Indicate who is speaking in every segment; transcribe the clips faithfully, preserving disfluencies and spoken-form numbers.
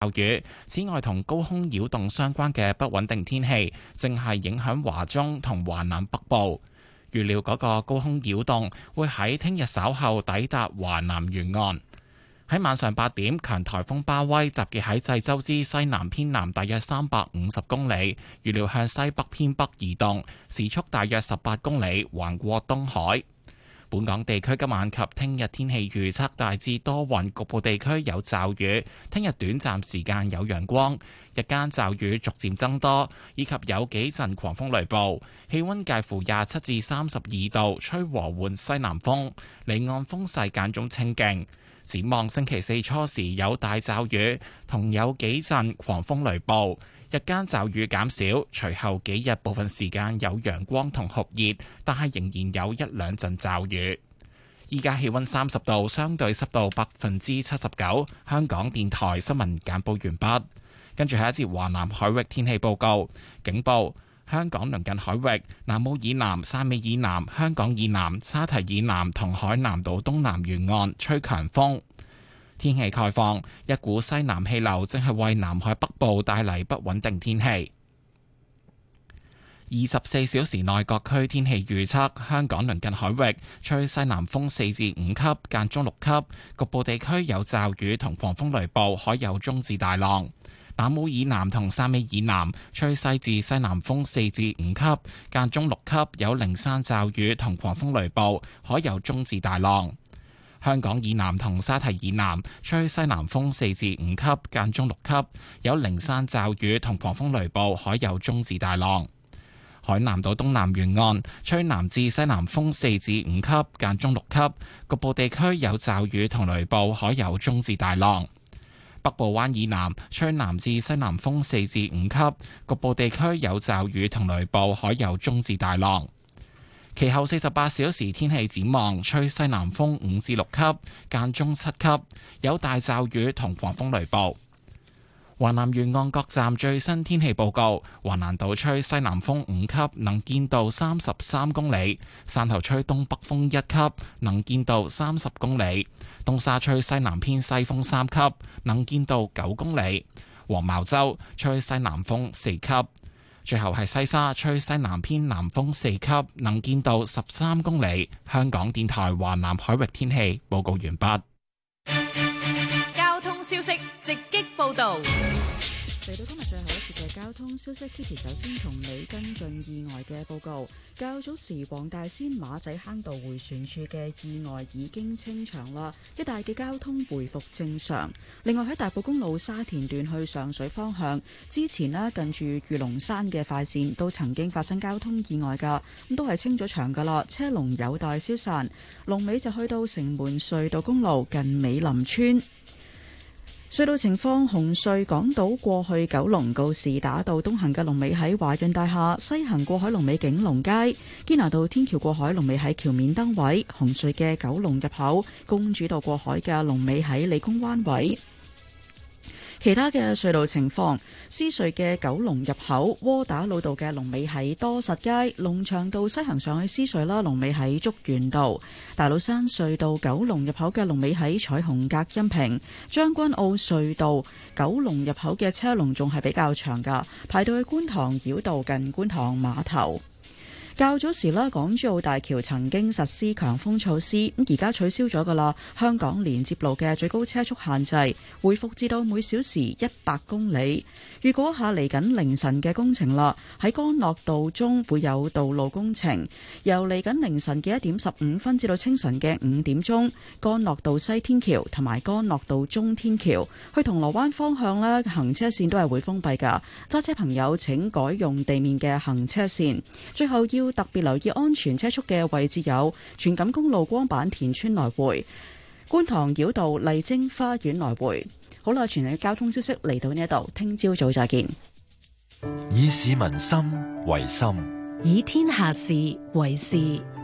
Speaker 1: 雨。此外，同高空擾動相關嘅不穩定天氣正係影響華中同華南北部。預料嗰個高空擾動會喺聽日稍後抵達華南沿岸。喺晚上八點，強颱風巴威集結喺濟州之西南偏南大約三百五十公里，預料向西北偏北移動，時速大約十八公里，橫過東海。本港地區今晚及聽日天氣預測大致多雲，局部地區有驟雨。聽日短暫時間有陽光，日間驟雨逐漸增多，以及有幾陣狂風雷暴。氣溫介乎廿七至三十二度，吹和緩西南風，離岸風勢間中清勁。展望星期四初時有大驟雨，同有幾陣狂風雷暴。日間驟雨減少，隨後幾日部分時間有陽光同酷熱，但係仍然有一兩陣驟雨。依家氣溫三十度，相對濕度百分之七十九。香港電台新聞簡報完畢。跟住係一節華南海域天氣報告，警報：香港鄰近海域、南澳以南、汕尾以南、香港以南、沙堤以南同海南島東南沿岸吹強風。天氣概況，一股西南氣流正係為南海北部帶嚟不穩定天氣。二十四小時內各區天氣預測：香港鄰近海域吹西南風四至五級，間中六級，局部地區有驟雨同狂風雷暴，海有中至大浪。南澳以南同汕尾以南吹西至西南風四至五級，間中六級，有零散驟雨同狂風雷暴，海有中至大浪。香港以南同沙堤以南吹西南風四至五級，間中六級，有零散驟雨同狂風雷暴，海有中至大浪。海南島東南沿岸吹南至西南風四至五級，間中六級，局部地區有驟雨同雷暴，海有中至大浪。北部灣以南吹南至西南風四至五級，局部地區有驟雨同雷暴，海有中至大浪。其後四十八小時天氣展望，吹西南風五至六級，間中七級，有大驟雨同狂風雷暴。華南沿岸各站最新天氣報告：華南島吹西南風五級，能見度三十三公里；汕頭吹東北風一級，能見度三十公里；東沙吹西南偏西風三級，能見度九公里；黃茅洲吹西南風四級。最後係西沙吹西南偏南風四級，能見度十三公里。香港電台華南海域天氣報告完畢。
Speaker 2: 交通消息直擊報道。
Speaker 3: 嚟到今日最後一次嘅交通消息 ，Kitty 首先同你跟進意外嘅報告。較早時黃大仙馬仔坑道迴旋處嘅意外已經清場啦，一帶嘅交通回復正常。另外喺大埔公路沙田段去上水方向，之前呢近住御龍山嘅快線都曾經發生交通意外㗎，咁都係清咗場㗎啦，車龍有待消散。龍尾就去到城門隧道公路近美林村。隧道情況：紅隧港島過去九龍告士打道東行嘅龍尾喺華潤大廈，西行過海龍尾景隆街；堅拿道天橋過海龍尾喺橋面燈位。紅隧嘅九龍入口公主道過海嘅龍尾喺理工灣位。其他嘅隧道情況：獅隧嘅九龍入口窩打老道嘅龍尾喺多實街，龍翔道西行上去獅隧啦，龍尾喺竹園道；大老山隧道九龍入口嘅龍尾喺彩虹隔音屏；將軍澳隧道九龍入口嘅車龍仲係比較長噶，排到去觀塘繞道近觀塘碼頭。較早時啦，港珠澳大橋曾經實施強風措施，咁而家取消咗噶啦。香港連接路嘅最高車速限制恢復至到每小時一百公里。預告下嚟緊凌晨嘅工程啦，喺干諾道中會有道路工程，由嚟緊凌晨嘅一點十五分至到清晨嘅五點鐘，干諾道西天橋同埋干諾道中天橋去銅鑼灣方向呢，行車線都係會封閉噶，揸車朋友請改用地面嘅行車線。最後要特別留意安全車速嘅位置有荃錦公路光板田村來回、觀塘繞道麗晶花園來回。好啦，全日嘅交通消息嚟到呢一度，聽朝早再見。
Speaker 4: 以市民心為心，
Speaker 2: 以天下事為事。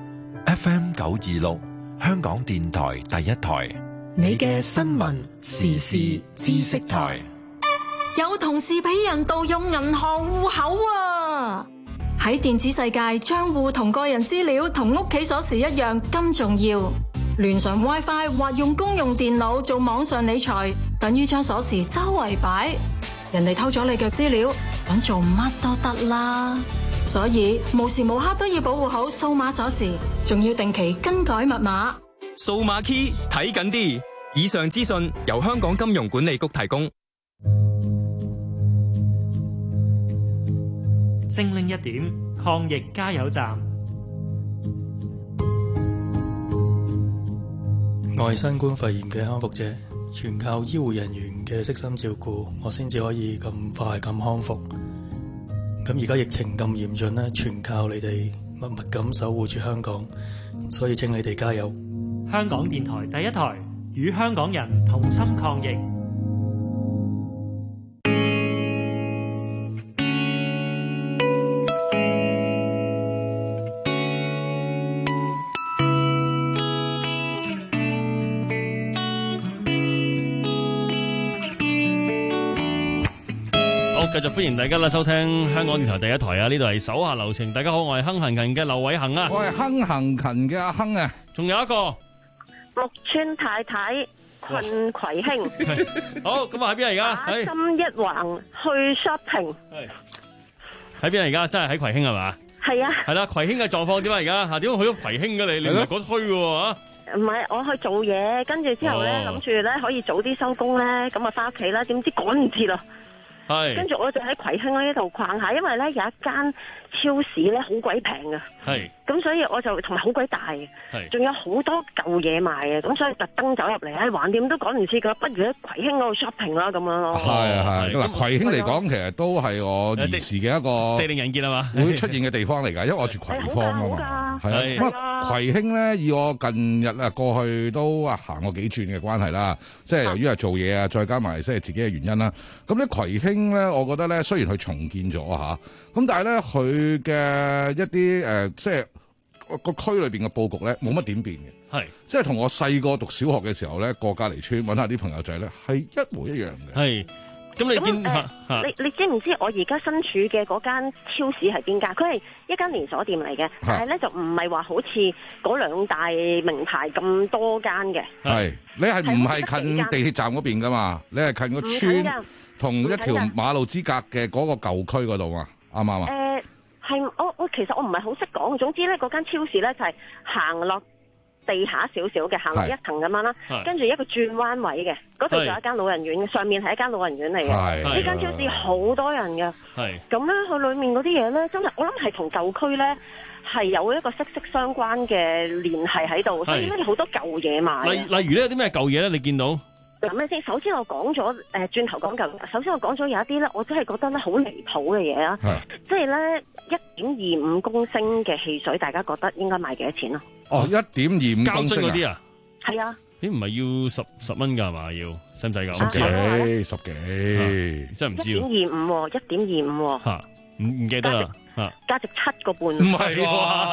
Speaker 4: F M 九二六，香港電台第一台，
Speaker 2: 你嘅新聞時事知識台。有同事俾人盜用銀行戶口啊！喺電子世界，賬戶同個人資料同屋企鎖匙一樣咁重要。 聯上 WiFi 或用公用電腦做網上理財，等於將鎖匙周圍擺，人哋偷咗你嘅資料，搵做乜都得啦。所以無時無刻都要保護好數碼鎖匙，仲要定期更改密碼。
Speaker 5: 數碼 key 睇緊啲。以上資訊由香港金融管理局提供。
Speaker 6: 精靈一點，抗疫加油站。
Speaker 7: 我係新冠肺炎嘅康復者，全靠醫護人員嘅悉心照顧，我先至可以咁快咁康復。咁而家疫情咁嚴峻咧，全靠你哋默默咁守護住香港，所以請你哋加油。
Speaker 6: 香港電台第一台，與香港人同心抗疫。
Speaker 8: 繼續歡迎大家啦，收聽香港電台第一台啊！呢度係手下留情，大家好，我係亨行勤嘅劉偉恒啊，
Speaker 9: 我係亨行勤嘅阿亨啊，
Speaker 8: 仲有一個
Speaker 10: 木村太太困葵興，
Speaker 8: 好咁啊喺邊啊而家？
Speaker 10: 打針一橫去 shopping，
Speaker 8: 係喺邊啊而家？真係喺葵興係嘛？
Speaker 10: 係啊，
Speaker 8: 係啦，葵興嘅狀況點啊而家？吓點解去咗葵興嘅你？你唔係講虛嘅吓？
Speaker 10: 唔係，我去做嘢，跟住之後咧諗住咧可以早啲收工咧，咁啊翻屋企啦，點知趕唔切啦。
Speaker 8: 係，
Speaker 10: 跟住我就喺葵興呢度逛下，因為咧有一間超市咧好鬼平㗎，
Speaker 8: 係，
Speaker 10: 咁所以我就同埋好鬼大嘅，
Speaker 8: 係，仲
Speaker 10: 有好多舊嘢賣嘅，咁所以特登走入嚟，唉，橫掂都趕唔切㗎，不如喺葵興嗰度 shopping 啦，咁樣咯。
Speaker 9: 係係，嗱葵興嚟講，其實都係我兒時嘅一個
Speaker 8: 地靈人傑係嘛，
Speaker 9: 會出現嘅地方嚟㗎，因為我住葵芳啊嘛，係啊，咁啊葵興咧，以我近日啊過去都啊行過幾轉嘅關係啦，即係由於係做嘢啊，再加埋即係自己嘅原因啦，咁咧葵興咧，我覺得咧雖然佢重建咗嚇，咁但係咧佢嘅一啲誒、呃，即係個區裏邊嘅佈局咧，冇乜點變嘅。係，即係同我細個讀小學嘅時候咧，過隔離村揾下啲朋友仔咧，係一模一樣嘅。係，咁你見、
Speaker 10: 呃啊、你你知唔知我而家身處嘅嗰間超市係邊間？佢係一間連鎖店嚟嘅，但係咧就唔係話好似嗰兩大名牌咁多間嘅。係，你係唔係近地鐵站嗰邊噶嘛？你係近個村同一條馬路之隔嘅嗰個舊區嗰度嘛？啱唔啱啊？誒係，我我其實我唔係好識講。總之咧，嗰間超市咧就係行落地下少少嘅，行落一層咁樣啦，跟住一個轉彎位嘅，嗰度就有一間老人院，上面係一間老人院嚟嘅。呢間超市好多人嘅，咁咧佢裡面嗰啲嘢咧，真係我諗係同舊區咧係有一個息息相關嘅聯繫喺度，所以咧好多舊嘢賣。例例如咧有啲咩舊嘢咧？你見到？嗱咩先？首先我講咗誒，轉頭講舊。首先我講咗有一啲咧，我真係覺得咧好離譜嘅嘢啊！即係咧一點二五公升嘅汽水，大家覺得應該賣幾多錢啊？哦，一點二五公升嗰啲啊？係啊。咦？唔係要十十蚊㗎係嘛？要使唔使㗎？十幾十幾，真係唔知。一點二五，一點二五。嚇！唔唔記得啦。價值七個半，唔係喎！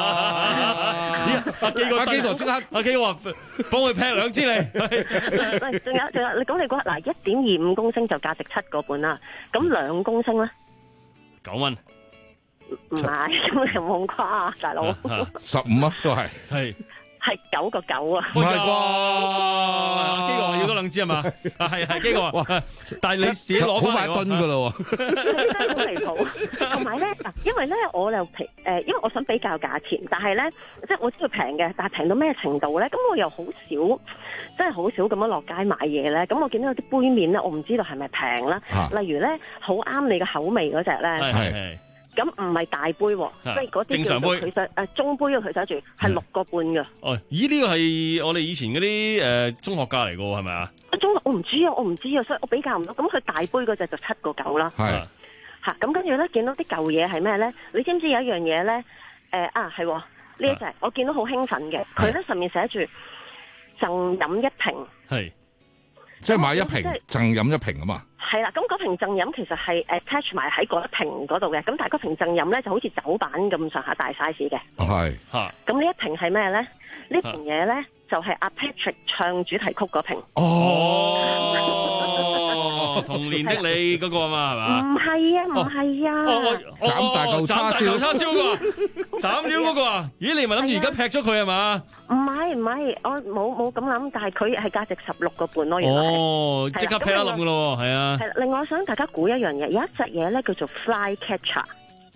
Speaker 10: 阿基哥，阿基哥即刻，阿基哥話幫佢劈兩支嚟。喂，仲有仲有，你講你講嗱，一點二五公升就價值七個半啦，咁兩公升咧？九蚊。唔係，咁你有冇咁誇啊，大佬？十五啊，都係。係。係九個九啊！唔係啩？阿基哥話要多兩支係嘛？啊係係基哥話，但係你自己攞翻嚟好快噸噶咯喎！真係好離譜。同埋咧嗱，因為咧我又平誒，因為我想比較價錢，但係咧即係我知道平嘅，但係平到咩程度咧？咁我又好少，真係好少咁樣落街買嘢咧。咁我見到有啲杯麵咧，我唔知道係咪平啦。例如咧，好啱你嘅口味嗰隻咧。係係。咁唔係大杯喎，即係嗰啲叫做佢寫誒中杯嘅，佢寫住係六個半㗎。哦，咦？呢個係我哋以前嗰啲誒中學價嚟㗎喎，係咪啊？中學我唔知啊，我唔知啊，所以我比較唔到。咁佢大杯嗰隻就七個九啦。係嚇，咁跟住咧見到啲舊嘢係咩咧？你知唔知有一樣嘢咧？誒啊係呢一隻，我見到好興奮嘅，佢咧上面寫住贈飲一瓶。係。即係買一瓶贈飲一瓶啊嘛，係啦，咁嗰瓶贈飲其實係 attach 埋喺嗰一瓶嗰度嘅，咁但係嗰瓶贈飲咧就好似酒版咁上下大 size 嘅，係嚇。咁呢一瓶係咩咧？呢瓶嘢咧就係阿 Patrick 唱主題曲嗰瓶。哦，
Speaker 8: 哦，童年的你嗰個啊嘛，係嘛？
Speaker 10: 唔係啊，唔係啊，
Speaker 9: 斬大嚿叉燒，
Speaker 8: 斬大嚿叉燒個，斬料嗰個啊？咦，你咪諗住而家劈咗佢係嘛？
Speaker 10: 唔係唔係，我冇冇咁諗，但係佢係價值十六個半咯。原來
Speaker 8: 哦，即刻劈一冧噶咯，係啊。
Speaker 10: 係啦，另外我想大家估一樣嘢，有一隻嘢咧叫做 fly catcher。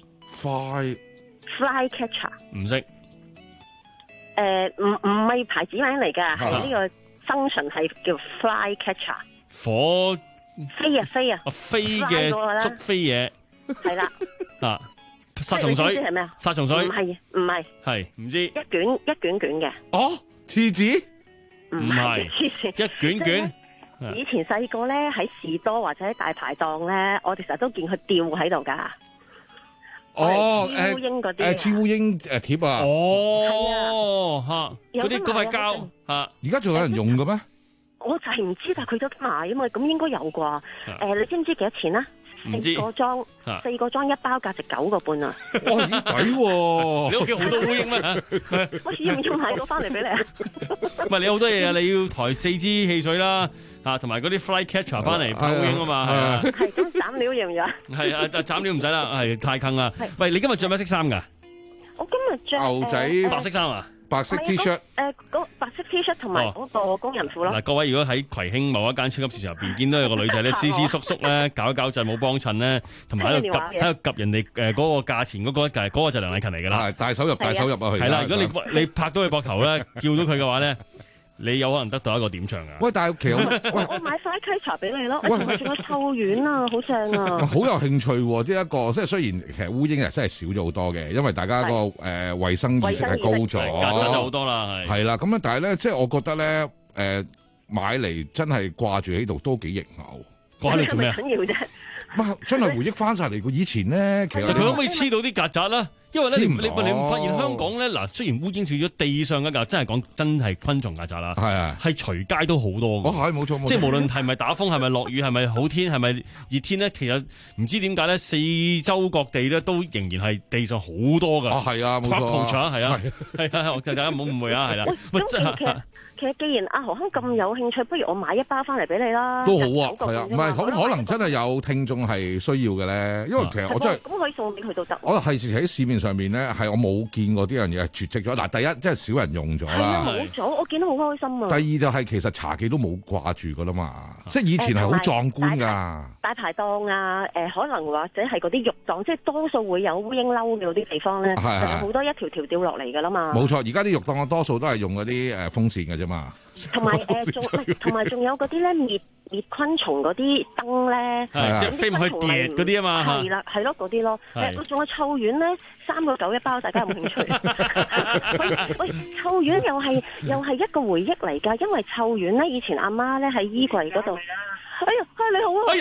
Speaker 9: fly
Speaker 10: fly catcher
Speaker 8: 唔識。
Speaker 10: 誒，唔唔係牌子名嚟㗎，係呢個function係叫 fly catcher。
Speaker 8: 火
Speaker 10: 飛啊飛啊！
Speaker 8: 飛嘅捉飛嘢。
Speaker 10: 係啦。
Speaker 8: 啊！殺蟲水
Speaker 10: 係咩啊？
Speaker 8: 殺蟲水
Speaker 10: 唔係唔係。
Speaker 8: 係唔知。
Speaker 10: 一卷一卷卷嘅。
Speaker 9: 哦，廁紙？
Speaker 8: 唔係。一卷卷。
Speaker 10: 以前細個咧喺士多或者喺大排檔咧，我哋成日都見佢吊喺度㗎。
Speaker 9: 哦，
Speaker 10: 誒，烏蠅嗰啲，
Speaker 9: 誒，黐烏蠅誒貼啊！
Speaker 8: 哦，嚇，嗰啲嗰塊膠嚇，
Speaker 9: 而家仲有人用嘅咩？
Speaker 10: 我就係唔知，但係佢都賣啊嘛，咁應該有啩？誒，你知唔知幾多錢啊？四個裝，四個裝一包，價值九個半啊！
Speaker 9: 哇，幾抵喎！
Speaker 8: 你屋企好多烏蠅咩？
Speaker 10: 我要唔要買個翻嚟俾你啊？
Speaker 8: 唔係你好多嘢啊！你要抬四支汽水啦，嚇，同埋嗰啲 fly catcher 翻嚟拍烏蠅啊嘛，係啊。
Speaker 10: 係咁斬料要唔要啊？
Speaker 8: 係啊，斬料唔使啦，係太坑啦。喂，你今日着咩色衫㗎？
Speaker 10: 我今日着
Speaker 9: 牛仔
Speaker 8: 白色衫啊！
Speaker 9: 白色 T 恤，
Speaker 10: 誒，嗰白色 T 恤同埋嗰個工人褲咯。
Speaker 8: 嗱，各位如果喺葵興某一間超級市場入邊見到有個女仔咧，斯斯縮縮咧，搞一搞就冇幫襯咧，同埋喺度夾喺度夾人哋誒嗰個價錢嗰個，嗰個就梁麗勤嚟㗎啦。
Speaker 9: 係大手入大手入啊！佢
Speaker 8: 係啦，如果你你拍到佢膊頭咧，叫到佢嘅話咧。你有可能得到一個點唱㗎？
Speaker 9: 喂，但係其實
Speaker 10: 我我買 fly catcher 俾你咯，喂，仲有臭丸啊，好正啊！
Speaker 9: 好有興趣喎！呢一個即係雖然其實烏蠅係真係少咗好多嘅，因為大家個誒衞生意識係高咗，
Speaker 8: 曱甴就好多啦，係
Speaker 9: 係啦。咁啊，但係咧，即係我覺得咧，誒買嚟真係掛住喺度都幾型牛。
Speaker 8: 掛嚟做咩啊？
Speaker 10: 緊要啫！
Speaker 9: 唔真係回憶翻晒嚟個以前咧，其實
Speaker 8: 佢可唔可以黐到啲曱甴啦？因為咧，你你你唔發現香港咧嗱，雖然烏蠅少咗，地上嘅曱真係講真係昆蟲曱甴啦，
Speaker 9: 係啊，
Speaker 8: 係隨街都好多嘅。
Speaker 9: 哦，係冇錯冇錯，
Speaker 8: 即係無論係咪打風，係咪落雨，係咪好天，係咪熱天咧，其實唔知點解咧，四周各地咧都仍然係地上好多㗎。
Speaker 9: 哦，係啊，冇錯，
Speaker 8: 係啊，係啊，大家唔好誤會啊，係啦。
Speaker 10: 喂，咁其實既然阿何生咁有興趣，不如我買一包翻嚟俾你啦。
Speaker 9: 都好啊，係啊，唔係咁可能真係有聽眾係需要嘅咧，因為其實我真係
Speaker 10: 咁可以送俾佢都得。
Speaker 9: 我係喺市面上面咧，係我冇見過呢樣嘢係絕跡咗。嗱，第一即係少人用咗啦，
Speaker 10: 冇咗，我見到好開心啊。
Speaker 9: 第二就係其實茶記都冇掛住噶啦嘛，即係以前係好壯觀㗎。
Speaker 10: 大排檔啊，誒可能或者係嗰啲肉檔，即係多數會有烏蠅褸嘅嗰啲地方咧，就有好多一條條掉落嚟㗎啦嘛。
Speaker 9: 冇錯，而家啲肉檔我多數都係用嗰啲誒風扇㗎啫嘛。
Speaker 10: 同埋誒，仲同埋仲有嗰啲咧滅滅昆蟲嗰啲燈咧，
Speaker 8: 即係飛唔去跌嗰啲啊嘛。
Speaker 10: 係啦，係咯，嗰啲咯。誒，仲有臭丸咧，三個九一包，大家有冇興趣？喂喂，臭丸又係又係一個回憶嚟㗎，因為臭丸咧，以前阿媽咧喺衣櫃嗰度。哎呀，你好啊！
Speaker 8: 哎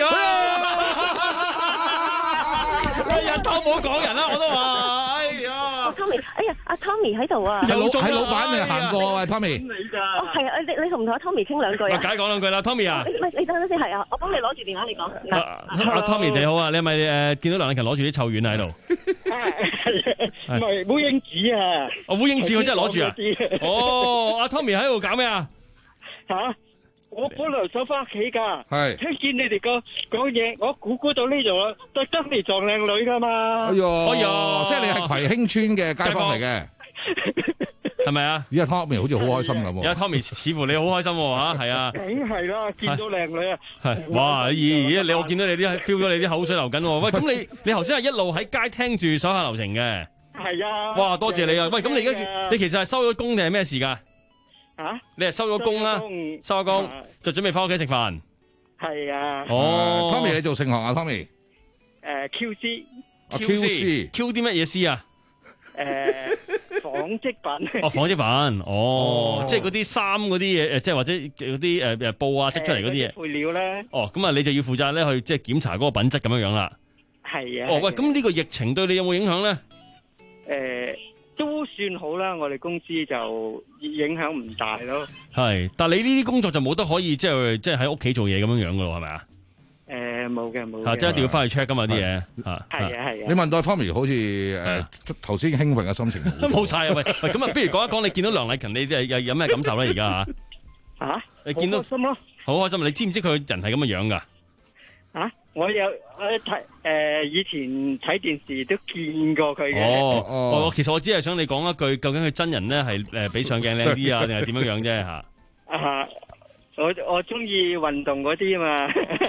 Speaker 8: 呀，哎呀，偷冇講人啦，我都話，哎呀
Speaker 10: ，Tommy，哎呀，阿 Tommy 喺度啊，
Speaker 9: 係老係老闆你行過啊 Tommy。
Speaker 10: 哦，係啊，你你同唔同阿 Tommy 傾兩句啊？
Speaker 8: 解講兩句啦 ，Tommy 啊。
Speaker 10: 唔係，你等陣先係啊，我幫你攞住電話，你講。
Speaker 8: 阿 Tommy 你好啊，你係咪誒見到梁麗勤攞住啲臭丸喺度？
Speaker 11: 唔係烏蠅紙啊！
Speaker 8: 哦，烏蠅紙佢真係攞住啊！哦，阿 Tommy 喺度搞咩啊？
Speaker 11: 嚇！我本來想翻屋企㗎，
Speaker 9: 係
Speaker 11: 聽見你哋講講嘢，我估估到呢度啦，特登嚟撞靚女㗎嘛。
Speaker 9: 哎呀，
Speaker 8: 哎呀，
Speaker 9: 即係你係葵興村嘅街坊嚟嘅，
Speaker 8: 係咪啊？
Speaker 9: 而家 Tommy 好似好開心咁。
Speaker 8: 而家 Tommy 似乎你好開心喎嚇，係啊。
Speaker 11: 梗係啦，見到靚女啊。
Speaker 8: 係，哇！咦咦，你我見到你啲 feel 到你啲口水流緊喎。喂，咁你你頭先係一路喺街聽住手下留情嘅。
Speaker 11: 係啊。
Speaker 8: 哇！多謝你啊。喂，咁你而家你其實係收咗工定係咩事㗎？
Speaker 11: 啊！
Speaker 8: 你係收咗工啦，收咗工就準備翻屋企食飯。
Speaker 11: 係啊。
Speaker 9: 哦 ，Tommy 你做盛行啊 ，Tommy。
Speaker 11: 誒 Q C。
Speaker 8: Q C。Q 啲乜嘢 C 啊？
Speaker 11: 誒紡織品。
Speaker 8: 哦，紡織品。哦，即係嗰啲衫嗰啲嘢，誒，即係或者嗰啲誒誒布啊織出嚟嗰啲嘢。
Speaker 11: 配料咧。哦，
Speaker 8: 咁啊，你就要負責咧去即係檢查嗰個品質咁樣樣啦。
Speaker 11: 係啊。
Speaker 8: 哦，喂，咁呢個疫情對你有冇影響咧？
Speaker 11: 誒。都算好啦，我哋公司就影響唔大咯。
Speaker 8: 係，但係你呢啲工作就冇得可以即係即係喺屋企做嘢咁樣樣噶咯，係咪啊？
Speaker 11: 誒，冇嘅冇嘅。
Speaker 8: 嚇，即係一定要翻去 check 噶嘛啲嘢嚇。
Speaker 11: 係啊係啊。
Speaker 9: 你問到 Tommy 好似誒頭先興奮嘅心情
Speaker 8: 冇晒啊！喂喂，咁啊，不如講一講你見到梁麗勤，你誒有有咩感受咧？而家嚇
Speaker 11: 嚇？
Speaker 8: 你見到
Speaker 11: 好開心咯！
Speaker 8: 好開心啊！你知唔知佢人係咁嘅樣噶？
Speaker 11: 啊！我有我睇誒，以前睇電視都見過佢嘅。
Speaker 8: 哦哦，其實我只係想你講一句，究竟佢真人咧係誒比上鏡靚啲啊，定係點樣樣啫吓？
Speaker 11: 啊！我我中意運動嗰啲啊嘛。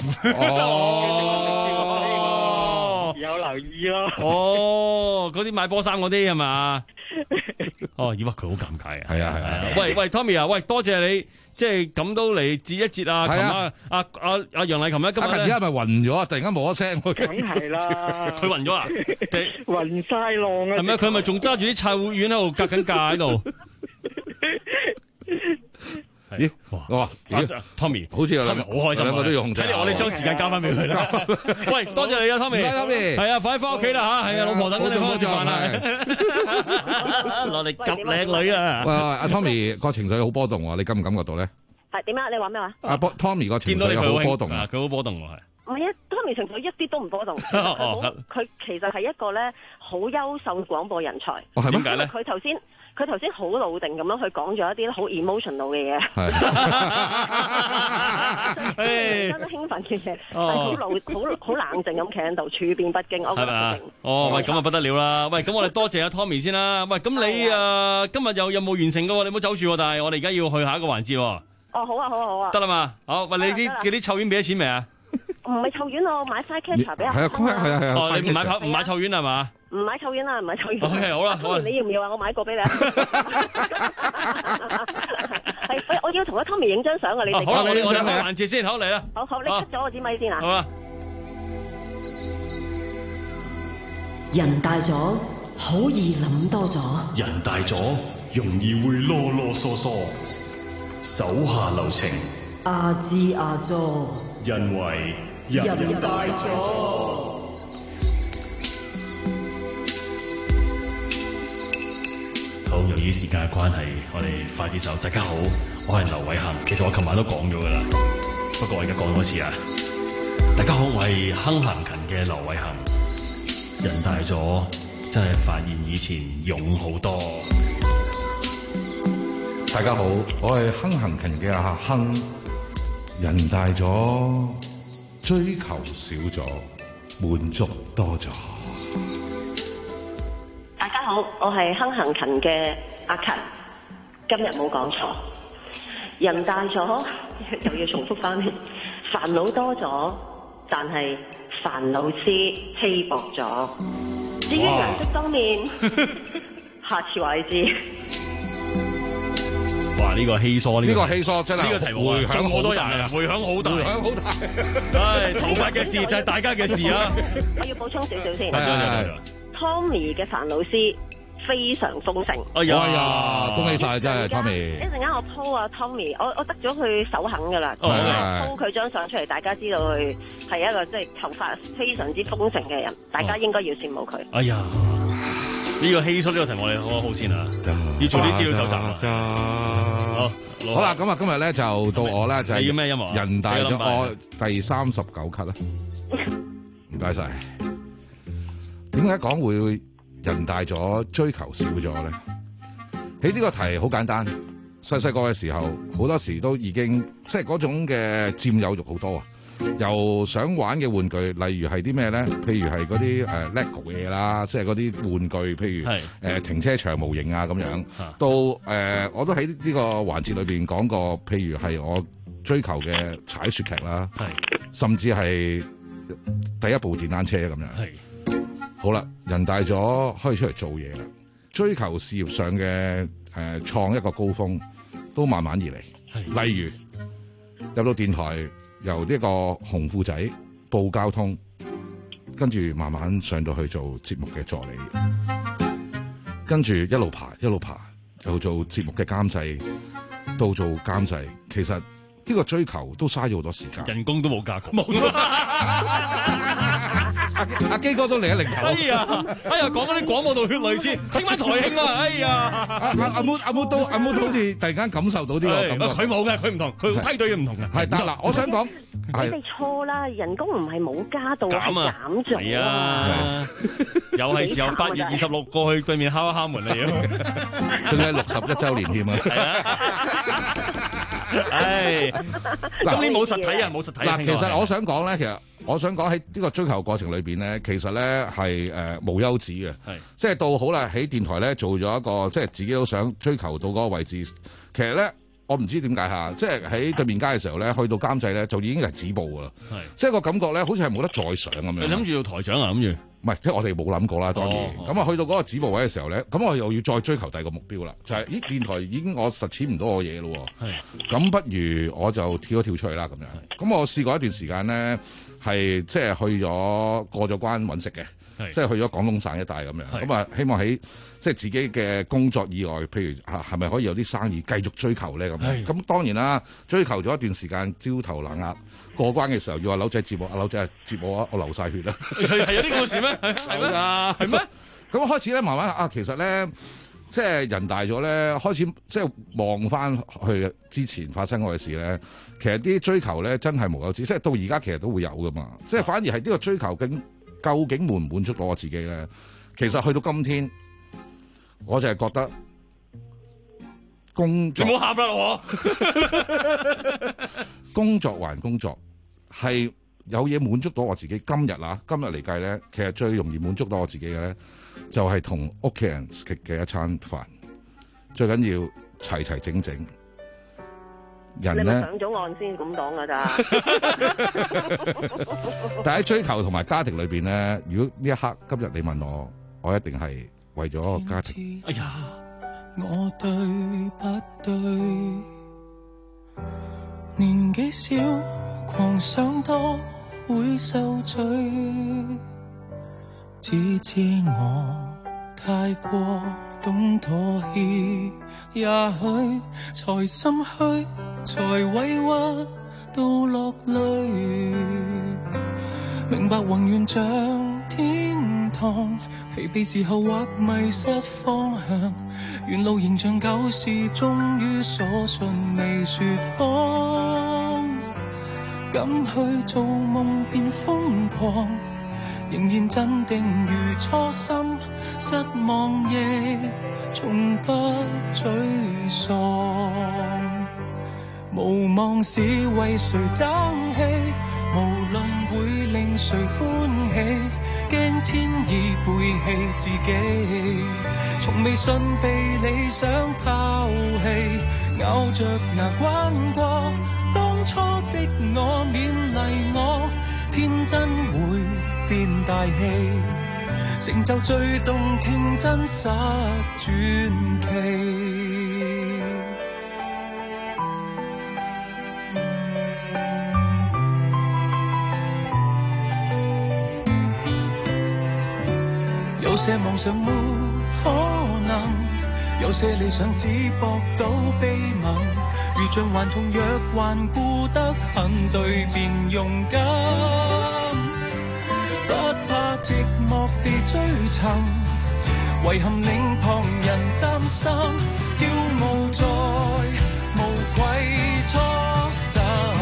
Speaker 8: 哦，
Speaker 11: 有留意咯。
Speaker 8: 哦，嗰啲買波衫嗰啲係嘛？哦，以為佢好尷尬啊！
Speaker 9: 係啊係啊！
Speaker 8: 喂喂 ，Tommy 啊，喂，多謝你，即係咁都嚟節一節啊！琴晚阿阿阿楊麗琴咧，今日
Speaker 9: 而家係咪暈咗？突然間冇咗聲，
Speaker 11: 梗係啦，
Speaker 8: 佢暈咗啊！
Speaker 11: 暈晒浪啊！
Speaker 8: 係咪？佢係咪仲揸住啲臭丸喺度隔緊價喺度？
Speaker 9: 咦！哇
Speaker 8: ，Tommy
Speaker 9: 好似有
Speaker 8: 好開心，
Speaker 9: 兩個都要控制。
Speaker 8: 睇嚟我哋將時間交翻俾佢啦。喂，多謝你啊，Tommy。係啊，快啲翻屋企啦嚇！係啊，老婆等緊你翻去食飯啦。落嚟夾靚女啊！
Speaker 9: 喂喂，阿 Tommy 個情緒好波動喎，你感唔感覺到咧？
Speaker 10: 係點啊？你話咩話？
Speaker 9: 阿 Tommy 個情緒好波動啊！
Speaker 8: 佢好波動喎，係。
Speaker 10: 唔係啊 ，Tommy 情緒一啲都唔波動。佢其實係一個咧好優秀廣播人才。
Speaker 9: 哦，係
Speaker 8: 點解咧？
Speaker 10: 佢頭先。佢頭先好老定咁樣去講咗一啲好 emotional 嘅嘢，真係興奮嘅嘢，係好老好好冷靜咁企喺度，處變不驚。我覺得係
Speaker 8: 哦，喂，咁啊不得了啦！喂，咁我哋多謝阿 Tommy 先啦。喂，咁你誒今日有任務完成嘅喎，你唔好走住。但係我哋而家要去下一個環節。哦，
Speaker 10: 好啊，好啊，好啊。
Speaker 8: 得啦嘛，好。喂，你啲嗰啲臭丸俾咗錢未啊？
Speaker 10: 唔係臭丸，我買 Firecatcher 俾阿
Speaker 9: 係啊，係啊，係啊。
Speaker 8: 哦，你唔買唔買臭丸係嘛？
Speaker 10: 唔買臭丸啦，唔買臭丸。
Speaker 8: O K， 好啦，好啦。
Speaker 10: 你要唔要啊？我買個俾你。係，喂，我要同阿 Tommy 影張相啊！你哋。
Speaker 8: 好啦，我哋我哋個環節先，好嚟啦。
Speaker 10: 好好，你出咗我支咪先啊。
Speaker 8: 好啊。
Speaker 12: 人大咗，好易諗多咗。
Speaker 13: 人大咗，容易會囉囉嗦嗦。手下留情。
Speaker 12: 阿支阿佐。
Speaker 13: 因為
Speaker 12: 人大咗。
Speaker 13: 好，由於時間嘅關係，我哋快啲走。大家好，我係劉偉恒。其實我琴晚都講咗噶啦，不過我而家講多次啊。大家好，我係亨行勤嘅劉偉恒。人大咗，真係發現以前勇好多。
Speaker 9: 大家好，我係亨行勤嘅阿亨。人大咗，追求少咗，滿足多咗。
Speaker 10: 大家好，我係亨行勤嘅阿勤，今日冇講錯。人大咗又要重複翻，煩惱多咗，但係煩惱絲稀薄咗。至於顏色方面，下次話你知。
Speaker 8: 哇！呢個稀疏，
Speaker 9: 呢個稀疏真係
Speaker 8: 呢個題目
Speaker 9: 迴響
Speaker 8: 好多人啊，迴響好大，
Speaker 9: 迴響好大。
Speaker 8: 唉，頭髮嘅事就係大家嘅事啊！
Speaker 10: 我要補充少少先。
Speaker 8: 係
Speaker 10: Tommy 嘅煩惱絲非常豐盛。
Speaker 8: 哎呀，
Speaker 9: 恭喜晒真係 Tommy！
Speaker 10: 一陣間我 po 啊 Tommy，我我得咗佢首肯㗎啦。
Speaker 8: 哦
Speaker 10: po 佢張相出嚟，大家知道佢係一個即係頭髮非常之豐盛嘅人，大家應該要羨慕佢。
Speaker 8: 哎呀！呢個稀疏呢個題目我哋講好先啊，要做啲資料搜集啊。好，
Speaker 9: 好啦，咁啊，今日咧就到我咧就係
Speaker 8: 要咩音樂？
Speaker 9: 人大咗，我第三十九級啦。唔該晒。點解講會人大咗追求少咗咧？喺呢個題好簡單，細細個嘅時候好多時都已經即係嗰種嘅佔有欲好多啊。又想玩嘅玩具，例如係啲咩咧？譬如係嗰啲誒 LEGO 嘢啦，即係嗰啲玩具，譬如誒、呃、停車場模型啊咁樣。到誒、呃，我都喺呢個環節裏邊講過，譬如係我追求嘅踩雪屐啦，甚至係第一部電單車咁樣。好啦，人大咗，可以出嚟做嘢啦，追求事業上嘅誒創一個高峰，都慢慢而嚟。例如入到電台。由呢個紅褲仔報交通，跟住慢慢上到去做節目嘅助理，跟住一路爬一路爬，又做節目嘅監製，到做監製。其實呢個追求都嘥咗好多時間，
Speaker 8: 人工都冇加過。冇
Speaker 9: 阿阿基哥都嚟一零頭。
Speaker 8: 哎呀，哎呀，講嗰啲廣播道血淚先，聽翻台慶啊！哎呀，
Speaker 9: 阿阿 Mo 阿 Mo 都阿 Mo 都好似突然間感受到呢個感覺。
Speaker 8: 佢冇嘅，佢唔同，佢梯隊嘅唔同嘅。
Speaker 9: 係得嗱，我想講，
Speaker 10: 你哋錯啦，人工唔係冇加到，係減咗。
Speaker 8: 係啊，又係時候八月二十六過去對面敲一敲門嚟咯。
Speaker 9: 仲係六十一週年添啊！
Speaker 8: 唉，今年冇實體啊，冇實體。
Speaker 9: 嗱，其實我想講咧，其實我想講喺呢個追求過程裏邊咧，其實咧係誒無休止嘅，即係到好啦喺電台咧做咗一個即係自己都想追求到嗰個位置。其實咧我唔知點解嚇，即係喺對面街嘅時候咧，去到監製咧就已經係止步㗎啦，即係個感覺咧好似係冇得再上咁樣。
Speaker 8: 你諗住做台長啊？諗住？唔
Speaker 9: 係，即係我哋冇諗過啦，當然。咁啊、哦，去到嗰個止步位嘅時候咧，咁我又要再追求第二個目標啦，就係、是、咦電台已經我實踐唔到我嘢咯，咁不如我就跳一跳出去啦咁樣。咁我試過一段時間咧，係即係去咗過咗關揾食嘅。即係去咗廣東省一帶咁樣，咁啊希望喺即係自己嘅工作以外，譬如係係咪可以有啲生意繼續追求咧咁樣？咁當然啦，追求咗一段時間焦頭爛額，過關嘅時候要阿柳仔接我，阿柳仔接我，我流晒血啦。
Speaker 8: 係有啲故事咩？係咩？係咩？
Speaker 9: 咁開始咧，慢慢啊，其實咧，即係人大咗咧，開始即係望翻去之前發生過嘅事咧，其實啲追求咧真係無休止，即係到而家其實都會有噶嘛，即係反而係呢個追求緊。究竟滿唔滿足到我自己咧？其實去到今天，我就係覺得工作
Speaker 8: 你唔好喊啦我，
Speaker 9: 工作還工作係有嘢滿足到我自己。今日啊，今日嚟計咧，其實最容易滿足到我自己嘅咧，就係同屋企人食嘅一餐飯，最緊要齊齊整整。人咧，
Speaker 10: 你咪上咗岸先咁講噶咋？
Speaker 9: 但喺追求同埋家庭裏邊咧，如果呢一刻今日你問我，我一定係為咗家庭。
Speaker 7: 哎呀，我對不對？年紀小，狂想多會受罪，只知我太過懂妥協，也許才心虛，才委屈到落淚。明白宏願像天堂，疲憊時候或迷失方向，沿路仍像舊時，終於鎖信未說謊。敢去做夢變瘋狂，仍然鎮定如初心，失望亦從不沮喪。無望是為誰爭氣，無論會令誰歡喜，驚天已背棄自己，從未信被理想拋棄，咬着牙關過當初的我，勉勵我天真會變大氣，成就最動聽真實傳奇。有些夢想沒可能，有些理想只博到秘密，如像頑童若頑固得很，對便勇敢，不怕寂寞地追尋，遺憾令旁人擔心，驕傲在無愧初心，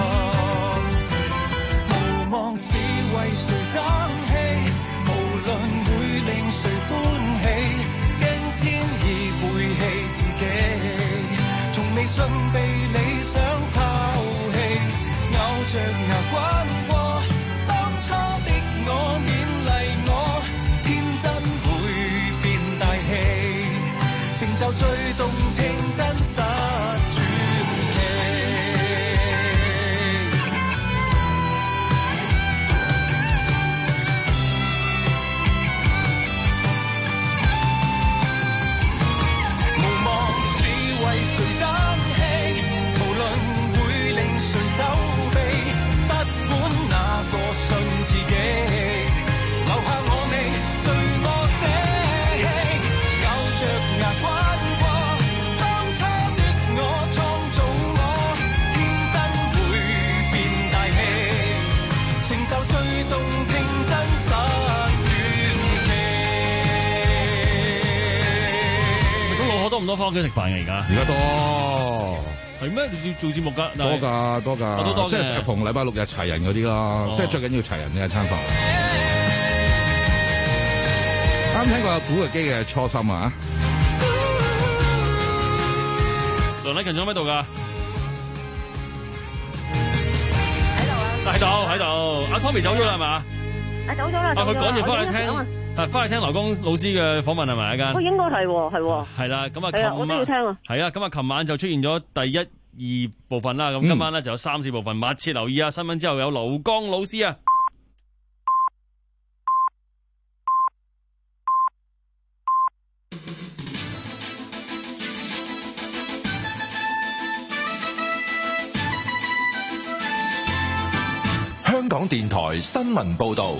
Speaker 7: 無望是為誰爭氣，無論會令誰歡喜，驚天已背棄自己，從未信被理想拋棄，咬着牙關過當初的我，勉勵我天真會變大氣，成就最動聽真實傳奇。為誰爭氣，無論會令誰走避，不管哪個信自己，留下我未對我捨棄，咬着牙關過當初的我，創造我天真會變大氣，成就最動聽真實傳奇。
Speaker 8: 咁老可多唔多返屋企食飯嘅而家？
Speaker 9: 而家多
Speaker 8: 係咩？你要做節目㗎？
Speaker 9: 多㗎多㗎，
Speaker 8: 多多
Speaker 9: 即係逢禮拜六日齊人嗰啲咯，哦、即係最緊要齊人呢一餐飯。啱聽過古巨基嘅初心啊！
Speaker 8: 梁禮勤仲喺度㗎？
Speaker 10: 喺度啊！
Speaker 8: 喺度喺度，阿 Tommy 走咗啦係嘛？
Speaker 10: 啊走咗啦，
Speaker 8: 啊佢趕住翻去聽，係翻去聽劉江老師嘅訪問係咪一間？
Speaker 10: 哦，應該係喎，係喎。
Speaker 8: 係啦，咁啊，
Speaker 10: 係啊，我都要聽啊。
Speaker 8: 係啊，咁啊，琴晚就出現咗第一、二部分啦，咁今晚咧就有三四部分，密切留意啊！新聞之後有劉江老師啊。
Speaker 4: 香港電台新聞報道，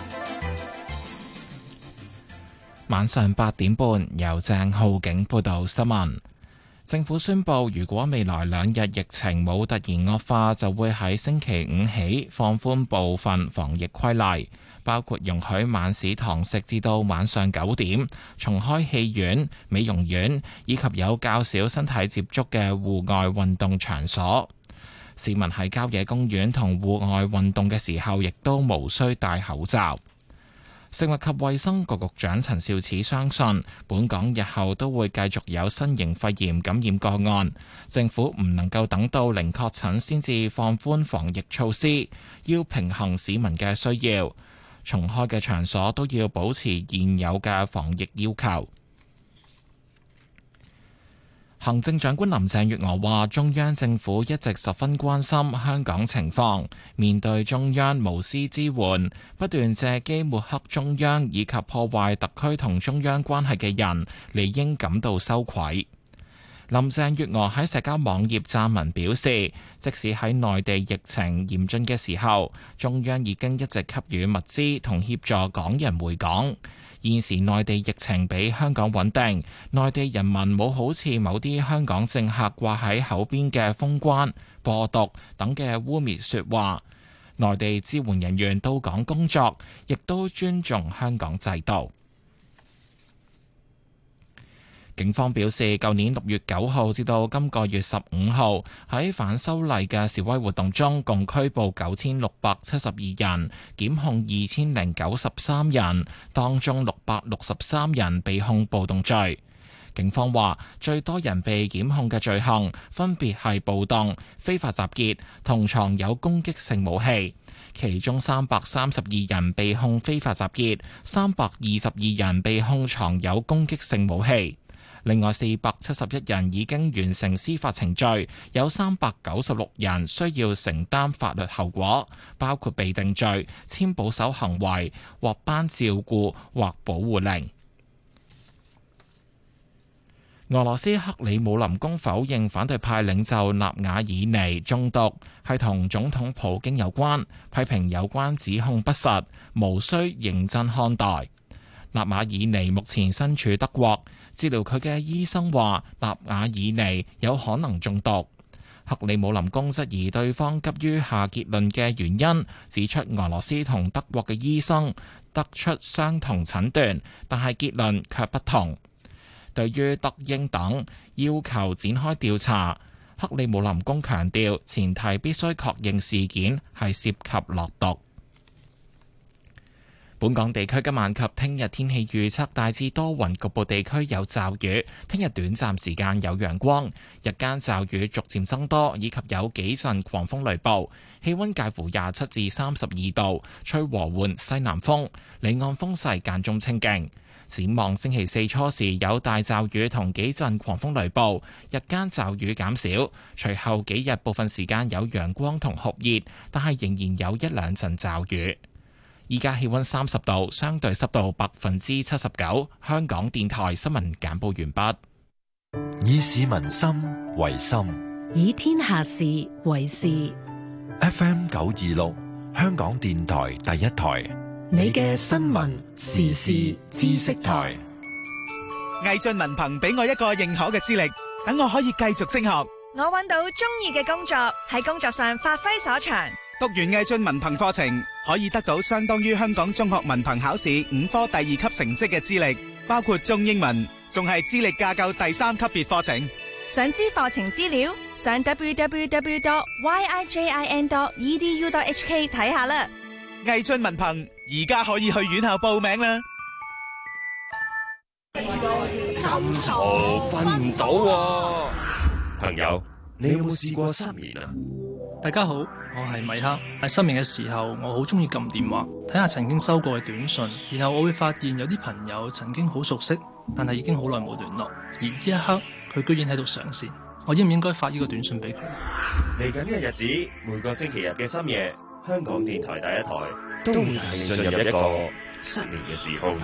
Speaker 1: 晚上八點半由鄭浩景報道新聞。政府宣布，如果未來兩日疫情冇突然惡化，就會喺星期五起放寬部分防疫規例，包括容許晚市堂食至到晚上九點，重開戲院、美容院以及有較少身體接觸嘅戶外運動場所。市民喺郊野公園同戶外運動嘅時候，亦都無需戴口罩。食物及衛生局局長陳肇始相信，本港日後都會繼續有新型肺炎感染個案，政府唔能夠等到零確診先至放寬防疫措施，要平衡市民嘅需要。重開嘅場所都要保持現有嘅防疫要求。行政長官林鄭月娥話，中央政府一直十分關心香港情況，面對中央無私支援，不斷借機抹黑中央以及破壞特區同中央關係嘅人，理應感到羞愧。林鄭月娥喺社交網頁撰文表示，即使喺內地疫情嚴峻嘅時候，中央已經一直給予物資同協助港人回港。現時內地疫情比香港穩定，內地人民冇好似某啲香港政客掛喺口邊嘅封關、播毒等嘅污蔑說話。內地支援人員到港工作，亦都尊重香港制度。警方表示，舊年六月九號至到今個月十五號喺反修例嘅示威活動中，共拘捕九千六百七十二人，檢控二千零九十三人，當中六百六十三人被控暴動罪。警方話，最多人被檢控嘅罪行分別係暴動、非法集結同藏有攻擊性武器，其中三百三十二人被控非法集結，三百二十二人被控藏有攻擊性武器。另外四百七十一人已經完成司法程序，有三百九十六人需要承擔法律後果，包括被定罪、簽保守行為、獲頒照顧或保護令。俄羅斯克里姆林宮否認反對派領袖納瓦爾尼中毒係同總統普京有關，批評有關指控不實，無需認真看待。納瓦爾尼目前身處德國，治療佢嘅醫生話納瓦爾尼有可能中毒。克里姆林宮質疑對方急於下結論嘅原因，指出俄羅斯同德國嘅醫生得出相同診斷，但係結論卻不同。對於德英等要求展開調查，克里姆林宮強調前提必須確認事件係涉及落毒。本港地區今晚及聽日天氣預測大致多雲，局部地區有驟雨。聽日短暫時間有陽光，日間驟雨逐漸增多，以及有幾陣狂風雷暴。氣溫介乎廿七至三十二度，吹和緩西南風，離岸風勢間中清勁。展望星期四初時有大驟雨同幾陣狂風雷暴，日間驟雨減少，隨後幾日部分時間有陽光同酷熱，但係仍然有一兩陣驟雨。依家氣溫三十度，相對濕度百分之七十九。香港電台新聞簡報完畢。
Speaker 4: 以市民心為心，
Speaker 12: 以天下事為事。
Speaker 4: F M 九二六，香港電台第一台，
Speaker 12: 你嘅新聞時事知識台。
Speaker 14: 毅進文憑俾我一個認可嘅資歷，等我可以繼續升學。
Speaker 15: 我揾到中意嘅工作，喺工作上發揮所長。
Speaker 14: 讀完毅進文憑課程，可以得到相當於香港中學文憑考試五科第二級成績嘅資歷，包括中英文，仲係資歷架構第三級別課程。
Speaker 15: 想知課程資料，上 w w w dot y i j i n dot e d u dot h k 睇下啦。
Speaker 14: 毅進文憑而家可以去院校報名啦。
Speaker 16: 咁嘈瞓唔到喎，朋友。 你有冇試過失眠啊？
Speaker 17: 大家好，我係米克。喺失眠嘅時候，我好中意撳電話，睇下曾經收過嘅短信，然後我會發現有啲朋友曾經好熟悉，但係已經好耐冇聯絡，而呢一刻佢居然喺度上線，我應唔應該發呢個短信俾佢？
Speaker 16: 嚟緊嘅日子，每個星期日嘅深夜，香港電台第一台都會帶你進入一個失眠嘅時空。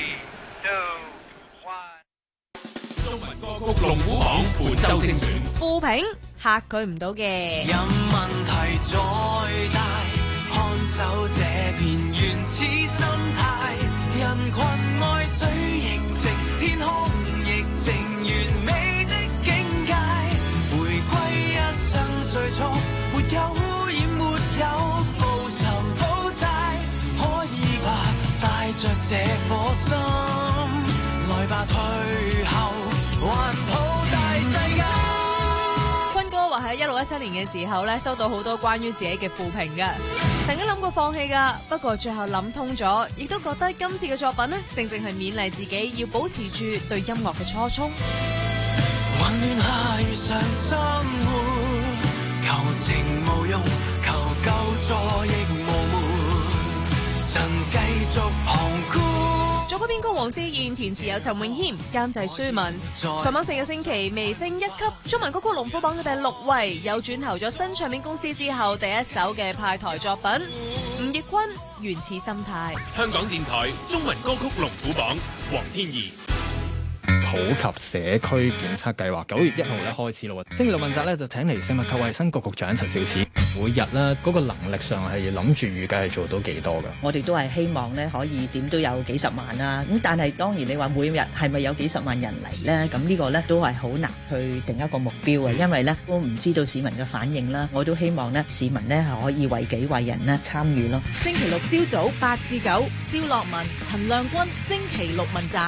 Speaker 18: 中文歌曲龍虎榜本周精選，
Speaker 19: 負評嚇佢唔到嘅。
Speaker 20: 任問題再大，看守這片原始生態，人群愛水亦靜，天空亦靜，完美的境界，回歸一生最初，沒有污染，沒有報仇討債，可以吧？帶着這顆心，來吧退後。環抱大世界。
Speaker 19: 坤哥話喺一六一七年嘅時候咧，收到好多關於自己嘅負評嘅，曾經諗過放棄噶，不過最後諗通咗，亦都覺得今次嘅作品呢，正正係勉勵自己要保持住對音樂嘅初衷。
Speaker 20: 混亂下如常生活，求情無用，求救助亦無門，神繼續旁觀。
Speaker 19: 作曲編曲黃思燕，填詞有陳詠謙，監製舒文。上網四個星期微升一級，中文歌曲龍虎榜嘅第六位，有轉投咗新唱片公司之後第一首嘅派台作品。吳業坤，原始心態。
Speaker 18: 香港電台中文歌曲龍虎榜，黃天怡。
Speaker 21: 普及社區檢測計劃九月一號咧開始咯，星期六問責咧就請嚟食物及衛生局局長陳肇始。每日咧嗰個能力上係諗住預計係做到幾多㗎？
Speaker 22: 我哋都係希望咧可以點都有幾十萬啦。咁但係當然你話每日係咪有幾十萬人嚟咧？咁呢個咧都係好難去定一個目標嘅，因為咧都唔知道市民嘅反應啦。我都希望咧市民咧係可以為己為人咧參與咯。
Speaker 19: 星期六朝早八至九，蕭樂文、陳亮君，星期六問責。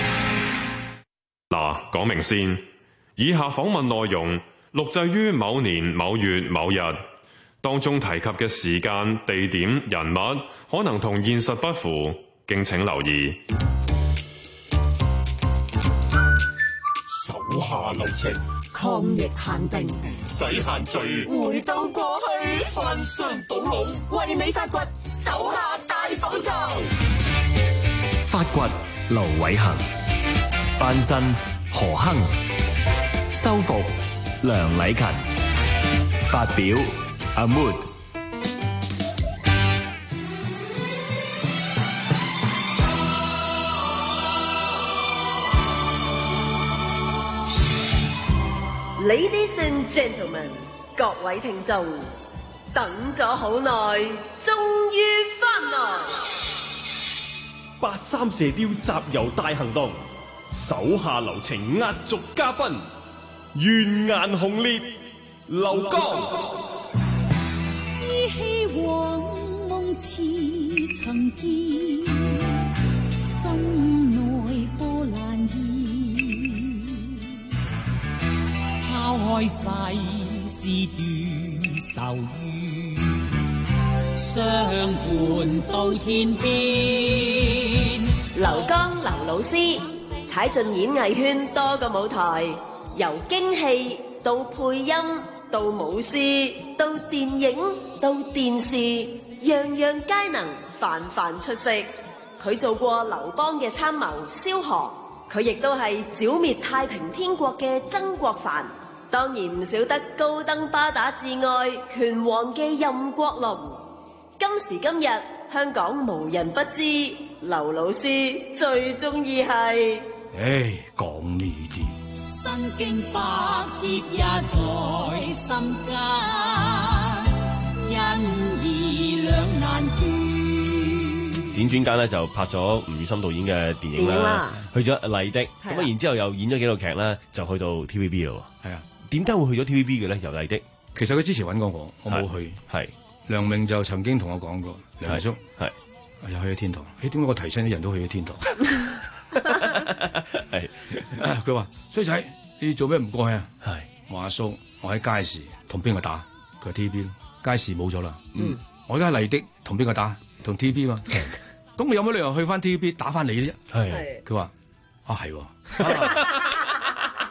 Speaker 23: 嗱，講明先，以下訪問內容錄製於某年某月某日，當中提及嘅時間、地點、人物可能同現實不符，敬請留意。
Speaker 24: 手下留情，抗疫限定，使限聚，回到過去，翻箱倒籠，為你發掘手下大寶藏。
Speaker 25: 發掘盧偉恒，翻身何亨，修復梁禮勤，發表阿 Mood。
Speaker 26: Ladies and gentlemen， 各位聽眾，等咗好耐，終於翻來。
Speaker 27: 八三射雕集郵大行動，手下留情壓軸嘉賓，懸顏紅烈，劉江。
Speaker 28: 依稀往夢似曾見，心內波瀾現，拋開世事斷愁怨，相伴到天邊。
Speaker 26: 劉江劉老師踩進演藝圈多個舞台，由京戲到配音到舞獅到電影到電視，樣樣皆能，泛泛出色。佢做過劉邦嘅參謀蕭何，佢亦都係剿滅太平天國嘅曾國藩，當然唔少得高登巴打至愛拳王嘅任國龍。今時今日，香港無人不知劉老師最中意係，
Speaker 24: 唉，講呢啲
Speaker 28: 身經百劫也在心間，因義兩難斷。
Speaker 8: 輾轉間咧就拍咗吳宇森導演嘅電影啦，去咗麗的，咁啊然之後又演咗幾套劇咧，就去到 T V B 咯。
Speaker 29: 係啊，
Speaker 8: 點解會去咗 T V B 嘅咧？由麗的，
Speaker 29: 其實佢之前揾過我，我冇去。
Speaker 8: 係
Speaker 29: 梁明就曾經同我講過，梁明叔
Speaker 8: 係，
Speaker 29: 哎呀去咗天堂。誒點解我提親啲人都去咗天堂？係，佢話衰仔，你做咩唔過去啊？係，我阿叔，我喺街市同邊個打？佢話 T V B， 街市冇咗啦。嗯，我而家麗的同邊個打？同 T V B 嘛。咁我有冇理由去翻 T V B 打翻你啫？係，佢話啊係喎，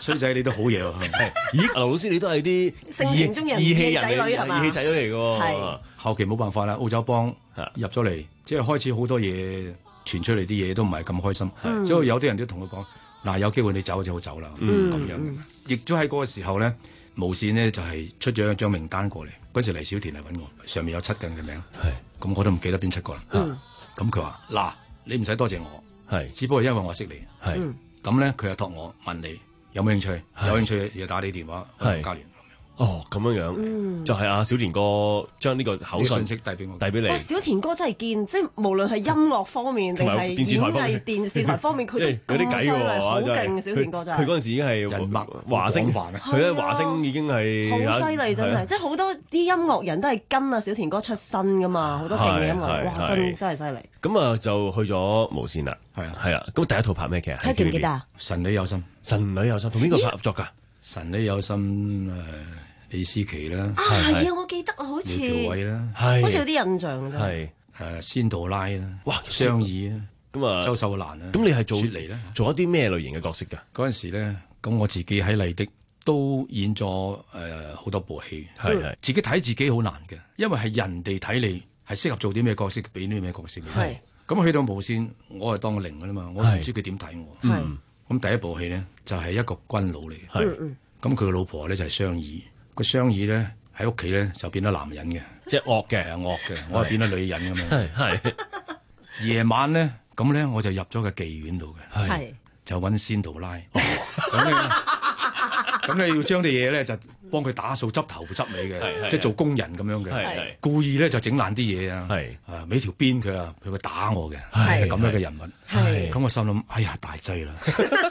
Speaker 29: 衰仔你都好嘢喎。
Speaker 8: 咦，劉老師你都係啲
Speaker 22: 性情中人
Speaker 8: 義氣人
Speaker 22: 義氣仔女係
Speaker 8: 嚟，
Speaker 22: 嘛
Speaker 8: 義氣仔女嚟嘅喎。
Speaker 22: 係
Speaker 29: 後期冇辦法啦，澳洲幫入咗嚟，即係開始好多嘢傳出嚟，啲嘢都唔係咁開心。
Speaker 22: 嗯
Speaker 29: 所以有啲人都同佢講：嗱，有機會你走就好走啦。咁、
Speaker 22: 嗯
Speaker 29: 樣，亦都喺嗰個時候咧，無線呢就係出咗一張名單過嚟。嗰時黎小田嚟揾我，上面有七個人嘅名。係，咁我都唔記得邊七個啦。咁佢話：嗱，你唔使多謝我，係，只不過因為我識你。係，咁咧佢又託我問你有冇興趣，有興趣就打你電話，我同交聯。
Speaker 8: 哦，咁樣樣，
Speaker 22: 嗯
Speaker 8: 就係阿小田哥將呢個口信
Speaker 29: 息遞俾我，
Speaker 8: 遞俾你。
Speaker 22: 哇！小田哥真係見，即係無論係音樂方面定係演藝電視台方面，佢都
Speaker 8: 有啲計喎，
Speaker 22: 好勁。小田哥真係
Speaker 8: 佢嗰陣時已經係人脈華星，佢喺華星已經係
Speaker 22: 好犀利，真係，即係好多啲音樂人都係跟阿小田哥出身噶嘛，好多勁嘅音樂人，哇！真真係犀利。
Speaker 8: 咁啊，就去咗無線啦，係啊，係啦。咁第一套拍咩劇啊？
Speaker 22: 睇記唔記得啊？
Speaker 29: 神女有心，
Speaker 8: 神女有心，同邊個拍合作㗎？
Speaker 29: 神女有心誒。李思琪啦，
Speaker 22: 啊係啊，我記得啊，好似
Speaker 29: 苗僑偉啦，
Speaker 22: 好似有啲印象真
Speaker 29: 係誒仙杜拉啦，哇雙耳啊，
Speaker 8: 咁啊
Speaker 29: 周秀蘭啊，
Speaker 8: 咁你係做
Speaker 29: 雪梨啦，
Speaker 8: 做一啲咩類型嘅角色㗎？
Speaker 29: 嗰陣時咧，咁我自己喺麗的都演咗誒好多部戲，
Speaker 8: 係係
Speaker 29: 自己睇自己好難嘅，因為係人哋睇你係適合做啲咩角色，俾啲咩角色嘅。係咁去到無線，我係當零㗎啦嘛，我唔知佢點睇我。係咁第一部戲咧就係一個軍佬嚟嘅，係咁佢個老婆咧就係雙耳。個雙耳咧喺屋企咧就變咗男人嘅，
Speaker 8: 即係惡嘅，
Speaker 29: 係惡嘅，我係變咗女人咁樣。
Speaker 8: 係係
Speaker 29: 夜晚咧，咁咧我就入咗個妓院度嘅，
Speaker 22: 係
Speaker 29: 就揾仙杜拉。咁你咁你要將啲嘢咧就幫佢打掃、執頭執尾嘅，即係做工人咁樣嘅。故意咧就整爛啲嘢啊，啊俾條鞭佢啊，佢會打我嘅，係咁樣嘅人物。咁我心諗，哎呀大劑啦！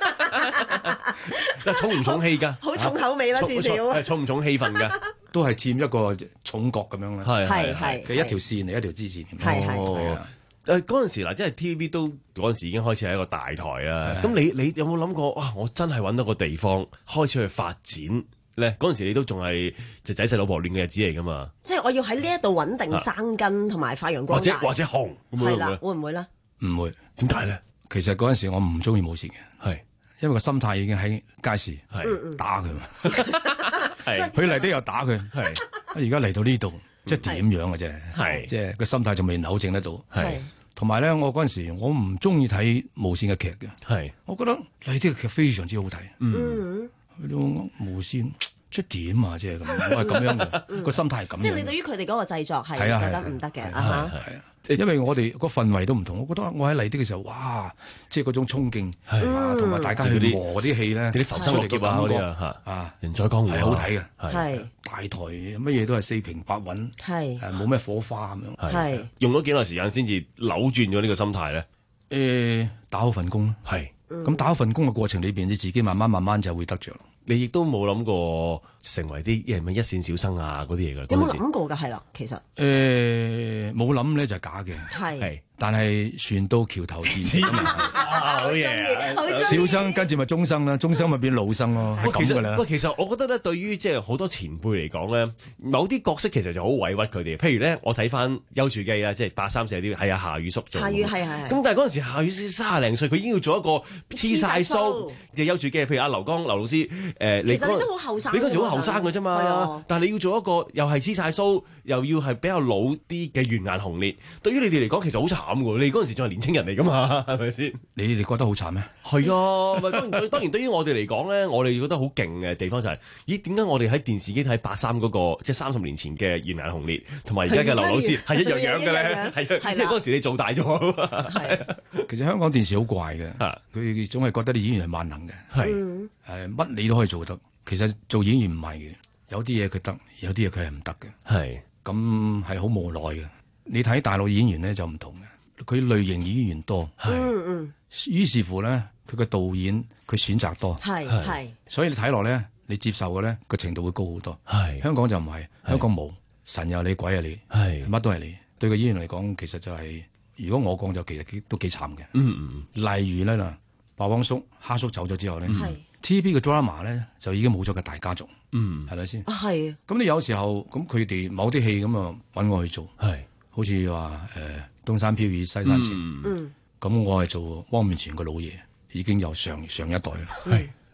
Speaker 8: 重唔重戲㗎？
Speaker 22: 好重口味啦，至少。
Speaker 8: 係重唔重戲份㗎？
Speaker 29: 都係佔一個重角咁樣啦。
Speaker 8: 係
Speaker 29: 係係。佢一條線嚟，一條支線。
Speaker 22: 係係。
Speaker 29: 係
Speaker 8: 誒嗰陣時嗱，因為 T V B 都嗰陣時已經開始係一個大台啦。咁你你有冇諗過哇？我真係揾到個地方開始去發展咧？嗰陣時你都仲係隻仔細老婆亂嘅日子嚟㗎嘛？
Speaker 22: 即係我要喺呢一度穩定生根同埋發揚光大。
Speaker 8: 或者或者紅
Speaker 22: 係啦，會唔會咧？
Speaker 29: 唔會。
Speaker 8: 點解咧？
Speaker 29: 其實嗰陣時我唔中意無線嘅。
Speaker 8: 係。
Speaker 29: 因為個心態已經喺街市打佢嘛，佢嚟都有打佢，而家嚟到呢度，即係點樣嘅啫？係即係個心態仲未扭正得到。係同埋咧，我嗰陣時我唔中意睇無線嘅劇嘅，係我覺得麗的嘅劇非常之好睇。嗯，去到無線即係點啊？即係咁，我係咁樣嘅個心態係咁。
Speaker 22: 即係你對於佢哋嗰個製作係覺得唔得嘅啊？
Speaker 29: 係啊。因為我哋個氛圍都唔同，我覺得我喺麗的嘅時候，哇！即係嗰種衝勁，啊，同埋大家去磨啲戲咧，
Speaker 8: 啲浮生六劫啊嗰啲啊，啊，人在江湖
Speaker 29: 係好睇嘅，
Speaker 22: 係
Speaker 29: 大台乜嘢都係四平八穩，
Speaker 22: 係
Speaker 29: 誒冇咩火花咁樣，
Speaker 22: 係
Speaker 8: 用咗幾耐時間先至扭轉咗呢個心態咧？
Speaker 29: 誒，打好份工咯，係咁打好份工嘅過程裏邊，你自己慢慢慢慢就會得着。
Speaker 8: 你亦都冇諗過成為啲係咪一線小生啊嗰啲嘢㗎？
Speaker 22: 有冇諗過㗎？係啦，其實
Speaker 29: 誒冇諗咧就係假嘅，
Speaker 22: 係，
Speaker 29: 但係船到橋頭自然直。
Speaker 8: 好嘢！
Speaker 29: 小生跟住咪中生啦，中生咪變老生咯，係咁㗎啦。
Speaker 8: 喂，其實我覺得咧，對於即係好多前輩嚟講咧，某啲角色其實就好委屈佢哋。譬如咧，我睇翻丘處機啊，即係八三四啲係啊夏雨叔做。
Speaker 22: 夏雨係係。
Speaker 8: 咁但係嗰陣時夏雨三廿零歲，佢已經要做一個黐晒鬚嘅丘處機。譬如阿劉江劉老師，誒，
Speaker 22: 其實你都好後生，
Speaker 8: 你嗰時好後生㗎啫嘛。但係你要做一個又係黐晒鬚，又要係比較老啲嘅圓顏紅烈，對於你哋嚟講其實好慘㗎。你嗰陣時仲係年青人嚟㗎嘛，係咪先？
Speaker 29: 你哋覺得好慘咩？
Speaker 8: 係啊，咪當然對，當然對於我哋嚟講咧，我哋覺得好勁嘅地方就係、是，咦？點解我哋喺電視機睇八三嗰個，即係三十年前嘅圓顏紅烈，同埋而家嘅劉老師係一樣樣嘅咧？係啊，因為嗰陣時你做大咗。係，
Speaker 29: 其實香港電視好怪嘅，佢總係覺得啲演員係萬能嘅，係誒乜你都可以做得。其實做演員唔係嘅，有啲嘢佢得，有啲嘢佢係唔得嘅。係咁係好無奈嘅。你睇大陸演員咧就唔同嘅，佢類型演員多。係。於是乎咧，佢嘅導演佢選擇多，
Speaker 22: 係係，
Speaker 29: 所以你睇落咧，你接受嘅咧個程度會高好多。
Speaker 8: 係香
Speaker 29: 港就唔係，香港冇神有你，鬼有你，係乜都係你。對個演員嚟講，其實就係、是、如果我講就其實都幾慘嘅。嗯嗯，例如咧嗱，白王叔、蝦叔走咗之後咧、嗯、T V B 嘅 drama 咧就已經冇咗個大家族。嗯，係咪先？
Speaker 22: 啊係。
Speaker 29: 咁你有時候咁佢哋某啲戲咁啊揾我去做，係好似話誒東山飄雨西山情。嗯。咁我係做汪明荃個老爺，已經由上上一代啦。係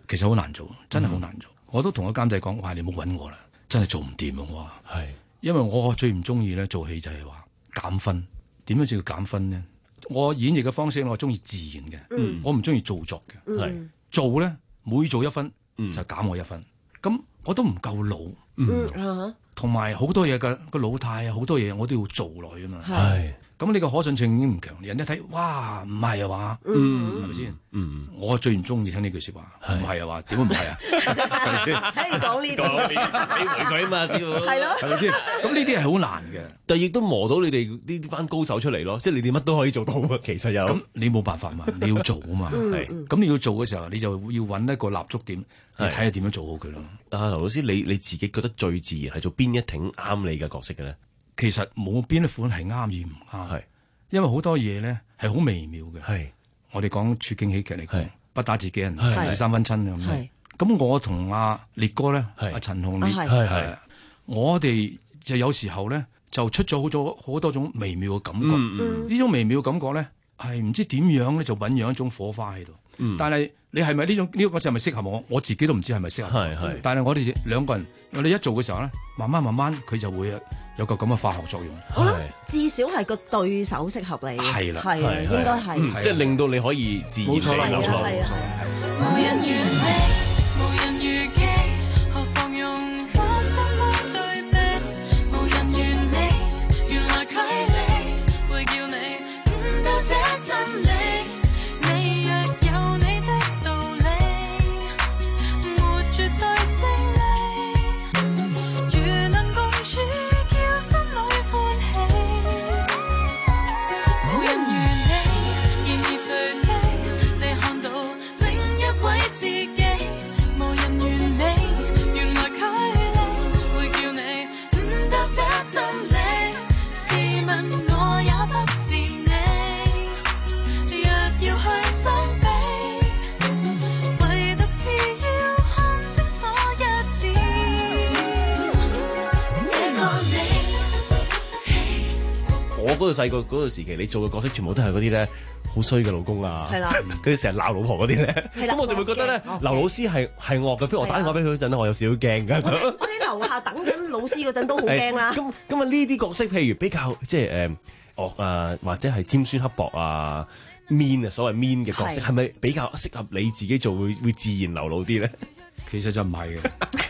Speaker 29: 其實好難做，真係好難做。嗯、我都同個監製講，哇！你唔好揾我啦，真係做唔掂啊！我話係，因為我最唔中意咧做戲就係話減分。點樣叫減分呢？我演繹嘅方式我中意自然嘅，嗯、我唔中意做作嘅。係、嗯、做咧，每做一分、嗯、就減我一分。咁我都唔夠老，同埋好多嘢嘅個老態啊，好多嘢我都要做落去啊嘛。係咁呢個可信性已經唔強，人一睇哇唔係啊嘛，係咪先？嗯，我最唔中意聽呢句説話，唔係啊嘛，點會唔係啊？係咪先？
Speaker 22: 喺講呢啲，
Speaker 8: 你回佢啊嘛，師傅
Speaker 22: 係咯，
Speaker 29: 係咪先？咁呢啲係好難嘅，
Speaker 8: 但係亦都磨到你哋呢班高手出嚟咯，即係你哋乜都可以做到啊。其實有
Speaker 29: 咁你冇辦法嘛，你要做啊嘛，係咁你要做嘅時候，你就要揾一個立足點，你睇下點樣做好佢咯。
Speaker 8: 啊，劉老師，你你自己覺得最自然係做邊一挺啱你嘅角色嘅咧？
Speaker 29: 其實冇邊一款係啱而唔啱，係因為好多嘢咧係好微妙嘅。係我哋講處境喜劇嚟講，不打自己人，同是三分親咁。咁我同阿烈哥咧，阿陳鴻烈，係我哋就有時候咧就出咗好多好多種微妙嘅感覺。呢種微妙嘅感覺咧係唔知點樣咧就醞釀一種火花喺度。但係你係咪呢種呢個角色係咪適合我？我自己都唔知係咪適合。係係。但係我哋兩個人，我哋一做嘅時候咧，慢慢慢慢佢就會有個咁嘅化學作用。
Speaker 22: 我諗至少係個對手適合你。係啦，係啊，應該係。
Speaker 8: 即係令到你可以自然。冇錯啦，冇錯，冇錯。嗰個細個嗰個時期，你做嘅角色全部都係嗰啲咧好衰嘅老公啊，係啦，嗰啲成日鬧老婆嗰啲咧，咁我就會覺得咧，劉老師係係惡嘅。譬如我打電話俾佢嗰陣咧，我有少少驚㗎。
Speaker 22: 我喺樓下等緊老師嗰陣都好驚啦。
Speaker 8: 咁咁啊，呢啲角色譬如比較即係誒惡啊，或者係尖酸刻薄啊、mean 啊，所謂 mean 嘅角色，係咪比較適合你自己做會會自然流露啲咧？
Speaker 29: 其實就唔係嘅。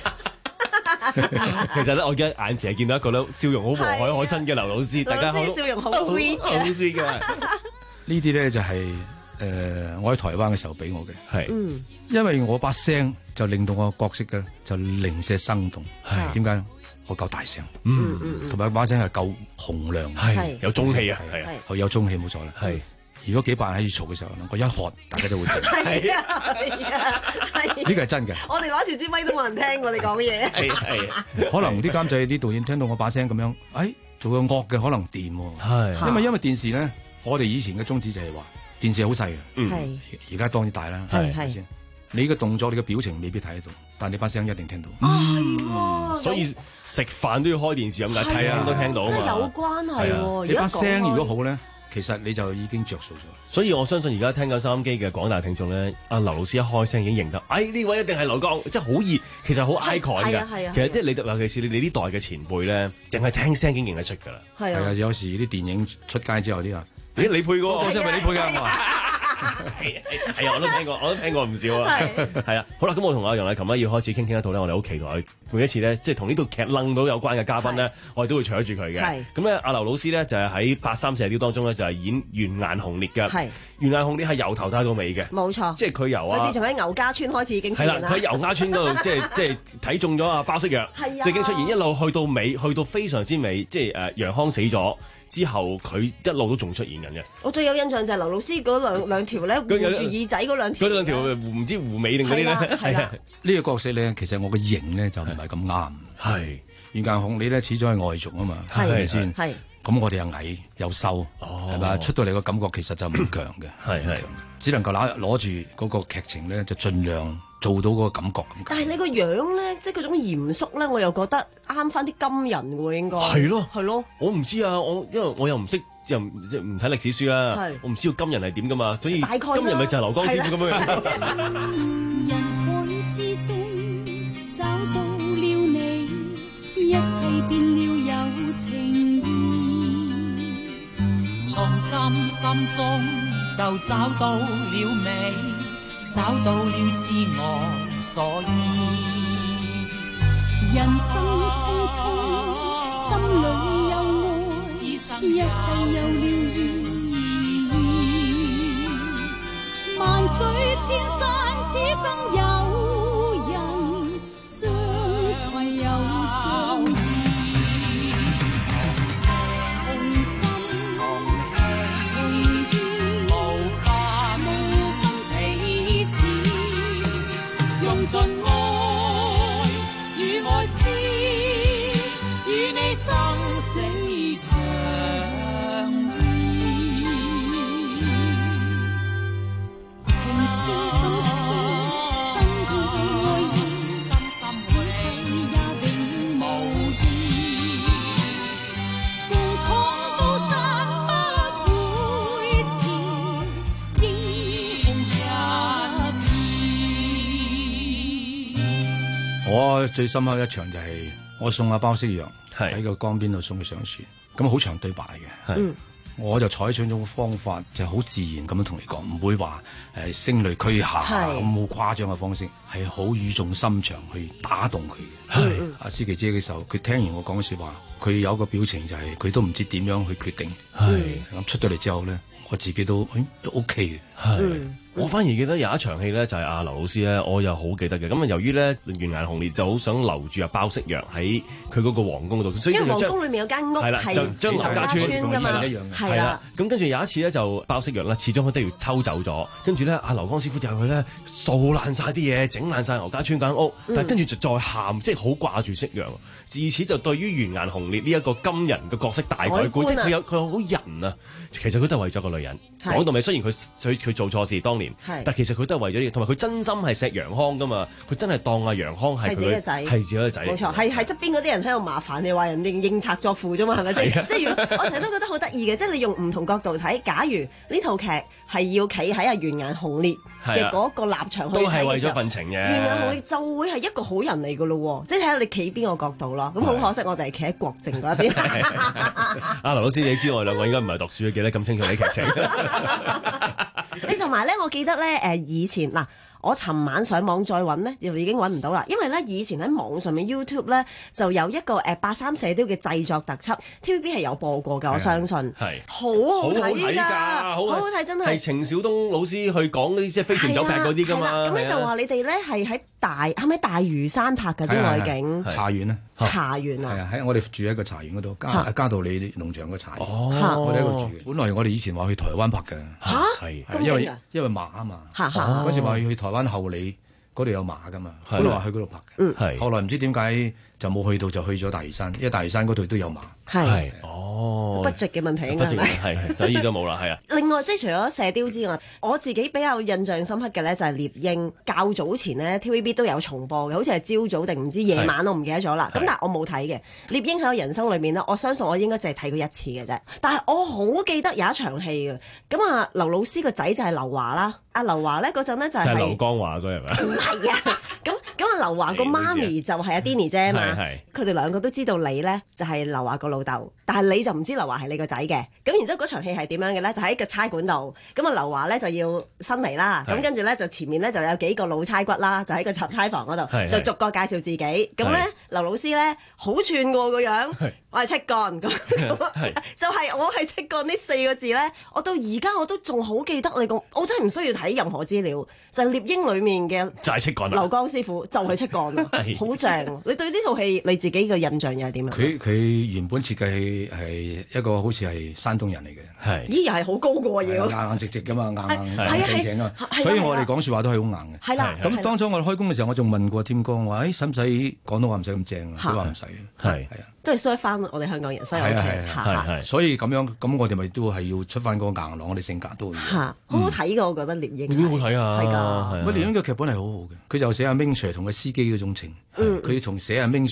Speaker 8: 其實咧，我而家眼前係見到一個咧笑容好和藹可親嘅劉老師，大家好
Speaker 22: 笑容好 sweet
Speaker 8: 好 sweet 嘅。
Speaker 29: 呢啲咧就係誒我喺台灣嘅時候俾我嘅，係，因為我把聲就令到我角色嘅就零舍生動，係點解？我夠大聲，嗯嗯，同埋把聲係夠洪亮，
Speaker 8: 係有中氣啊，係啊，
Speaker 29: 有中氣冇錯啦，係。如果幾百人喺度嘈嘅時候，我一喝，大家都會靜。
Speaker 22: 係啊係啊係。
Speaker 29: 呢個係真嘅。
Speaker 22: 我哋攞住支咪都冇人聽過你講嘢。係
Speaker 29: 係。可能啲監製、啲導演聽到我把聲咁樣，誒做個惡嘅可能掂喎。係。因為因為電視咧，我哋以前嘅宗旨就係話電視好細嘅。嗯。而家當然大啦。係係先。你嘅動作、你嘅表情未必睇得到，但你把聲一定聽到。
Speaker 22: 係。
Speaker 8: 所以食飯都要開電視咁解，睇啊都聽到啊嘛。
Speaker 22: 即係有關係喎。
Speaker 29: 你把聲如果好咧，其實你就已經着數咗，
Speaker 8: 所以我相信而家聽緊收音機嘅廣大聽眾咧，阿劉老師一開聲已經認得，哎呢位一定係劉江，即係好熱，其實好 icon 㗎。其實即係你，尤其是你哋呢代嘅前輩咧，淨係聽聲已經認得出㗎啦。
Speaker 29: 係啊，有時啲電影出街之後啲啊，
Speaker 8: 咦你配㗎？
Speaker 29: 我真係咪你配㗎？
Speaker 8: 係係啊，我都聽過，我都聽過唔少啊。係啊，好啦，咁我同阿楊麗琴咧要開始傾傾一套咧，我哋好期待每一次咧，即係同呢套劇楞到有關嘅嘉賓咧，我哋都會搶住佢嘅。咁咧，阿劉老師咧就係喺八三射雕當中咧就係演完顏洪烈嘅。係完顏洪烈係由頭睇到尾嘅。
Speaker 22: 冇錯，
Speaker 8: 即係佢由啊，
Speaker 22: 佢自從喺牛家村開始已經出現啦。
Speaker 8: 係啦，佢喺牛家村嗰度即係即係睇中咗阿包色藥，就已經出現，一路去到尾，去到非常之尾，即係誒楊康死咗。之後佢一路都仲出現緊嘅。
Speaker 22: 我最有印象就係劉老師嗰兩兩條咧護住耳仔嗰兩條。
Speaker 8: 嗰兩條唔知狐尾定嗰啲咧。係啊，
Speaker 29: 呢個角色咧，其實我個型咧就唔係咁啱。係完顏洪烈咧始終係外族啊嘛，係咪先？係。咁我哋又矮又瘦，係咪？出到嚟個感覺其實就唔強嘅。係係。只能夠攞攞住嗰個劇情咧，就盡量做到嗰個感覺咁。
Speaker 22: 但係你個樣咧，即係嗰種嚴肅咧，我又覺得啱翻啲金人喎，應該係咯，係咯。
Speaker 8: 我唔知啊，我因為我又唔識，又唔即係唔睇歷史書啦，我唔知道金人係點噶嘛，所以金人咪就係劉江師傅咁樣。
Speaker 28: 之中找到了你，一切變了有情意。
Speaker 20: 從今心中就找到了美，找到了自我所依。
Speaker 28: 人生匆匆，心裏有愛，一世有了意義。萬水千山，此生有人相攜又相依。同心同意，無分彼此，用盡愛與愛痴，與你生死相依。情痴心痴，真意愛意，此世也永無異。共闖高山不會遲，英雄一片。
Speaker 29: 我最深刻一場就係我送阿包式陽喺個江邊度送佢上船，咁好長對白嘅。
Speaker 8: 係
Speaker 29: 我就採取一種方法，就好自然咁樣同你講，唔會話誒聲淚俱下咁好誇張嘅方式，係好語重心長去打動佢。係阿思琪姐嘅時候，佢聽完我講嘅説話，佢有一個表情就係、是、佢都唔知點樣去決定。係咁出到嚟之後咧，我自己都誒、哎、都 OK 嘅。係。
Speaker 8: 嗯我反而記得有一場戲咧，就係阿劉老師咧，我又好記得嘅。咁啊，由於咧懸崖紅烈就好想留住阿包式陽喺佢嗰個皇宮度，所以
Speaker 22: 因為皇宮裏面有間屋係
Speaker 8: 就將劉家村
Speaker 22: 㗎嘛，
Speaker 8: 係啦。咁跟住有一次咧，就包式陽咧，始終佢都要偷走咗。跟住咧，阿劉江師傅就佢咧掃爛晒啲嘢，整爛晒劉家村間屋，但係跟住就再喊，即係好掛住式陽。自此就對於懸崖紅烈呢一個金人嘅角色大改觀，即係佢有佢好人啊。其實佢都係為咗個女人。講到尾，雖然佢佢佢做錯事當年。但其實佢都係為咗呢個，同埋佢真心係錫楊康噶嘛，佢真係當阿楊康係
Speaker 22: 自己嘅仔，
Speaker 8: 係自己嘅仔。
Speaker 22: 冇錯，係係側邊嗰啲人喺度麻煩你話人哋認賊作父啫嘛，係咪先？即係我成日都覺得好得意嘅，即係你用唔同角度睇。假如呢套劇係要企喺阿懸崖紅烈嘅嗰個立場去睇嘅時候，
Speaker 8: 都係為咗份情嘅。
Speaker 22: 懸崖紅烈就會係一個好人嚟噶咯，即係睇下你企邊個角度咯。咁好可惜，我哋係企喺郭靖嗰一邊。
Speaker 8: 阿劉老師，你知我哋兩個應該唔係讀書，記得咁清楚啲劇情。
Speaker 22: 你同埋咧，我記得咧，誒以前嗱，我尋晚上網再揾咧，就已經揾唔到啦。因為咧，以前喺網上面 YouTube 咧就有一個誒八三射雕嘅製作特輯 ，T V B 係有播過㗎，我相信係好好睇㗎，好好睇真係。
Speaker 8: 係程小東老師去講嗰啲即係飛檐走壁嗰啲㗎嘛。
Speaker 22: 咁咧就話你哋咧係喺大係咪大嶼山拍嘅啲外景？
Speaker 29: 茶園啊，
Speaker 22: 茶園啊，
Speaker 29: 係啊，喺我哋住喺個茶園嗰度，嘉嘉道理農場嘅茶園。哦，我哋喺度住。本來我哋以前話去台灣拍嘅。
Speaker 22: 嚇，
Speaker 29: 係因為因為馬啊嘛。嗰時話去台灣后里嗰度有馬噶嘛，本來話去嗰度拍嘅。係。後來唔知點解就冇去到，就去咗大嶼山，因為大嶼山嗰度都有馬。
Speaker 22: 係。
Speaker 8: 哦。
Speaker 22: 不值嘅問題應該係咪？
Speaker 8: 係，所以都冇啦，係啊。
Speaker 22: 另外，即係除咗射雕之外，我自己比較印象深刻嘅咧就係獵鷹。較早前咧 T V B 都有重播嘅，好似係朝早定唔知夜晚，我唔記得咗啦。咁但係我冇睇嘅。獵鷹喺我人生裏面咧，我相信我應該淨係睇過一次嘅啫。但係我好記得有一場戲嘅。咁啊，劉老師個仔就係劉華啦。阿劉華咧嗰陣咧就係就係
Speaker 8: 劉江華嗰係咪？
Speaker 22: 唔係啊，咁咁啊劉華個媽咪就係阿 Denny 姐嘛。佢哋兩個都知道你咧就係劉華個老豆，但係你就唔知劉華係你個仔嘅。咁然之後嗰場戲係點樣嘅咧？就喺個差館度，咁啊劉華咧就要新嚟啦。咁跟住咧就前面咧就有幾個老差骨啦，就喺個插差房嗰度，就逐個介紹自己。咁咧劉老師咧好串㗎個樣，我係戚幹，咁就係我係戚幹呢四個字咧，我到而家我都仲好記得你講，我真係唔需要睇任何資料，就係獵鷹裡面嘅
Speaker 8: 就係戚幹
Speaker 22: 劉江師傅就係戚幹啊，好正！你對呢套戲你自己嘅印象又係點啊？
Speaker 29: 佢佢原本設計係一個好似係山東人嚟嘅，
Speaker 8: 係
Speaker 22: 咦又係好高過要
Speaker 29: 硬硬直直噶嘛，硬硬
Speaker 22: 硬
Speaker 29: 正正啊，所以我哋講説話都係好硬嘅。
Speaker 22: 係啦，
Speaker 29: 咁當初我哋開工嘅時候，我仲問過添哥，我話誒使唔使廣東話唔使咁正啊？佢話唔使，係係啊。
Speaker 22: 都係衰翻我哋香港人，所以 OK
Speaker 29: 係所以咁樣咁，我哋咪都係要出翻嗰個硬朗，我哋性格都會。
Speaker 22: 好好睇㗎，我覺得獵鷹。
Speaker 8: 獵鷹好睇啊，
Speaker 22: 係㗎。
Speaker 29: 乜獵鷹嘅劇本係好好嘅，佢就寫阿 Ming Sir 同個司機嗰種情，佢同寫阿 Ming Sir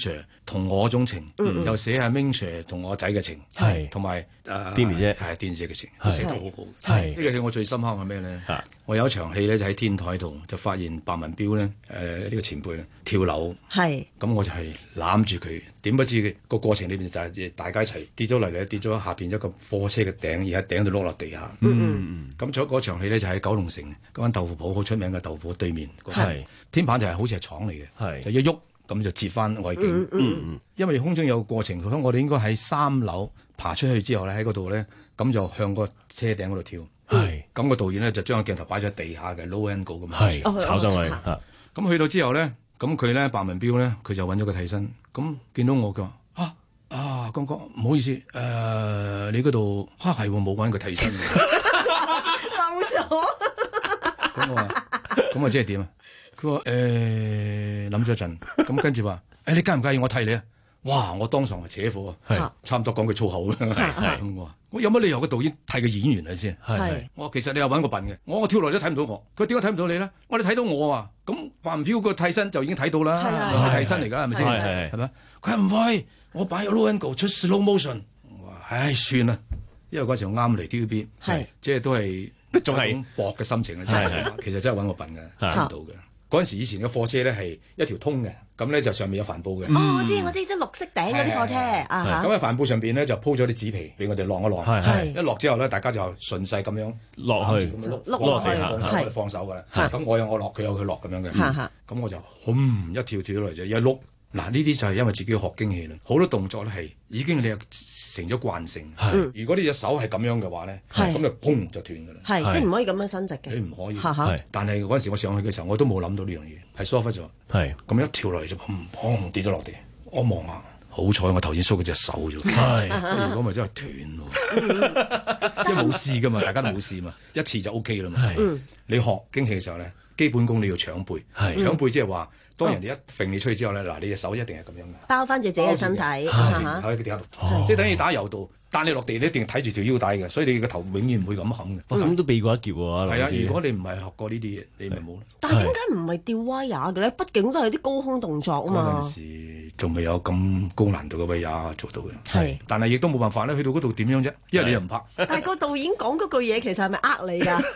Speaker 29: 同我種情，
Speaker 8: 嗯
Speaker 29: 又寫阿 Ming Sir 同我仔嘅情，
Speaker 8: 係
Speaker 29: 同埋誒
Speaker 8: Danny 姐
Speaker 29: 係 Danny 姐嘅情，
Speaker 8: 係
Speaker 29: 寫得好好。
Speaker 8: 係
Speaker 29: 呢個戲我最深刻係咩咧？我有一場戲咧就喺天台度就發現白文彪咧誒呢個前輩咧跳樓，
Speaker 22: 係
Speaker 29: 咁我就係攬住佢，點不知嘅個過程裏邊就係大家一齊跌咗落嚟，跌咗下邊一個貨車嘅頂，而喺頂度碌落地下。
Speaker 8: 嗯嗯
Speaker 29: 咁咗嗰場戲咧就喺九龍城嗰間豆腐鋪好出名嘅豆腐鋪對面，
Speaker 8: 係
Speaker 29: 天板就係好似係廠嚟嘅，
Speaker 8: 係
Speaker 29: 就一喐咁就接翻外景。
Speaker 8: 嗯嗯嗯
Speaker 29: 因為空中有個過程，咁我哋應該喺三樓爬出去之後咧，喺嗰度咧咁就向個車頂嗰度跳。
Speaker 8: 係
Speaker 29: 咁個導演咧就將個鏡頭擺咗喺地下嘅 low angle 咁
Speaker 8: 係
Speaker 29: 樣
Speaker 8: 炒上去嚇。
Speaker 29: 咁去到之後咧，咁佢咧白文彪咧佢就揾咗個替身，咁見到我佢話啊啊剛剛唔好意思誒、呃，你嗰度啊係喎冇揾個替身喎。
Speaker 22: 漏咗。
Speaker 29: 咁我話咁啊即係點啊？佢話誒諗咗一陣，咁跟住話誒你介唔介意我替你啊？哇！我當場係扯火啊，差唔多講句粗口啦。咁我話我有乜理由個導演替個演員嚟先？
Speaker 8: 係
Speaker 29: 我話其實你又揾個笨嘅，我我跳落都睇唔到我。佢點解睇唔到你咧？我哋睇到我啊！咁白文彪個替身就已經睇到啦，又係替身嚟㗎，係咪先？
Speaker 8: 係
Speaker 29: 係咪？佢話唔會，我擺個 low angle 出 slow motion。我話唉算啦，因為嗰時我啱嚟 T V B，
Speaker 8: 係
Speaker 29: 即係都係
Speaker 8: 仲係
Speaker 29: 一種搏嘅心情啊！
Speaker 8: 係係
Speaker 29: 其實真係揾個笨嘅，睇唔到嘅。嗰陣時以前嘅貨車咧係一條通嘅，咁咧就上面有帆布嘅。
Speaker 22: 哦，我知我知，即係綠色頂嗰啲貨車啊
Speaker 29: 咁喺帆布上邊咧就鋪咗啲紙皮俾我哋晾一晾。
Speaker 8: 係係
Speaker 29: 一落之後咧，大家就順勢咁樣
Speaker 8: 落去
Speaker 29: 咁樣碌
Speaker 8: 碌落地下
Speaker 29: 放手
Speaker 8: 係
Speaker 29: 放手㗎啦。
Speaker 8: 係
Speaker 29: 咁我有我落，佢有佢落咁樣嘅。
Speaker 22: 嚇嚇
Speaker 29: 咁我就轟一跳跳落嚟就一碌。嗱呢啲就係因為自己學京戲啦，好多動作咧係已經你成咗慣性。
Speaker 8: 係
Speaker 29: 如果你隻手係咁樣嘅話咧，
Speaker 22: 係
Speaker 29: 咁就砰就斷㗎啦。
Speaker 22: 係即係唔可以咁樣伸直嘅。
Speaker 29: 你唔可以。
Speaker 22: 嚇嚇
Speaker 29: 但係嗰陣時我上去嘅時候，我都冇諗到呢樣嘢，係疏忽咗。
Speaker 8: 係
Speaker 29: 咁一跳落嚟就砰砰跌咗落地。我望下，好彩我頭先縮嗰隻手啫。
Speaker 8: 係
Speaker 29: 如果咪真係斷喎，因為冇試㗎嘛，大家都冇試嘛，一次就 O K 啦嘛。
Speaker 8: 係
Speaker 29: 你學京戲嘅時候咧，基本功你要搶背，
Speaker 8: 係
Speaker 29: 搶背即係話。當人哋一揈你出去之後咧，嗱你隻手一定係咁樣嘅，
Speaker 22: 包翻住自己嘅身體，
Speaker 29: 喺地下度，即係等於打柔道，彈你落地你一定睇住條腰帶嘅，所以你個頭永遠唔會咁冚嘅。
Speaker 8: 咁都避過一劫喎。
Speaker 29: 係啊，如果你唔係學過呢啲嘢，你咪冇。
Speaker 22: 但係點解唔係吊威亞嘅咧？畢竟都係啲高空動作啊嘛。
Speaker 29: 嗰陣時仲未有咁高難度嘅威亞做到嘅，
Speaker 22: 係，
Speaker 29: 但係亦都冇辦法咧，去到嗰度點樣啫？因為你又唔拍。
Speaker 22: 但係個導演講嗰句嘢其實係咪呃你㗎？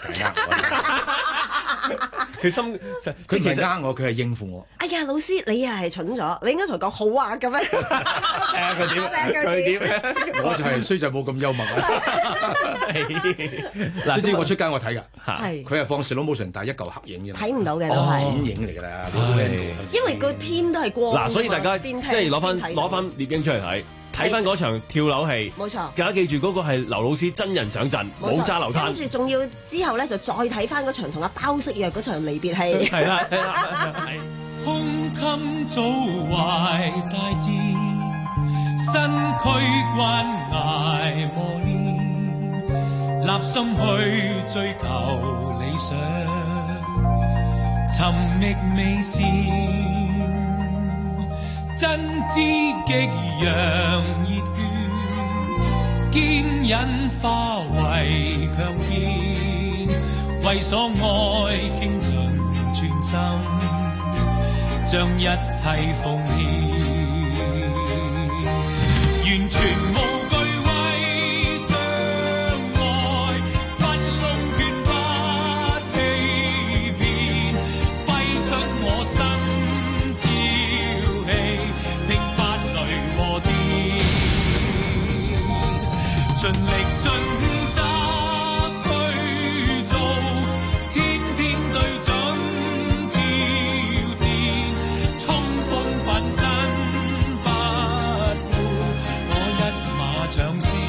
Speaker 8: 佢心
Speaker 29: 佢唔係呃我，佢係應付我。
Speaker 22: 哎呀，老師你啊係蠢咗，你應該同佢講好啊咁樣。
Speaker 8: 佢點？佢點？
Speaker 29: 我就係衰就冇咁幽默啊！嗱，知我出街我睇㗎，
Speaker 22: 係
Speaker 29: 佢係放 slow motion，但係一嚿黑影嘅，
Speaker 22: 睇唔到嘅都係
Speaker 29: 剪影嚟㗎啦。
Speaker 22: 因為個天都係光。
Speaker 8: 嗱，所以大家即係攞翻攞翻獵鷹出嚟睇。睇翻嗰場跳樓戲，
Speaker 22: 冇錯。
Speaker 8: 大家記住嗰個係劉老師真人上陣，冇揸流灘。
Speaker 22: 跟住仲要之後咧，就再睇翻嗰場同阿包惜約嗰場離別戲。
Speaker 8: 係啦，係啦，係。
Speaker 20: 胸襟早壞大志，身軀關捱磨練，立心去追求理想，尋覓美善。真知激揚熱血，堅忍化為強健，為所愛傾盡全心，將一切奉獻，完全無懼畏障礙，不窿決不欺騙，揮出我心。盡力盡責去做，天天對準挑戰，衝鋒奮身不顧，我一馬長線，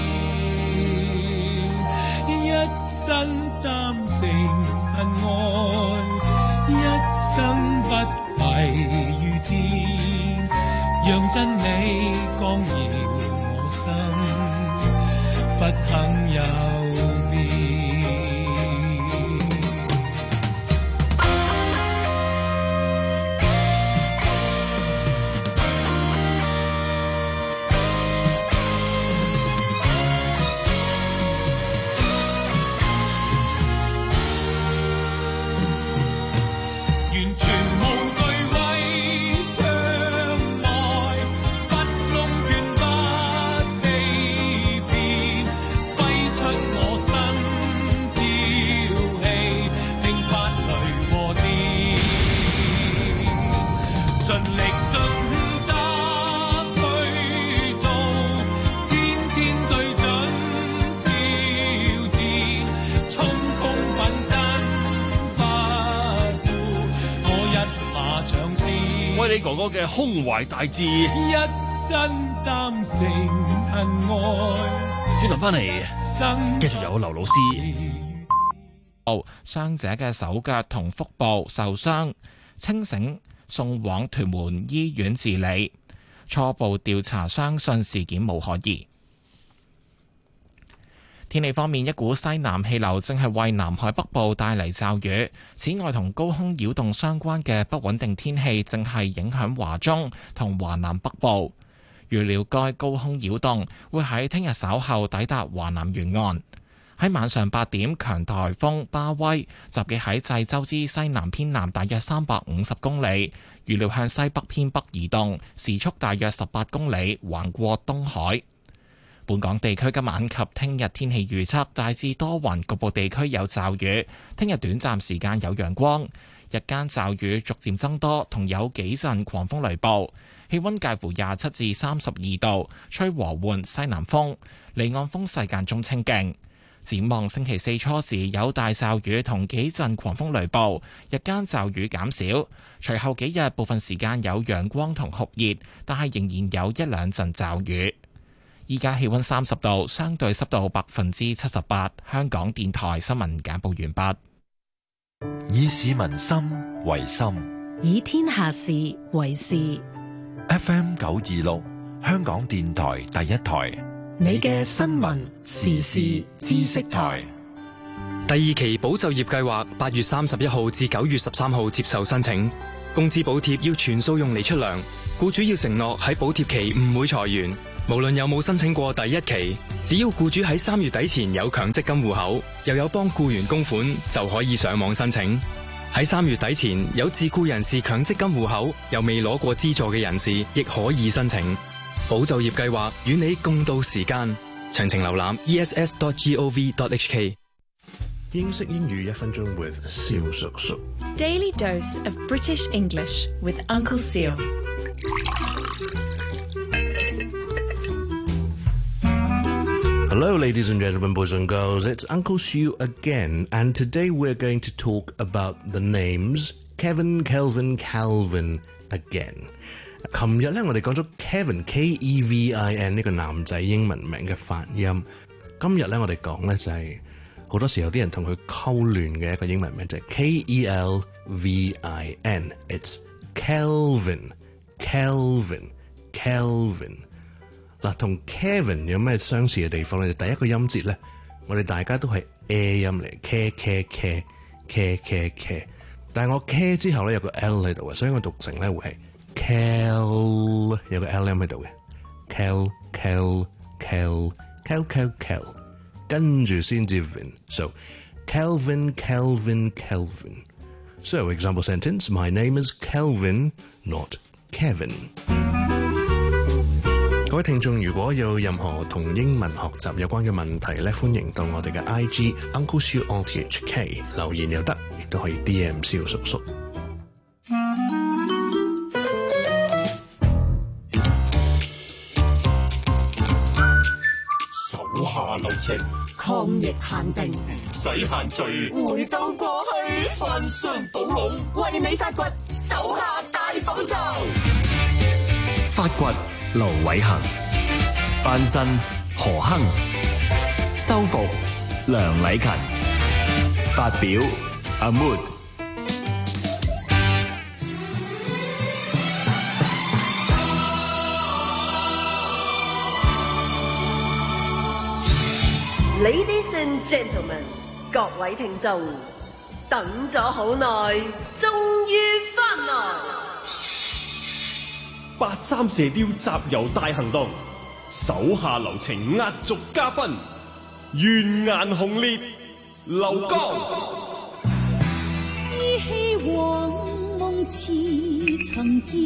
Speaker 20: 一生擔承恨愛，一生不愧於天，讓真理光耀我心。不肯有變。完全無懼畏障礙，不
Speaker 27: 威利哥哥嘅胸懷大志，
Speaker 20: 一身擔承恨愛。
Speaker 27: 轉頭翻嚟，繼續有劉老師。
Speaker 1: 傷者嘅手腳同腹部受傷，清醒送往屯門醫院治理。初步調查相信事件無可疑。天氣方面，一股西南氣流正係為南海北部帶嚟驟雨。此外，同高空擾動相關嘅不穩定天氣正係影響華中同華南北部。預料該高空擾動會喺聽日稍後抵達華南沿岸。喺晚上八點，強颱風巴威集結喺濟州之西南偏南大約三百五十公里，預料向西北偏北移動，時速大約十八公里，橫過東海。本港地區今晚及聽日天氣預測大致多雲，局部地區有驟雨。聽日短暫時間有陽光，日間驟雨逐漸增多，同有幾陣狂風雷暴。氣温介乎廿七至三十二度，吹和緩西南風，離岸風勢間中清勁。展望星期四初時有大驟雨同幾陣狂風雷暴，日間驟雨減少，隨後幾日部分時間有陽光同酷熱，但係仍然有一兩陣驟雨。依家氣温三十度，相對濕度百分之七十八。香港電台新聞簡報完畢。
Speaker 4: 以市民心為心，
Speaker 12: 以天下事為事。
Speaker 4: F M 九二六，香港電台第一台。
Speaker 12: 你嘅新聞時事知識台。
Speaker 2: 第二期保就業計劃八月三十一號至九月十三號接受申請，工資補貼要全數用嚟出糧，僱主要承諾喺補貼期唔會裁員。無論有冇申請過第一期，只要僱主喺三月底前有強積金戶口，又有幫僱員供款，就可以上網申請。喺三月底前有自僱人士強積金戶口又未攞過資助嘅人士，亦可以申請。保就業計劃與你共度時間，詳情瀏覽 e s s dot gov dot h k。
Speaker 3: 英式英語一分鐘 with 蕭叔叔。
Speaker 15: Daily dose of British English with Uncle Seal.
Speaker 3: Hello, ladies and gentlemen, boys and girls. It's Uncle Siu again, and today we're going to talk about the names Kevin, Kelvin, Calvin again. 琴日咧，我哋講咗 Kevin K E V I N 呢個男仔英文名嘅發音。今日咧，我哋講咧就係、是、好多時候啲人同佢溝亂嘅一個英文名就係、是、K E L V I N。It's Kelvin, Kelvin, Kelvin。嗱，同 Kevin 有咩相似嘅地方咧？第一個音節咧，我哋大家都係 A 音嚟 ，K K K K K K。但係我 K 之後咧有個 L 喺度嘅，所以我讀成咧會係 Kel， 有個 L 音喺度嘅 ，Kel Kel Kel Kel Kel Kel， 跟住先至 Vin。So Kelvin Kelvin Kelvin。So example sentence: My name is Kelvin, not Kevin。各位聽眾，如果有任何同英文學習有關嘅問題咧，歡迎到我哋嘅 I G Uncle Siu R T H K 留言又得，亦都可以 D M 蕭叔叔。
Speaker 24: 手下留情，抗疫限定，使限聚，回到過去，翻箱倒籠，為你發掘手下大寶藏。
Speaker 25: 發掘盧偉恒，翻身何亨，修復梁禮勤，發表阿 Mood。
Speaker 26: Ladies and gentlemen， 各位聽眾，等咗好耐，終於翻來。
Speaker 27: 八三射雕集郵大行動，手下留情壓軸嘉賓，懸顏紅烈，劉江。
Speaker 28: 依稀往夢似曾見，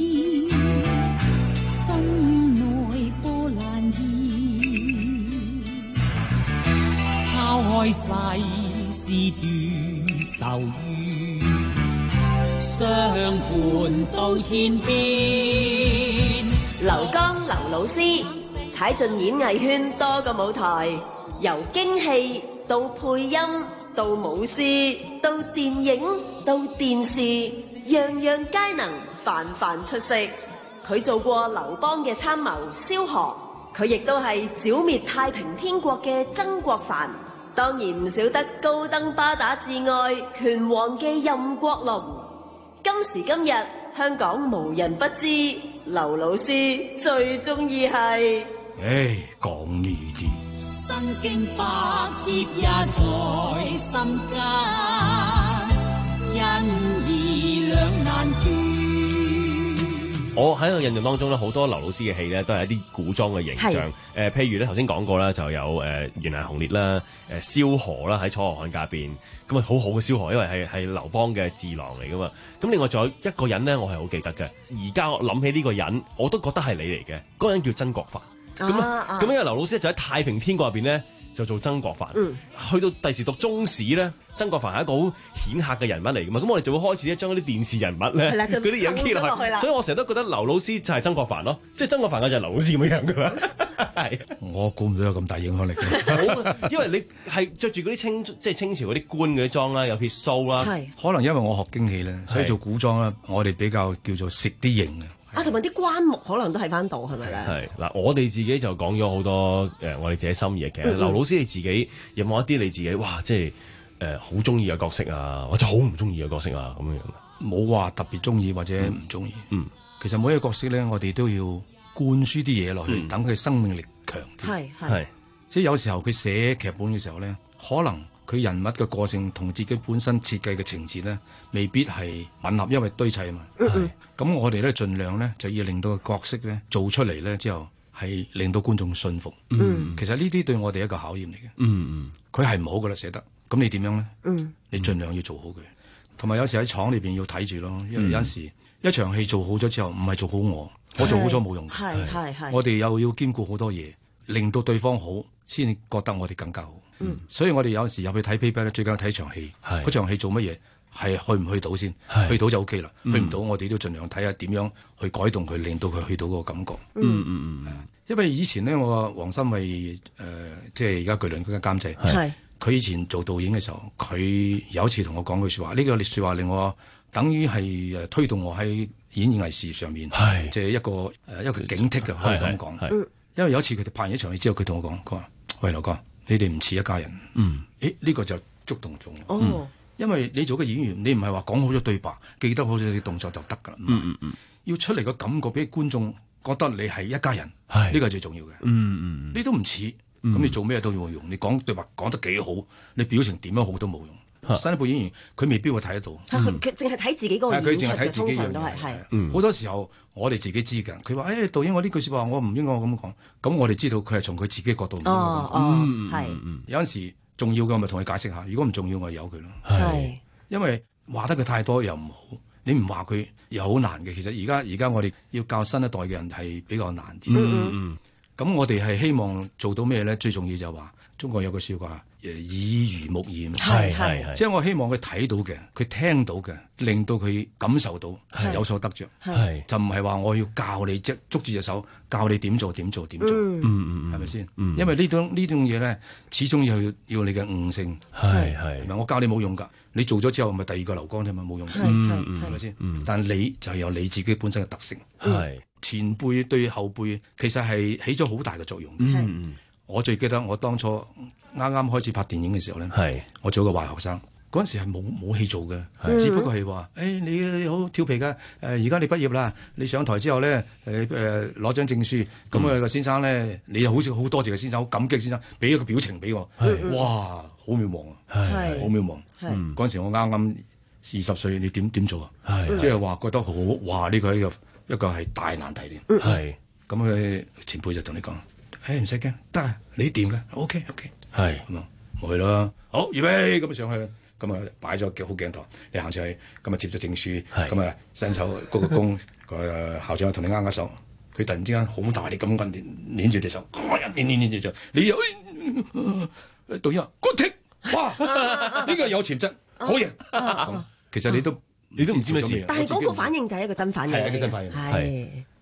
Speaker 28: 心內波瀾現，拋開世事斷愁怨，相伴到天邊。
Speaker 26: 劉江劉老師踩進演藝圈多個舞台，由京戲到配音到舞獅，到電影，到電視，樣樣皆能泛泛出色。佢做過劉邦嘅參謀蕭何，佢亦都係剿滅太平天國嘅曾國藩，當然唔少得高登巴打至愛拳王嘅任國龍。今時今日，香港無人不知劉老師最中意係，
Speaker 29: 唉，講呢啲。
Speaker 28: 身經百劫也在心間，因義兩難斷。
Speaker 8: 我喺個印象當中咧，好多劉老師嘅戲咧都係一啲古裝嘅形象。誒、呃，譬如咧頭先講過啦，就有誒《懸崖紅烈》啦，誒蕭何啦喺《楚河漢家》邊，咁啊好好嘅蕭何，因為係係劉邦嘅智囊嚟噶嘛。咁另外仲有一個人咧，我係好記得嘅。而家我諗起呢個人，我都覺得係你嚟嘅。嗰、那個人叫曾國藩。咁啊，咁因為劉老師就喺太平天國入邊咧，就做曾國藩。嗯、去到第時讀中史咧，曾國藩係一個好顯赫嘅人物嚟噶嘛。咁我哋就會開始咧將嗰啲電視人物咧，嗰啲樣 key 落去。所以我成日都覺得劉老師就係曾國藩咯，即係曾國藩嘅就係劉老師咁樣樣噶啦。係，
Speaker 29: 我估唔到有咁大影響力
Speaker 8: 嘅。因為你係着住嗰啲清即係清朝嗰啲官嗰啲裝啦，有撇鬚啦。
Speaker 29: 可能因為我學京戲咧，所以做古裝咧，我哋比較叫做食啲型啊。
Speaker 26: 啊，同埋啲關目可能都喺翻度，係咪咧？
Speaker 8: 係嗱，我哋自己就講咗好多誒、呃，我哋自己心意嘅。其實劉老師你自己有冇一啲你自己哇，即係誒好中意嘅角色啊，或者好唔中意嘅角色啊咁樣樣？
Speaker 29: 冇話特別中意或者唔中意。嗯，其實每一個角色咧，我哋都要灌輸啲嘢落去，嗯、等佢生命力強啲。係係，即係有時候佢寫劇本嘅時候咧，可能佢人物嘅個性同自己本身設計嘅情節咧，未必係吻合，因為堆砌啊嘛。咁、嗯嗯、我哋咧盡量咧就要令到個角色咧做出嚟咧之後係令到觀眾信服。嗯、其實呢啲對我哋一個考驗嚟嘅。嗯嗯，佢係唔好噶啦寫得，咁你點樣咧？嗯，你盡量要做好佢。同埋有時喺廠裏邊要睇住咯，因為有陣時、嗯、一場戲做好咗之後，唔係做好我，我做好咗冇用。係係係，我哋又要兼顧好多嘢，令到對方好，先覺得我哋更加好。嗯，所以我哋有時入去睇 paper 咧，最緊要睇場戲，嗰場戲做乜嘢，係去唔去到先，去到就 OK 啦，嗯、去唔到我哋都盡量睇下點樣去改動佢，令到佢去到嗰個感覺。嗯嗯嗯，因為以前咧，我黃心慧誒，即係而家巨輪嗰間監製，係佢以前做導演嘅時候，佢有一次同我講句說話，呢、這個說話令我等於係誒推動我喺演藝藝事上面，係即係一個誒一個警惕嘅，可以咁講。因為有一次佢哋拍完一場戲之後，佢同我講，佢話：喂，劉哥。你哋唔似一家人，嗯，誒呢、這個就觸動咗我，哦、嗯，因為你做個演員，你唔係話講好咗對白，記得好咗啲動作就得噶啦，嗯嗯嗯，要出嚟個感覺俾觀眾覺得你係一家人，係呢是個係最重要嘅，嗯嗯，你都唔似，咁、嗯、你做咩都冇用，你講對白講得幾好，你表情點樣好都冇用。新一輩演員佢未必會睇得到，
Speaker 26: 佢淨係睇自己嗰個演出嘅，通常都係係。
Speaker 29: 好多時候我哋自己知㗎，佢話：誒導演，我呢句説話我唔應該咁講。咁我哋知道佢係從佢自己角度唔應該咁講。係有陣時重要嘅，我咪同佢解釋下；如果唔重要，我由佢咯。係因為話得佢太多又唔好，你唔話佢又好難嘅。其實而家而家我哋要教新一代嘅人係比較難啲。嗯嗯。咁我哋係希望做到咩咧？最重要就係話中國有句説話。誒耳濡目染，係係係，即係我希望佢睇到嘅，佢聽到嘅，令到佢感受到有所得着，係就唔係話我要教你即捉住隻手，教你點做點做點做，嗯嗯嗯，係咪先？因為呢種呢種嘢咧，始終要要你嘅悟性，係係，唔係我教你冇用㗎，你做咗之後咪第二個劉江啫嘛，冇用，嗯嗯，係咪先？但係你就有你自己本身嘅特性，係前輩對後輩其實係起咗好大嘅作用，嗯嗯。我最記得我當初啱啱開始拍電影嘅時候咧，是我做一個壞學生，嗰陣時係冇冇戲做嘅，是只不過係話，誒、欸、你你好調皮㗎，誒而家你畢業啦，你上台之後咧，誒誒攞張證書，咁啊個先生咧，你又好似好多謝個先生，好感激先生，俾一個表情俾我，是哇，好渺茫啊，係好渺茫，嗰陣時我啱啱二十歲，你點點做啊？即係話覺得好，哇！呢、這個係一個一個係大難題嚟，係咁佢前輩就同你講。誒唔使驚，得啊！你掂嘅 ，OK OK，係咁啊，冇去咯。好，預備咁啊上去啦，咁啊擺咗個好鏡頭，你行上去，咁啊接咗證書，咁啊伸手鞠個躬，個校長同你握握手，佢突然之間好大力咁緊捏住隻手，捏捏捏住就，你又誒導演話 good take，哇！呢個有潛質，好嘢。其實你都你都唔知咩事，
Speaker 26: 但係嗰個反應就係一個真反應，
Speaker 29: 係一個真反應，係。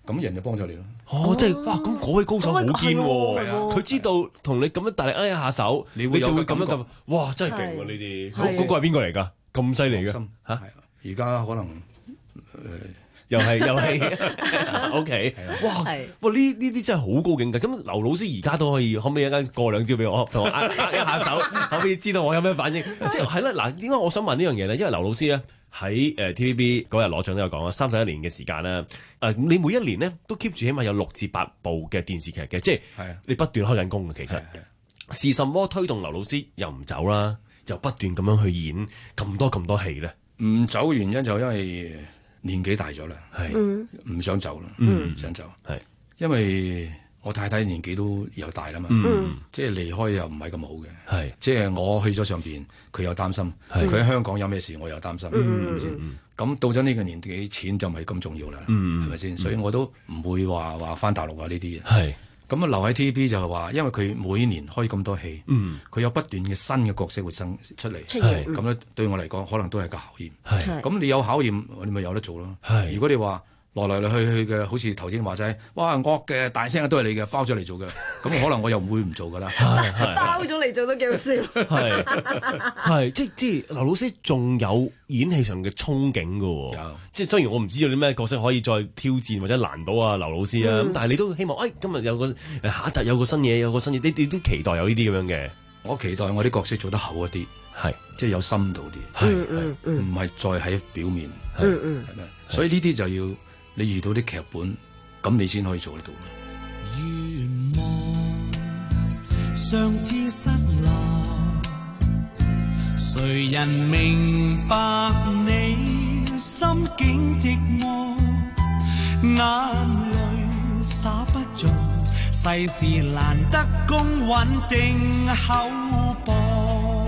Speaker 29: 咁人就幫咗你咯。
Speaker 8: 哦，即係哇！咁嗰位高手好堅喎，佢知道同你咁樣大力挨一下手，你就會咁樣咁，哇！真係勁喎呢啲。嗰嗰個係邊個嚟㗎？咁犀利嘅嚇？
Speaker 29: 而家可能誒
Speaker 8: 又係又係 OK。哇！哇！呢呢啲真係好高境界。咁劉老師而家都可以，可唔可以一間過兩招俾我，同我握握一下手，可唔可以知道我有咩反應？即係係啦，嗱，點解我想問呢樣嘢咧？因為劉老師咧。喺誒 T V B 嗰日攞獎都有講啦，三十一年嘅時間啦，誒你每一年咧都 keep 住起碼有六至八部嘅電視劇嘅，即係你不斷開緊工嘅。其實是什麼推動劉老師又唔走啦，又不斷咁樣去演咁多咁多戲咧？
Speaker 29: 唔走原因就因為年紀大咗啦，係唔想走啦，唔想走，係因為我太太年紀都又大啦嘛，嗯、即係離開又唔係咁好嘅，係即係我去咗上邊，佢又擔心，佢喺香港有咩事我又擔心，係咪先？咁到咗呢個年紀，錢就唔係咁重要啦，係咪先？所以我都唔會話話返大陸啊呢啲嘢。係咁啊，留喺 T V B 就係話，因為佢每年開咁多戲，佢、嗯、有不斷嘅新嘅角色會生出嚟，咁咧對我嚟講可能都係個考驗。係咁你有考驗，你咪有得做咯。係如果你話，來來來去去嘅，好似頭先話齋，哇惡嘅大聲都係你嘅，包咗嚟做嘅，咁可能我又唔會唔做噶啦。
Speaker 5: 包咗嚟做都幾好笑。
Speaker 8: 係係即即劉老師仲有演戲上嘅憧憬嘅喎。有即雖然我唔知道啲咩角色可以再挑戰或者難到啊劉老師啊，咁、嗯、但係你都希望，哎今日有個下一集有個新嘢，有個新嘢，你你都期待有呢啲咁樣嘅。
Speaker 29: 我期待我啲角色做得厚一啲，係即係有深度啲，係唔係再喺表面，係係咪？所以呢啲就要。你遇到啲劇本，咁你先可以做得到。
Speaker 20: 願望上至失落，誰人明白你心境寂寞？眼淚灑不盡，世事難得公穩定厚薄，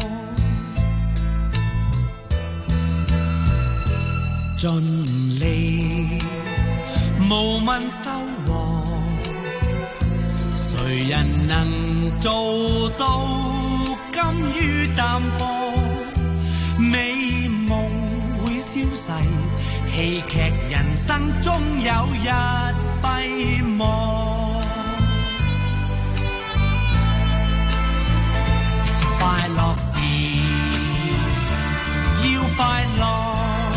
Speaker 20: 盡力無問收穫，誰人能做到甘於淡薄？美夢會消逝，戲劇人生終有日閉幕。快樂時要快樂，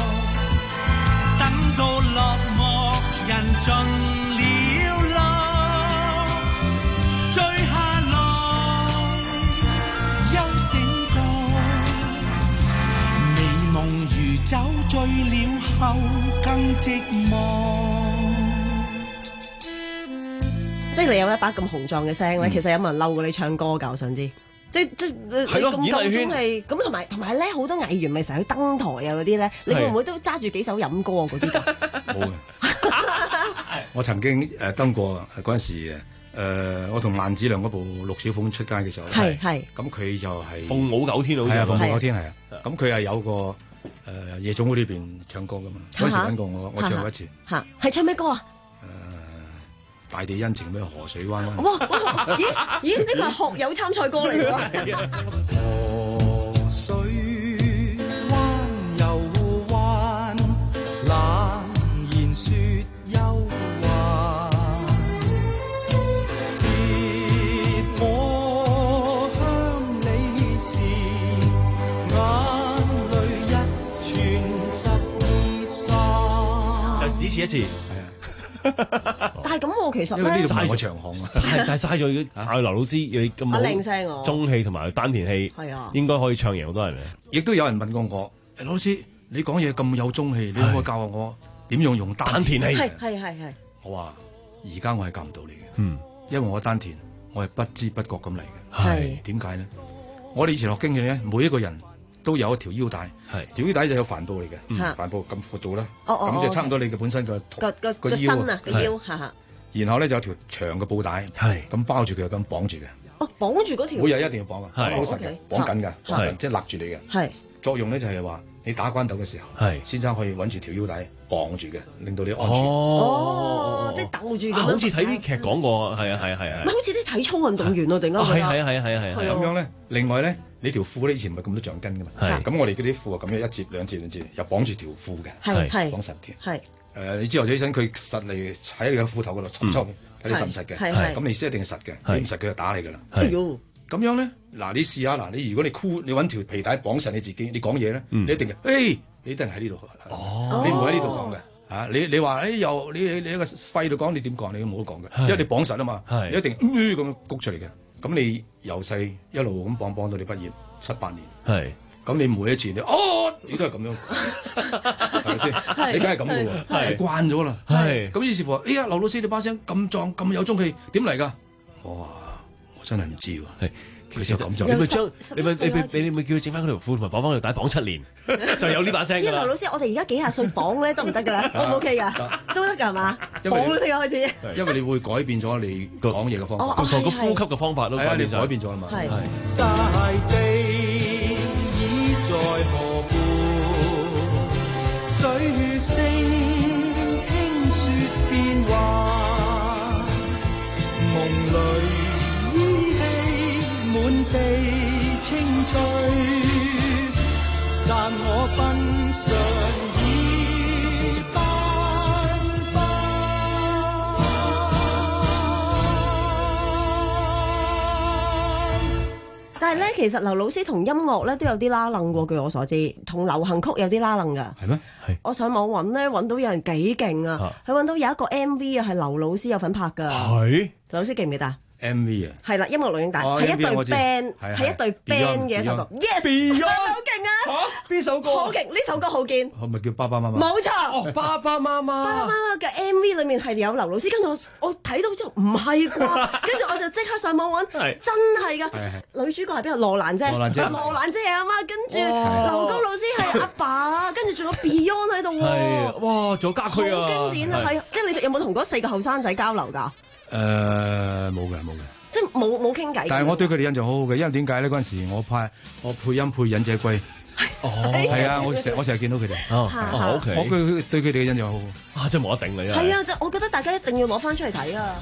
Speaker 20: 等到落寞人盡了浪，追下浪休醒過，美夢如酒醉了後更寂寞。
Speaker 5: 即係你有一把咁雄壯嘅聲咧，嗯、其實有冇人嬲過你唱歌㗎？我想知。即即你咁夠鍾氣，咁同埋同埋咧，好多藝員咪成日去登台啊嗰啲咧，你會唔會都揸住幾首飲歌嗰啲㗎？
Speaker 29: 冇嘅。我曾經誒登過嗰陣時誒，我同萬梓良嗰部《陸小鳳出街》嘅時候，
Speaker 5: 係係。咁
Speaker 29: 佢就係
Speaker 8: 鳳舞九天好似
Speaker 29: 係啊，鳳舞九天係啊。咁佢係有個誒夜總會呢邊唱歌㗎嘛。嗰時揾過我，我唱過一次。
Speaker 5: 嚇係唱咩歌啊？
Speaker 29: 大地恩情咩河水灣灣。
Speaker 5: 哇哇！咦咦，呢個係學友參賽歌嚟㗎。
Speaker 20: 河水灣又灣，冷言説憂患。別我鄉里事，眼淚一傳十二三。就只此一次。
Speaker 5: 但係咁我其實咧，
Speaker 29: 因為呢度唔係我長項啊，
Speaker 8: 但係嘥咗阿劉老師你咁好
Speaker 5: 靚聲喎，
Speaker 8: 中氣同埋丹田氣，係啊，應該可以唱贏好多人嘅。
Speaker 29: 亦都有人問過我，老師你講嘢咁有中氣，你可唔可以教下我點樣用丹田氣？
Speaker 5: 係係係係。
Speaker 29: 我話而家我係教唔到你嘅，
Speaker 8: 嗯，
Speaker 29: 因為我丹田我係不知不覺咁嚟嘅。
Speaker 5: 係
Speaker 29: 點解咧？我哋以前學經驗咧，每一個人都有一條腰帶，係條腰帶就有帆布嚟嘅，帆布咁闊度啦，咁就差唔多你嘅本身個
Speaker 5: 個個個身啊，個腰，哈哈。
Speaker 29: 然後咧就有條長嘅布帶，係咁包住佢，咁綁住嘅。
Speaker 5: 哦，綁住嗰條。
Speaker 29: 每日一定要綁啊，好實嘅，綁緊㗎，即係勒住你嘅。
Speaker 5: 係
Speaker 29: 作用咧就係話你打關鬥嘅時候，係先生可以揾住條腰帶綁住嘅，令到你安全。
Speaker 5: 哦，即係鬥住。
Speaker 8: 好似睇啲劇講過，係啊係啊係啊。
Speaker 5: 唔係好似啲體操運動員啊，突然間覺得。
Speaker 8: 係係係係係係。
Speaker 29: 咁樣咧，另外咧。你條褲咧以前唔係咁多橡筋噶嘛，咁我哋嗰啲褲啊咁樣一節兩節兩節，又綁住條褲嘅，
Speaker 5: 係係
Speaker 29: 綁實啲。
Speaker 5: 係
Speaker 29: 誒，你朝頭早起身，佢實嚟喺你個褲頭嗰度侵侵，睇你實唔實嘅。咁你先一定係實嘅，你唔實佢就打你㗎啦。咁樣咧，嗱你試下嗱，你如果你箍，你揾條皮帶綁實你自己，你講嘢咧，你一定嘅，誒，你一定喺呢度，你唔會喺呢度講嘅。嚇你你話誒又你你你喺個肺度講，你點講你都冇得講嘅，因為你綁實啊嘛，你一定咁樣谷出嚟嘅。咁你由細一路咁綁綁到你畢業七八年。係。咁你每一次你哦，你都係咁樣，係咪先？你梗係咁嘅喎，你慣咗啦。係咁於是乎，哎呀，劉老師你把聲咁壯咁有中氣，點嚟㗎？哇！我真係唔知喎。係其實咁就你咪將你咪你咪你咪叫佢整翻嗰條褲同埋綁翻條帶綁七年，就有呢把聲㗎啦。
Speaker 5: 因為劉老師，我哋而家幾廿歲綁咧得唔得㗎啦？O 唔 OK 㗎？都得㗎係嘛？綁都聽開始。
Speaker 29: 因為你會改變咗你講嘢嘅方法，
Speaker 8: 同個呼吸嘅方法都改變咗。改變咗啦嘛。係。
Speaker 20: 大地在何故？水聲輕說變幻，夢裏依稀滿地青翠，讚我奔上已斑斑。
Speaker 5: 但係咧，其實劉老師同音樂咧都有啲拉楞喎，據我所知，同流行曲有啲拉楞㗎。
Speaker 29: 係咩？係。
Speaker 5: 我上網揾咧，揾到有人幾勁啊！佢揾到有一個 M V 啊，係劉老師有份拍㗎。
Speaker 29: 係。
Speaker 5: 劉老師記唔記得
Speaker 29: ？M V 啊。
Speaker 5: 係啦，音樂錄影帶係一隊 band，係一隊 band 嘅一首歌。Yes， 好勁啊！
Speaker 8: 嚇，邊首歌？
Speaker 5: 好勁！呢首歌好見。
Speaker 29: 係咪叫爸爸媽媽？
Speaker 5: 冇錯。
Speaker 8: 哦，爸爸媽媽。
Speaker 5: 爸爸媽媽嘅 M V 裏面係有劉老師，跟住我我睇到之後唔係啩，跟住我就即刻上網揾，真係㗎。女主角係邊個？羅蘭姐。羅蘭姐。羅蘭姐係阿媽，跟住劉高老師係阿爸，跟住仲有 Beyond 喺度喎。
Speaker 8: 係，哇，仲有家駒啊！
Speaker 5: 好經典啊，係，即係你哋有冇同嗰四個後生仔交流㗎？
Speaker 29: 誒，冇嘅，冇嘅。
Speaker 5: 即係冇冇傾偈。
Speaker 29: 但係我對佢哋印象好好嘅，因為點解咧？嗰陣時我派我配音配忍者龜。哦，係啊！我成我成日見到佢哋。哦
Speaker 8: ，O K。
Speaker 29: 我佢對佢哋嘅印象好好。
Speaker 8: 啊，真係冇得頂你啊！
Speaker 5: 係啊，就我覺得大家一定要攞翻出嚟睇啊！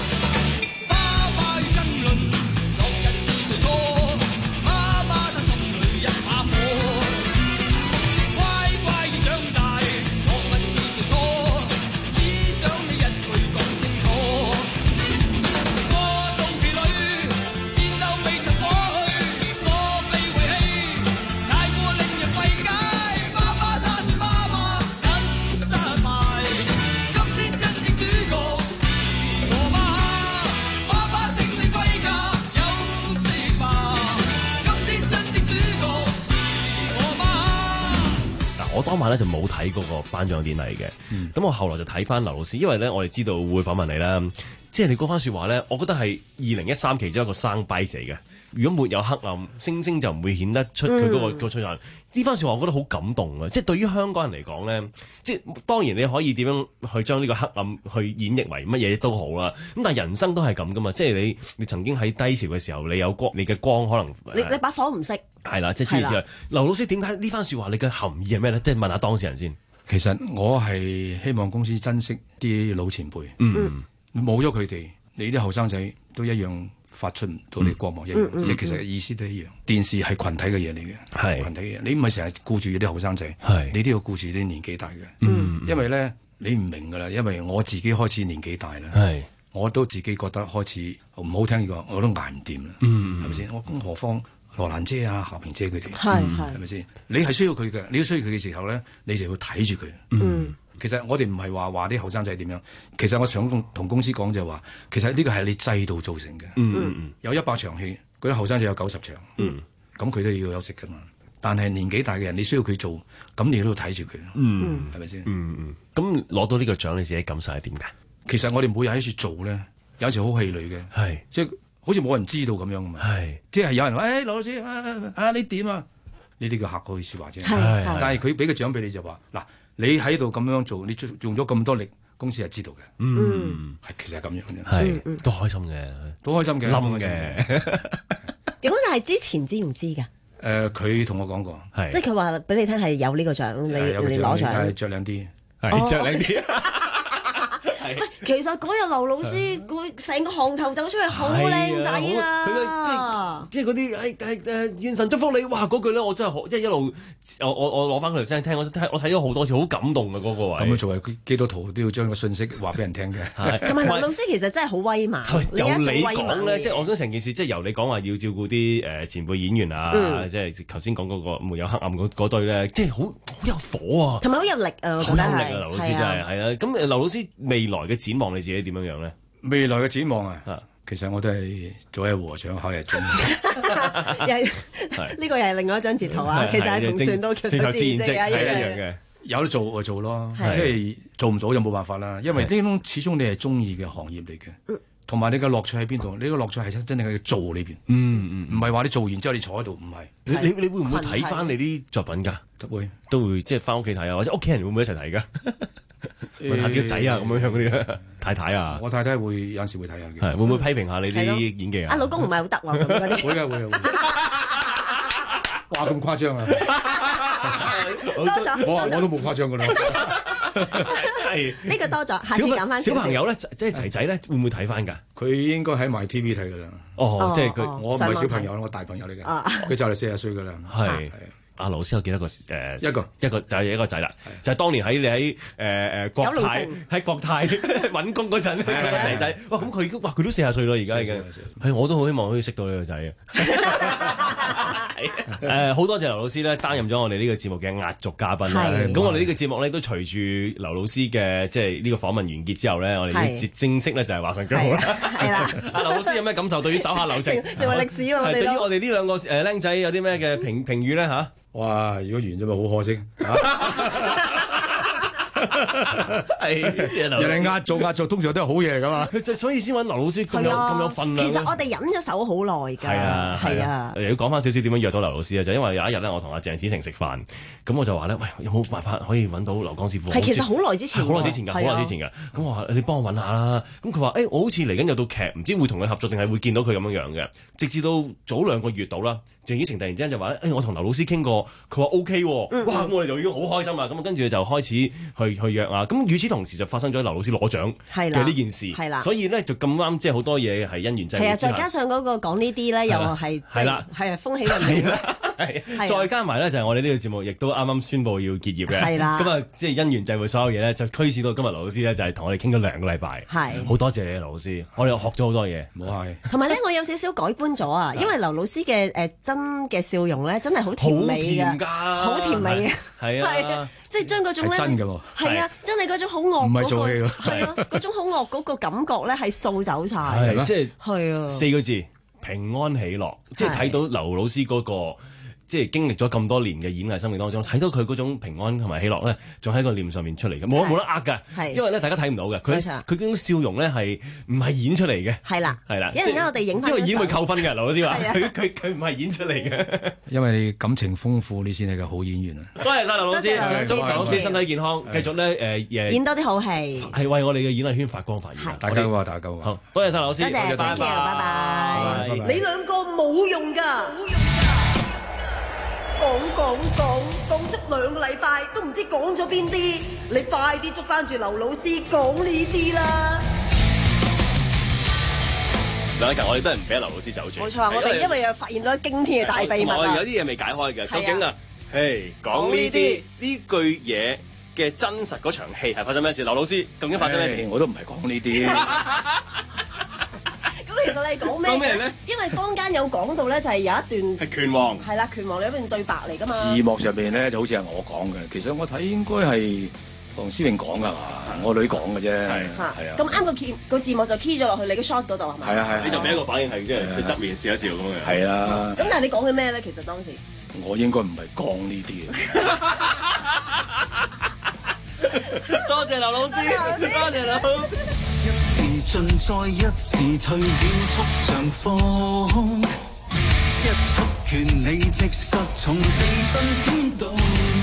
Speaker 8: 我當晚咧就冇睇嗰個頒獎典禮嘅，咁、嗯、我後來就睇翻劉老師，因為咧我哋知道會訪問你啦，即係你嗰番説話咧，我覺得係二零一三其中一個生掰嚟嘅。如果沒有黑暗，星星就唔會顯得出佢嗰、那個個出場。呢番説話我覺得好感動啊！即係對於香港人嚟講咧，即係當然你可以點樣去將呢個黑暗去演繹為乜嘢都好啦。咁但係人生都係咁噶嘛，即係你你曾經喺低潮嘅時候，你有光，你嘅光可能
Speaker 5: 你你把火唔熄。係
Speaker 8: 啦，即係諸如此類。劉老師點解呢番説話你嘅含義係咩咧？即係問下當事人先。
Speaker 29: 其實我係希望公司珍惜啲老前輩。嗯，冇咗佢哋，你啲後生仔都一樣發出唔到你光芒一樣。即係、嗯嗯、其實意思都一樣。電視係群體嘅嘢嚟嘅，係群體嘅嘢。你唔係成日顧住啲後生仔，係你都要顧住啲年紀大嘅。嗯，因為咧你唔明㗎啦，因為我自己開始年紀大啦。係，我都自己覺得開始唔好聽呢個，我都捱唔掂啦。嗯，係咪先？我咁何況羅蘭姐啊、夏萍姐佢哋，係係咪先？你係需要佢嘅，你要需要佢嘅時候咧，你就要睇住佢。嗯，其實我哋唔係話話啲後生仔點樣，其實我想同同公司講就係話，其實呢個係你制度造成嘅。嗯嗯，有一百場戲，嗰啲後生仔有九十場。嗯，咁佢都要休息㗎嘛。但係年紀大嘅人，你需要佢做，咁你都要睇住佢。嗯，係咪先？嗯嗯，
Speaker 8: 咁攞到呢個獎，你自己感受係點㗎？
Speaker 29: 其實我哋每日喺處做咧，有時好氣餒嘅。係，即係。好似冇人知道咁樣啊嘛，係即係有人話，誒、哎、劉老師啊，啊你點啊？呢啲叫客套説話啫。但係佢俾個獎俾你就話，嗱你喺度咁樣做，你用咗咁多力，公司係知道嘅。嗯，係其實係咁樣嘅，
Speaker 8: 係、嗯、都開心嘅，
Speaker 29: 都開心嘅，
Speaker 8: 冧嘅。
Speaker 5: 咁但係之前知唔知㗎？誒、
Speaker 29: 呃，佢同我講過，
Speaker 5: 係即係佢話俾你聽係有呢個獎，你你攞獎，
Speaker 29: 着靚啲，
Speaker 8: 係着靚啲。
Speaker 5: 喂，其實嗰日劉老師佢成個行頭走出去好靚仔啊！
Speaker 8: 佢即係即係嗰啲誒誒誒願神祝福你，哇嗰句咧我真係好，即係一路我我我攞翻佢條聲聽，我聽我睇咗好多次，好感動嘅嗰個位。
Speaker 29: 咁樣作為基督徒都要將個信息話俾人聽嘅。
Speaker 5: 同埋劉老師其實真係好威猛。
Speaker 8: 由你講咧，即係我覺得成件事，即係由你講話要照顧啲誒前輩演員啊，即係頭先講嗰個沒有黑暗嗰嗰堆咧，即係好好有火啊，
Speaker 5: 同埋好有力啊，
Speaker 8: 好有力啊！劉老師真係係啊。咁劉老師未來嘅展望你自己點樣樣咧？
Speaker 29: 未來嘅展望啊，其實我都係做係和尚，考日中。
Speaker 5: 呢個又係另外一張截圖啊！其實係同船都叫做自然職
Speaker 8: 係一樣嘅，
Speaker 29: 有得做就做咯，即係做唔到就冇辦法啦。因為呢種始終你係中意嘅行業嚟嘅，同埋你嘅樂趣喺邊度？你個樂趣係真真正喺做裏邊。嗯嗯，唔係話你做完之後你坐喺度，唔係。
Speaker 8: 你你你會唔會睇翻你啲作品㗎？
Speaker 29: 會
Speaker 8: 都會即係翻屋企睇啊，或者屋企人會唔會一齊睇㗎？問下啲個仔啊，咁樣樣嗰啲太太啊，
Speaker 29: 我太太會有陣時會睇下嘅，
Speaker 8: 係會唔會批評下你啲演技啊？
Speaker 5: 啊，老公唔係好得喎，咁嗰啲
Speaker 29: 會嘅會嘅會。哇，咁誇張啊！
Speaker 5: 多咗，
Speaker 29: 我我都冇誇張噶啦。
Speaker 8: 係
Speaker 5: 呢個多咗，下次減翻。
Speaker 8: 小朋友咧，即係仔仔咧，會唔會睇翻㗎？
Speaker 29: 佢應該喺埋 T V 睇㗎啦。
Speaker 8: 哦，即係佢，
Speaker 29: 我唔係小朋友，我大朋友嚟嘅。佢就嚟四十歲㗎啦。係。
Speaker 8: 阿老師有幾多個誒？
Speaker 29: 一個
Speaker 8: 一個就係一個仔啦，就係當年喺你喺誒誒國泰喺國泰揾工嗰陣，個仔仔哇咁佢哇佢都四十歲咯，而家已經係我都好希望可以識到呢個仔啊！誒好多謝劉老師咧擔任咗我哋呢個節目嘅壓軸嘉賓啦。咁我哋呢個節目咧都隨住劉老師嘅即係呢個訪問完結之後咧，我哋已經正式咧就係畫上句號啦。係啦，阿劉老師有咩感受？對於手下留情
Speaker 5: 成為歷史咯，我哋
Speaker 8: 對於我哋呢兩個誒僆仔有啲咩嘅評評語咧嚇？
Speaker 29: 哇！如果完咗咪好可惜，係人哋壓做壓做，通常都係好嘢嚟噶嘛。
Speaker 8: 佢就所以先揾劉老師咁有咁有份量。
Speaker 5: 其實我哋忍咗手好耐㗎。係
Speaker 8: 啊係啊。要講翻少少點樣約到劉老師啊？就因為有一日咧，我同阿鄭子誠食飯，咁我就話咧，喂，有冇辦法可以揾到劉江師傅？
Speaker 5: 係其實好耐之前，
Speaker 8: 好耐之前㗎，好耐之前㗎。咁我話你幫我揾下啦。咁佢話誒，我好似嚟緊有套劇，唔知會同佢合作定係會見到佢咁樣樣嘅。直至到早兩個月到啦。鄭子誠突然之間就話咧，誒、哎，我同劉老師傾過，佢話 O K 喎，嗯、哇！咁我哋就已經好開心啦。咁跟住就開始去去約啊。咁與此同時就發生咗劉老師攞獎嘅呢件事，係啦。所以咧就咁啱，即係好多嘢係因緣際會之下。係啊，
Speaker 5: 再加上嗰個講呢啲咧，又係係啦，係啊，風起雲湧。
Speaker 8: 係，再加埋咧就係我哋呢個節目，亦都啱啱宣布要結業嘅。係啦。咁啊，即係因緣際會，所有嘢咧就驅使到今日劉老師咧就係同我哋傾咗兩個禮拜。係。好多謝你，劉老師，我哋又學咗好多嘢。唔好係。同埋咧，我有少少改觀咗啊，因為劉老師嘅誒真嘅笑容咧，真係好甜美㗎，好甜美嘅。係啊，即係將嗰種咧，真㗎喎。係啊，真係嗰種好惡，唔係做戲㗎。係啊，嗰種好惡嗰個感覺咧，係掃走晒。係即係係啊，四個字平安喜樂，即係睇到劉老師嗰個。即係經歷咗咁多年嘅演藝生命當中，睇到佢嗰種平安同埋喜樂咧，仲喺個臉上面出嚟嘅，冇冇得呃㗎。因為咧大家睇唔到嘅，佢佢嗰種笑容咧係唔係演出嚟嘅？係啦，係啦。一陣間我哋影翻，因為演會扣分嘅，劉老師話佢佢佢唔係演出嚟嘅。因為你感情豐富，你先係個好演員啊！多謝晒劉老師，祝劉老師身體健康，繼續咧誒誒演多啲好戲，係為我哋嘅演藝圈發光發熱。大家好，大家好。好，多謝晒劉老師，多謝，拜拜，拜拜。你兩個冇用㗎。講講講講足兩個禮拜都唔知講咗邊啲，你快啲捉翻住劉老師講呢啲啦！梁禮勤，我哋都係唔俾劉老師走住。冇錯，我哋因為又發現咗驚天嘅大秘密啊！有啲嘢未解開嘅，究竟啊，嘿，講呢啲呢句嘢嘅真實嗰場戲係發生咩事？劉老師究竟發生咩事？我都唔係講呢啲。其實你講咩？講咩咧？因為坊間有講到咧，就係有一段係拳王，係啦，拳王有一段對白嚟噶嘛。字幕上面咧就好似係我講嘅，其實我睇應該係黃思穎講噶嘛，我女講嘅啫。係係啊。咁啱個 key 個字幕就 key 咗落去你個 shot 嗰度係咪？係啊係。你就俾一個反應係即係即係側面笑一笑咁樣。係啊。咁但係你講嘅咩咧？其實當時我應該唔係講呢啲嘅。多謝劉老師，多謝劉老師。一時進再一時退，變速像風，一束權力即失重地震天動，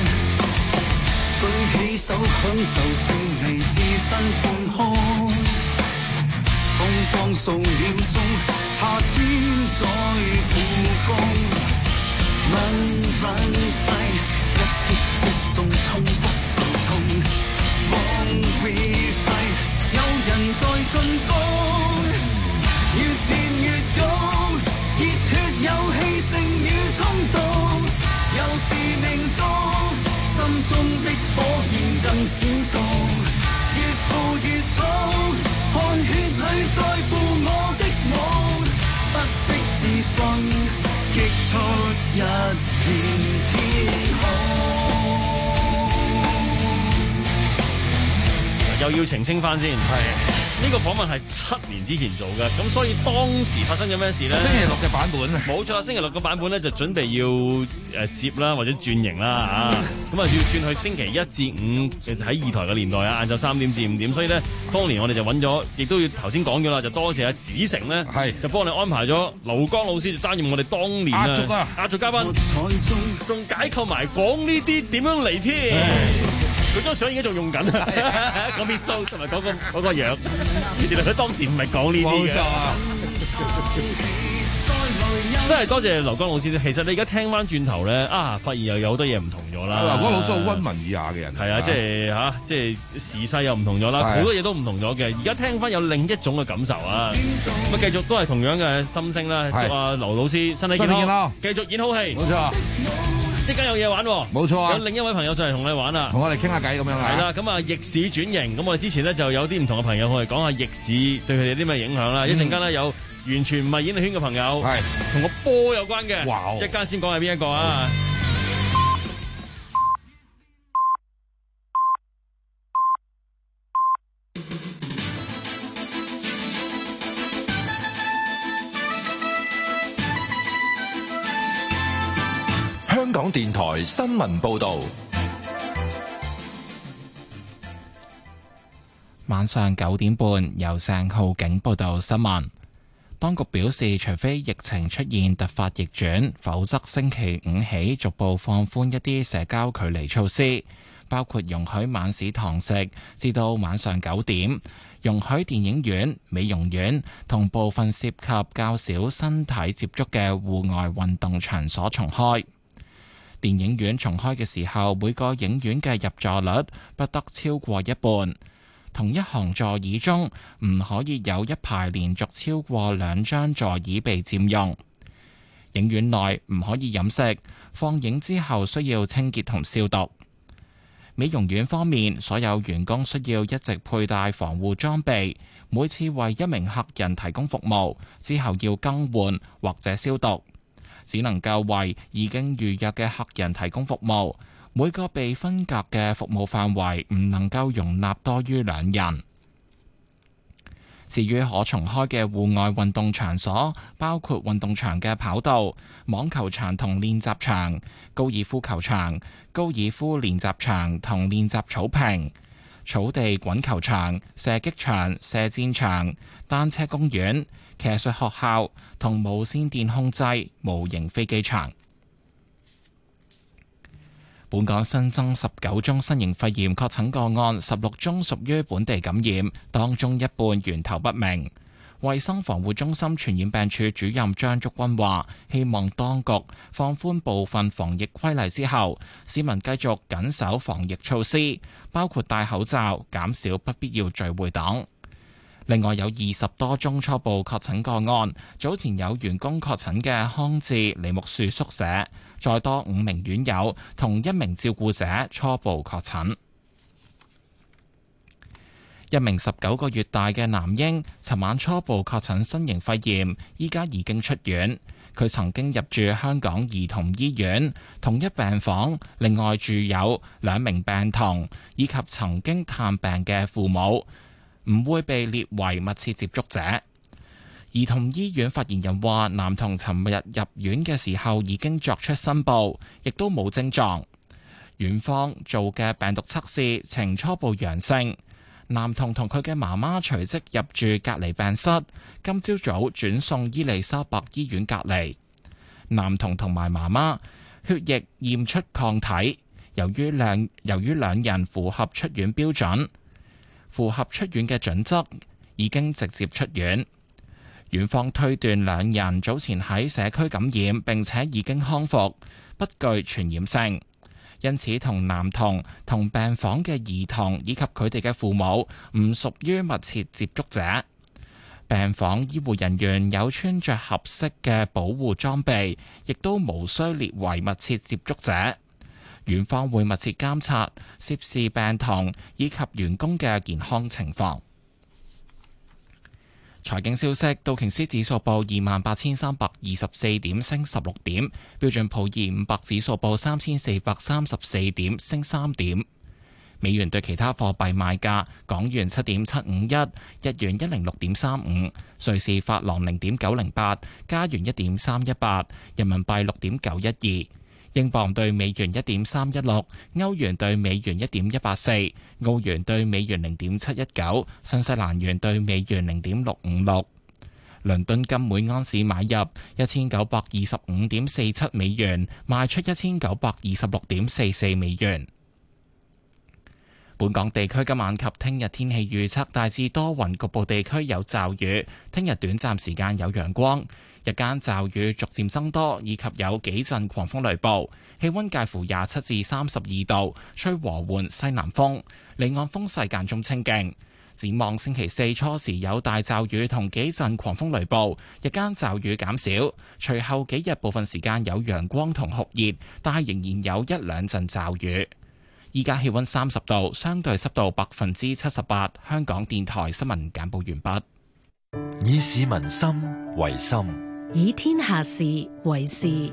Speaker 8: 舉起手享受勝利置身半空，風光數秒鐘，夏天再復工，蚊蚊揮，一擊即中，痛不受痛，往 we fight。
Speaker 20: 中的火焰更閃動，越付越重，汗血裏在乎我的夢，不息自信，擊出一片天空。
Speaker 8: 又要澄清翻先，係呢個訪問係七年之前做嘅，咁所以當時發生咗咩事咧？
Speaker 6: 星期六嘅版本啊，
Speaker 8: 冇錯，星期六嘅版本咧就準備要誒接啦，或者轉型啦啊，咁啊要轉去星期一至五，其實喺二台嘅年代啊，晏晝三點至五點，所以咧當年我哋就揾咗，亦都要頭先講咗啦，就多謝阿子成咧，係就幫你安排咗劉江老師就擔任我哋當年
Speaker 6: 壓軸啊
Speaker 8: 壓軸嘉賓，仲解構埋講呢啲點樣嚟添。佢張相而家仲用緊，講邊須同埋講個嗰個樣，原來佢當時唔係講呢啲嘅。冇錯啊！真係多謝劉江老師。其實你而家聽翻轉頭咧，啊，發現又有好多嘢唔同咗啦。
Speaker 6: 劉江老師好溫文爾雅嘅人，
Speaker 8: 係啊，即係嚇，即係時勢又唔同咗啦，好多嘢都唔同咗嘅。而家聽翻有另一種嘅感受啊！咁啊，繼續都係同樣嘅心聲啦，祝阿劉老師身體健康，繼續演好戲。冇錯。一間有嘢玩，
Speaker 6: 冇錯啊！
Speaker 8: 有另一位朋友就嚟同你玩啦，
Speaker 6: 同我哋傾下偈咁樣啊！
Speaker 8: 係啦，咁啊逆市轉型，咁我哋之前咧就有啲唔同嘅朋友，我哋講下逆市對佢哋啲咩影響啦。一陣間咧有完全唔係演藝圈嘅朋友，係同個波有關嘅。哇！一間先講係邊一個啊？
Speaker 4: 香港電台新聞報道，
Speaker 1: 晚上九點半由鄭浩景報道新聞。當局表示，除非疫情出現突發逆轉，否則星期五起逐步放寬一啲社交距離措施，包括容許晚市堂食至到晚上九點，容許電影院、美容院同部分涉及較少身體接觸嘅戶外運動場所重開。電影院重開嘅時候，每個影院嘅入座率不得超過一半。同一行座椅中唔可以有一排連續超過兩張座椅被佔用。影院內唔可以飲食，放映之後需要清潔同消毒。美容院方面，所有員工需要一直佩戴防護裝備，每次為一名客人提供服務，之後要更換或者消毒。只能夠為已經預約嘅客人提供服務，每個被分隔嘅服務範圍唔能夠容納多於兩人。至於可重開嘅戶外運動場所，包括運動場嘅跑道、網球場同練習場、高爾夫球場、高爾夫練習場同練習草坪、草地滾球場、射擊場、射箭場、單車公園、騎術學校同無線電控制模型飛機場。本港新增十九宗新型肺炎確診個案，十六宗屬於本地感染，當中一半源頭不明。衛生防護中心傳染病處主任張竹君話，希望當局放寬部分防疫規例之後，市民繼續緊守防疫措施，包括戴口罩、減少不必要聚會等。另外有二十多宗初步確診個案，早前有員工確診嘅康智梨木樹宿舍，再多五名院友同一名照顧者初步確診。一名十九個月大嘅男嬰，尋晚初步確診新型肺炎，依家已經出院。佢曾經入住香港兒童醫院同一病房，另外住有兩名病童，以及曾經探病嘅父母，唔會被列為密切接觸者。兒童醫院發言人話，男童尋日入院嘅時候已經作出申報，亦都冇症狀。院方做嘅病毒測試呈初步陽性。男童同佢嘅媽媽隨即入住隔離病室，今朝早轉送伊利沙伯醫院隔離。男童同埋媽媽血液驗出抗體，由於兩由於兩人符合出院標準，符合出院嘅準則，已經直接出院。院方推斷兩人早前喺社區感染，並且已經康復，不具傳染性。因此，同男童同病房嘅兒童以及佢哋嘅父母唔屬於密切接觸者。病房醫護人員有穿着合適嘅保護裝備，亦都無需列為密切接觸者。 院方會密切監察涉事病童以及員工嘅健康情況。財經消息，道瓊斯指數報二萬八千三百二十四點，升十六點；標準普爾五百指數報三千四百三十四點，升三點。美元對其他貨幣賣價：港元七點七五一，日元一零六點三五，瑞士法郎零點九零八，加元一點三一八，人民幣六點九一二。英鎊對美元一點三一六，歐元對美元一點一八四，澳元對美元零點七一九，新西蘭元對美元零點六五六。倫敦金每安士買入一千九百二十五點四七美元，賣出一千九百二十六點四四美元。本港地區今晚及聽日天氣預測大致多雲，局部地區有驟雨，聽日短暫時間有陽光，日間驟雨逐漸增多，以及有幾陣狂風雷暴，氣溫介乎廿七至三十二度，吹和緩西南風，離岸風勢間中清勁。展望星期四初時有大驟雨同幾陣狂風雷暴，日間驟雨減少，隨後幾日部分時間有陽光同酷熱，但係仍然有一兩陣驟雨。依家氣溫三十度，相對濕度百分之七十八。香港電台新聞簡報完畢。
Speaker 4: 以市民心為心，
Speaker 12: 以天下事為事。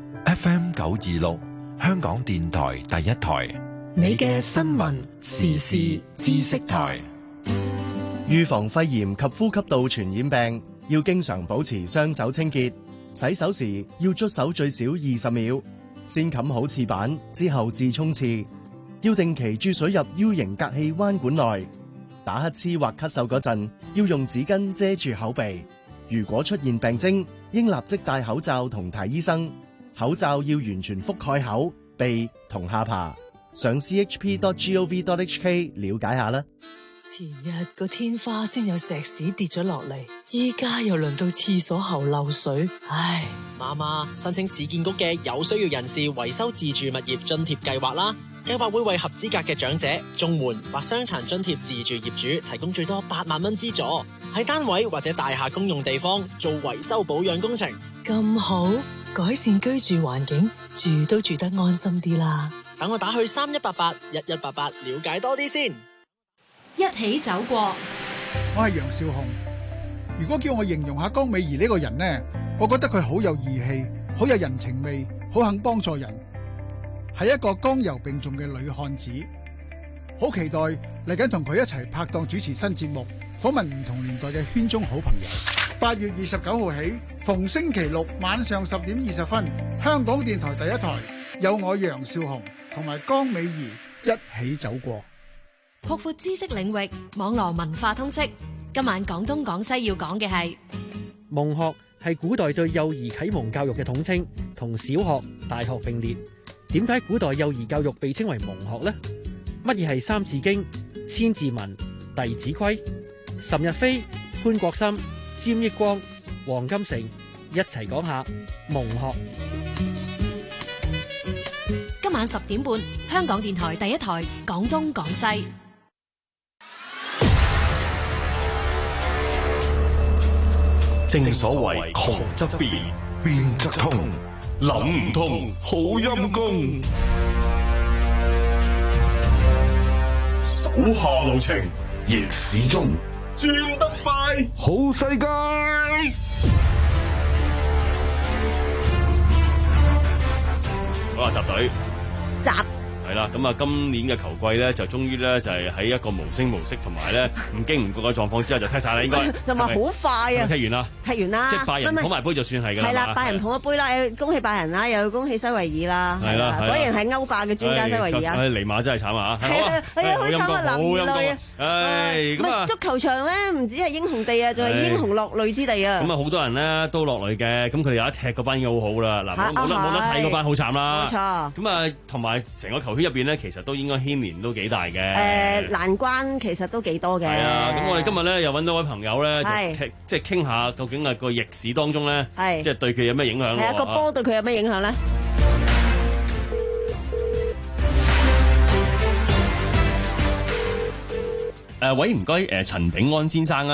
Speaker 4: F M 九二六，香港電台第一台，
Speaker 12: 你嘅新聞時事知識台。
Speaker 7: 預防肺炎及呼吸道傳染病，要經常保持雙手清潔。洗手時要捽手最少二十秒，先冚好廁板之後至沖廁。要定期注水入 U 型隔氣彎管內。打乞嗤或咳嗽嗰陣，要用紙巾遮住口鼻。如果出現病徵，應立即戴口罩同睇醫生。口罩要完全覆蓋口、鼻同下巴。上 c h p dot gov dot h k 了解下啦。
Speaker 9: 前日個天花先有石屎跌咗落嚟，依家又輪到廁所喉漏水，唉！
Speaker 10: 媽媽，申請市建局嘅有需要人士維修自住物業津貼計劃啦。計劃會為合資格嘅長者、綜援或傷殘津貼自住業主提供最多八萬蚊資助，喺單位或者大廈公用地方做維修保養工程。
Speaker 9: 咁好，改善居住環境，住都住得安心啲啦。
Speaker 10: 等我打去三一八八一一八八了解多啲先。
Speaker 11: 一起走過，
Speaker 13: 我係楊少雄。如果叫我形容下江美儀呢個人呢，我覺得佢好有義氣，好有人情味，好肯幫助人，係一個剛柔並重嘅女漢子。好期待嚟緊同佢一齊拍檔主持新節目，訪問唔同年代嘅圈中好朋友。八月二十九號起，逢星期六晚上十點二十分，香港電台第一台有我楊少雄同埋江美儀一起走過。
Speaker 11: 擴闊知識領域，網絡文化通識。今晚廣東廣西要講嘅係
Speaker 14: 蒙學係古代對幼兒啟蒙教育嘅統稱，同小學、大學並列。點解古代幼兒教育被稱為蒙學呢？乜嘢係三字經、千字文、弟子規？岑日飛、潘國森、詹益光、黃金城一齊講下蒙學。
Speaker 11: 今晚十點半，香港電台第一台廣東廣西。
Speaker 24: 正所謂窮則變，變則通，諗唔通好陰功。手下留情，逆市中轉得快，好世界。
Speaker 8: 好啦，集隊
Speaker 5: 集
Speaker 8: 係啦，咁啊，今年嘅球季咧就終於咧就係喺一個無聲無息同埋咧唔經唔覺嘅狀況之下就踢晒啦，應該
Speaker 5: 同埋好快啊！
Speaker 8: 踢完啦，
Speaker 5: 踢完啦，
Speaker 8: 即係拜仁捧埋杯就算係㗎啦。
Speaker 5: 係啦，拜仁捧一杯啦，誒恭喜拜仁啦，又要恭喜西維爾啦，
Speaker 8: 係啦，
Speaker 5: 果然係歐霸嘅專家西維爾啊！
Speaker 8: 誒尼馬真係慘啊！
Speaker 5: 係啊，係啊，好慘啊，流淚啊！
Speaker 8: 誒咁啊，
Speaker 5: 足球場咧唔止係英雄地啊，仲係英雄落淚之地啊！
Speaker 8: 咁啊，好多人咧都落淚嘅，咁佢哋有一踢嗰班已經好好啦，嗱冇得冇得睇嗰班好慘啦，
Speaker 5: 冇錯。
Speaker 8: 咁啊，同埋成個球圈入邊咧，其實都應該牽連都幾大嘅。
Speaker 5: 誒難關其實都幾多嘅。
Speaker 8: 係啊，咁我哋今日咧又揾到位朋友咧，
Speaker 5: 係
Speaker 8: 就即係傾下究竟係個逆市當中咧，
Speaker 5: 係即
Speaker 8: 係對佢有咩影響？
Speaker 5: 係啊，個波對佢有咩影響咧？
Speaker 8: 誒，喂，唔該，誒陳炳安先生啊。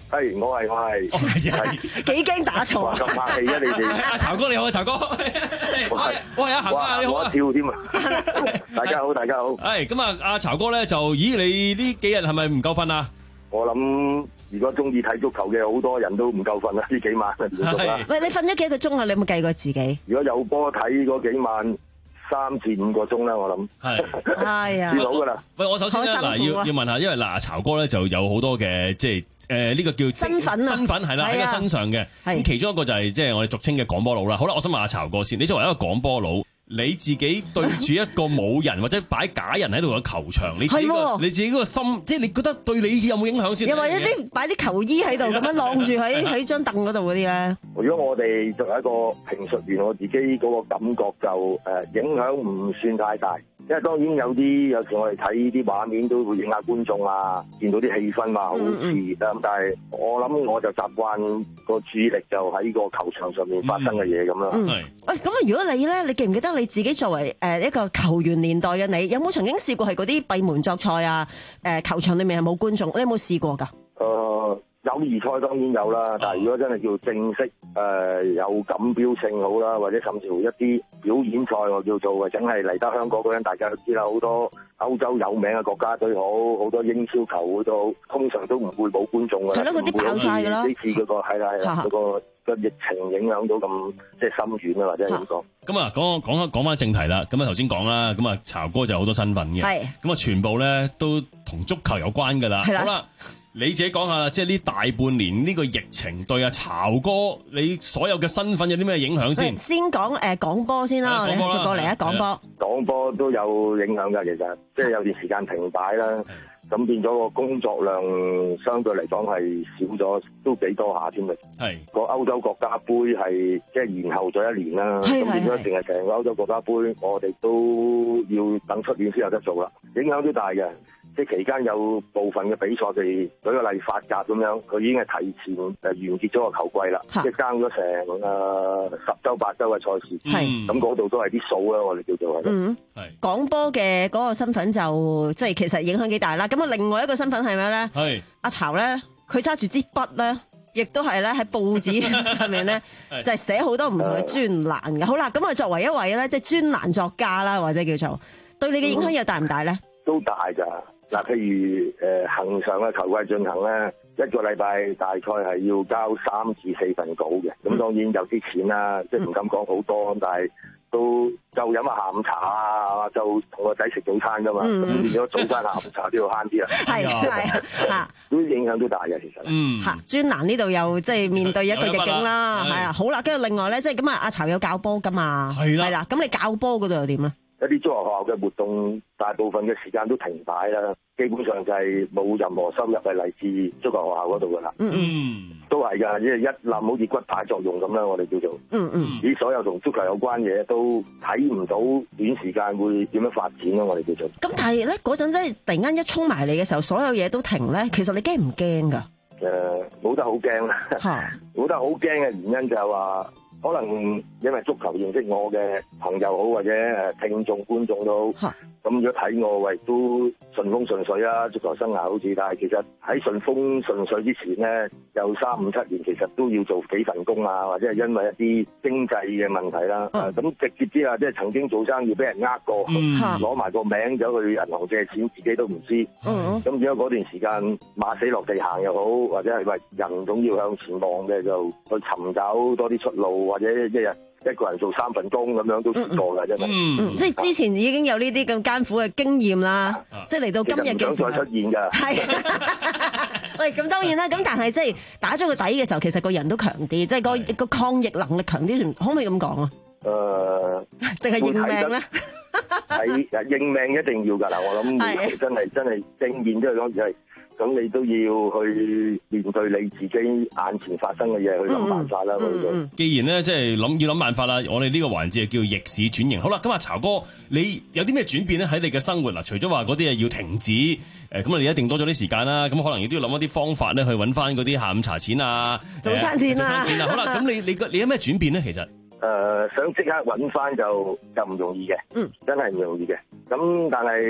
Speaker 2: 係，我係我係，
Speaker 5: 係幾驚打錯啊！
Speaker 2: 咁客氣啊，你哋。
Speaker 8: 阿曹哥你好啊，曹哥。我係阿恒啊，你好啊。
Speaker 2: 跳添啊！大家好，大家好。
Speaker 8: 係咁啊，阿曹哥咧就，咦，你呢幾日係咪唔夠瞓啊？
Speaker 2: 我諗如果中意睇足球嘅好多人都唔夠瞓啦，呢幾晚連續啦。
Speaker 5: 喂，你瞓咗幾個鐘啊？你有冇計過自己？
Speaker 2: 如果有波睇嗰幾晚。三至五個鐘啦，我諗
Speaker 8: 係
Speaker 5: 係啊，
Speaker 2: 知道噶啦。
Speaker 8: 喂，我首先咧嗱，要要問下，因為嗱，曹哥咧就有好多嘅即係誒呢個叫
Speaker 5: 身份啊，
Speaker 8: 身份係啦喺佢身上嘅。咁其中一個就係即係我哋俗稱嘅廣波佬啦。好啦，我想問下曹哥先，你作為一個廣波佬，你自己對住一個冇人或者擺假人喺度嘅球場，你自己個你自己個心，即係你覺得對你有冇影響先？
Speaker 5: 又或者啲擺啲球衣喺度咁樣晾住喺喺張凳嗰度嗰啲咧？
Speaker 2: 如果我哋作為一個評述員，我自己嗰個感覺就誒、呃、影響唔算太大，因為當然有啲有時我哋睇啲畫面都會影下觀眾啊，見到啲氣氛啊好熾熱啊，但係我諗我就習慣個注意力就喺個球場上面發生嘅嘢咁啦。
Speaker 5: 嗯，喂，咁啊，如果你咧，你記唔記得你自己作為誒一個球員年代嘅你，有冇曾經試過係嗰啲閉門作賽啊？誒，球場裏面係冇觀眾，你有冇試過㗎？
Speaker 2: 誒、呃。友誼賽當然有啦，但係如果真係叫正式誒、呃、有錦標性好啦，或者甚至乎一啲表演賽我叫做嘅，梗係嚟得香港嗰陣，大家都知啦，好多歐洲有名嘅國家隊好，好多英超球會都好，通常都唔會冇觀眾㗎啦。
Speaker 5: 係咯，嗰啲爆晒㗎啦。
Speaker 2: 呢次嗰個係啦係啦，嗰個個疫情影響到咁即係深遠啊，或者係點講？
Speaker 8: 咁啊，講講講翻正題啦。咁啊頭先講啦，咁啊曹哥就有好多身份嘅，係咁啊全部咧都同足球有關㗎啦。好啦。你自己講下啦，即係呢大半年呢個疫情對阿曹哥你所有嘅身份有啲咩影響先？先講誒講波先啦，我哋逐個嚟啊講波。
Speaker 2: 講波都有影響㗎，其實即係有段時間停擺啦，咁變咗個工作量相對嚟講係少咗，都幾多下添嘅。係個歐洲國家杯係即係延後咗一年啦，咁變咗成日成個歐洲國家杯，我哋都要等出年先有得做啦，影響都大嘅。即係期間有部分嘅比賽，譬如舉個例法甲咁樣，佢已經係提前誒完結咗個球季啦，即係爭咗成誒十週八週嘅賽事，咁嗰度都係啲數啦，我哋叫做係。
Speaker 5: 嗯，係講波嘅嗰個身份就即係其實影響幾大啦。咁啊，另外一個身份係咩咧？係阿曹咧，佢揸住支筆咧，亦都係咧喺報紙上面咧，就係寫好多唔同嘅專欄嘅。好啦，咁啊作為一位咧即係專欄作家啦，或者叫做對你嘅影響又大唔大咧？都大㗎。嗱，譬如誒恆常嘅球季進行咧，一個禮拜大概係要交三至四份稿嘅，咁當然有啲錢啦，即係唔敢講好多，但係都就飲下下午茶啊，就同個仔食早餐噶嘛，咁變咗早餐下午茶都要慳啲啦。係係啊，都影響都大嘅其實。嗯，嚇專欄呢度又即係面對一個逆境啦，係啊，好啦，跟住另外咧，即係咁啊，阿曹有教波噶嘛，係啦，係啦，咁你教波嗰度又點咧？一啲足球學校嘅活動，大部分嘅時間都停擺啦，基本上就係冇任何收入係嚟自足球學校嗰度噶啦。嗯，都係㗎，即係一冧好似骨牌作用咁啦，我哋叫做。嗯嗯。啲所有同足球有關嘢都睇唔到短時間會點樣發展咯，我哋叫做。咁但係咧嗰陣即係突然間一衝埋嚟嘅時候，所有嘢都停咧，其實你驚唔驚㗎？誒，冇得好驚啦。嚇！冇得好驚嘅原因就係話。可能因為足球認識我嘅朋友好，或者誒聽眾觀眾都好，咁如果睇我喂都順風順水啊，足球生涯好似，但係其實喺順風順水之前咧，有三五七年其實都要做幾份工啊，或者係因為一啲經濟嘅問題啦。咁、嗯啊、直接啲啊，即係曾經做生意俾人呃過，攞埋個名走去銀行借錢，自己都唔知。咁如果嗰段時間馬死落地行又好，或者係喂人總要向前望嘅，就去尋找多啲出路。或者一日一個人做三份工咁樣都試過㗎，真係。嗯，即係之前已經有呢啲咁艱苦嘅經驗啦，即係嚟到今日嘅時候。唔想再出現㗎。係。喂，咁當然啦，咁但係即係打咗個底嘅時候，其實個人都強啲，即係個個抗疫能力強啲，可唔可以咁講啊？誒，定係認命咧？係認命一定要㗎啦！我諗真係真係正面即係講係。咁你都要去面對你自己眼前發生嘅嘢，去諗辦法啦。嗯嗯、既然咧，即係諗要諗辦法啦，我哋呢個環節叫逆市轉型。好啦，咁啊，曹哥，你有啲咩轉變咧？喺你嘅生活嗱，除咗話嗰啲嘢要停止，誒，咁啊，你一定多咗啲時間啦。咁可能亦都要諗一啲方法咧，去揾翻嗰啲下午茶錢啊、早餐錢啊、早餐錢啊。好啦，咁你你你有咩轉變咧？其實誒、呃，想即刻揾翻就就唔容易嘅，嗯，真係唔容易嘅。咁但係。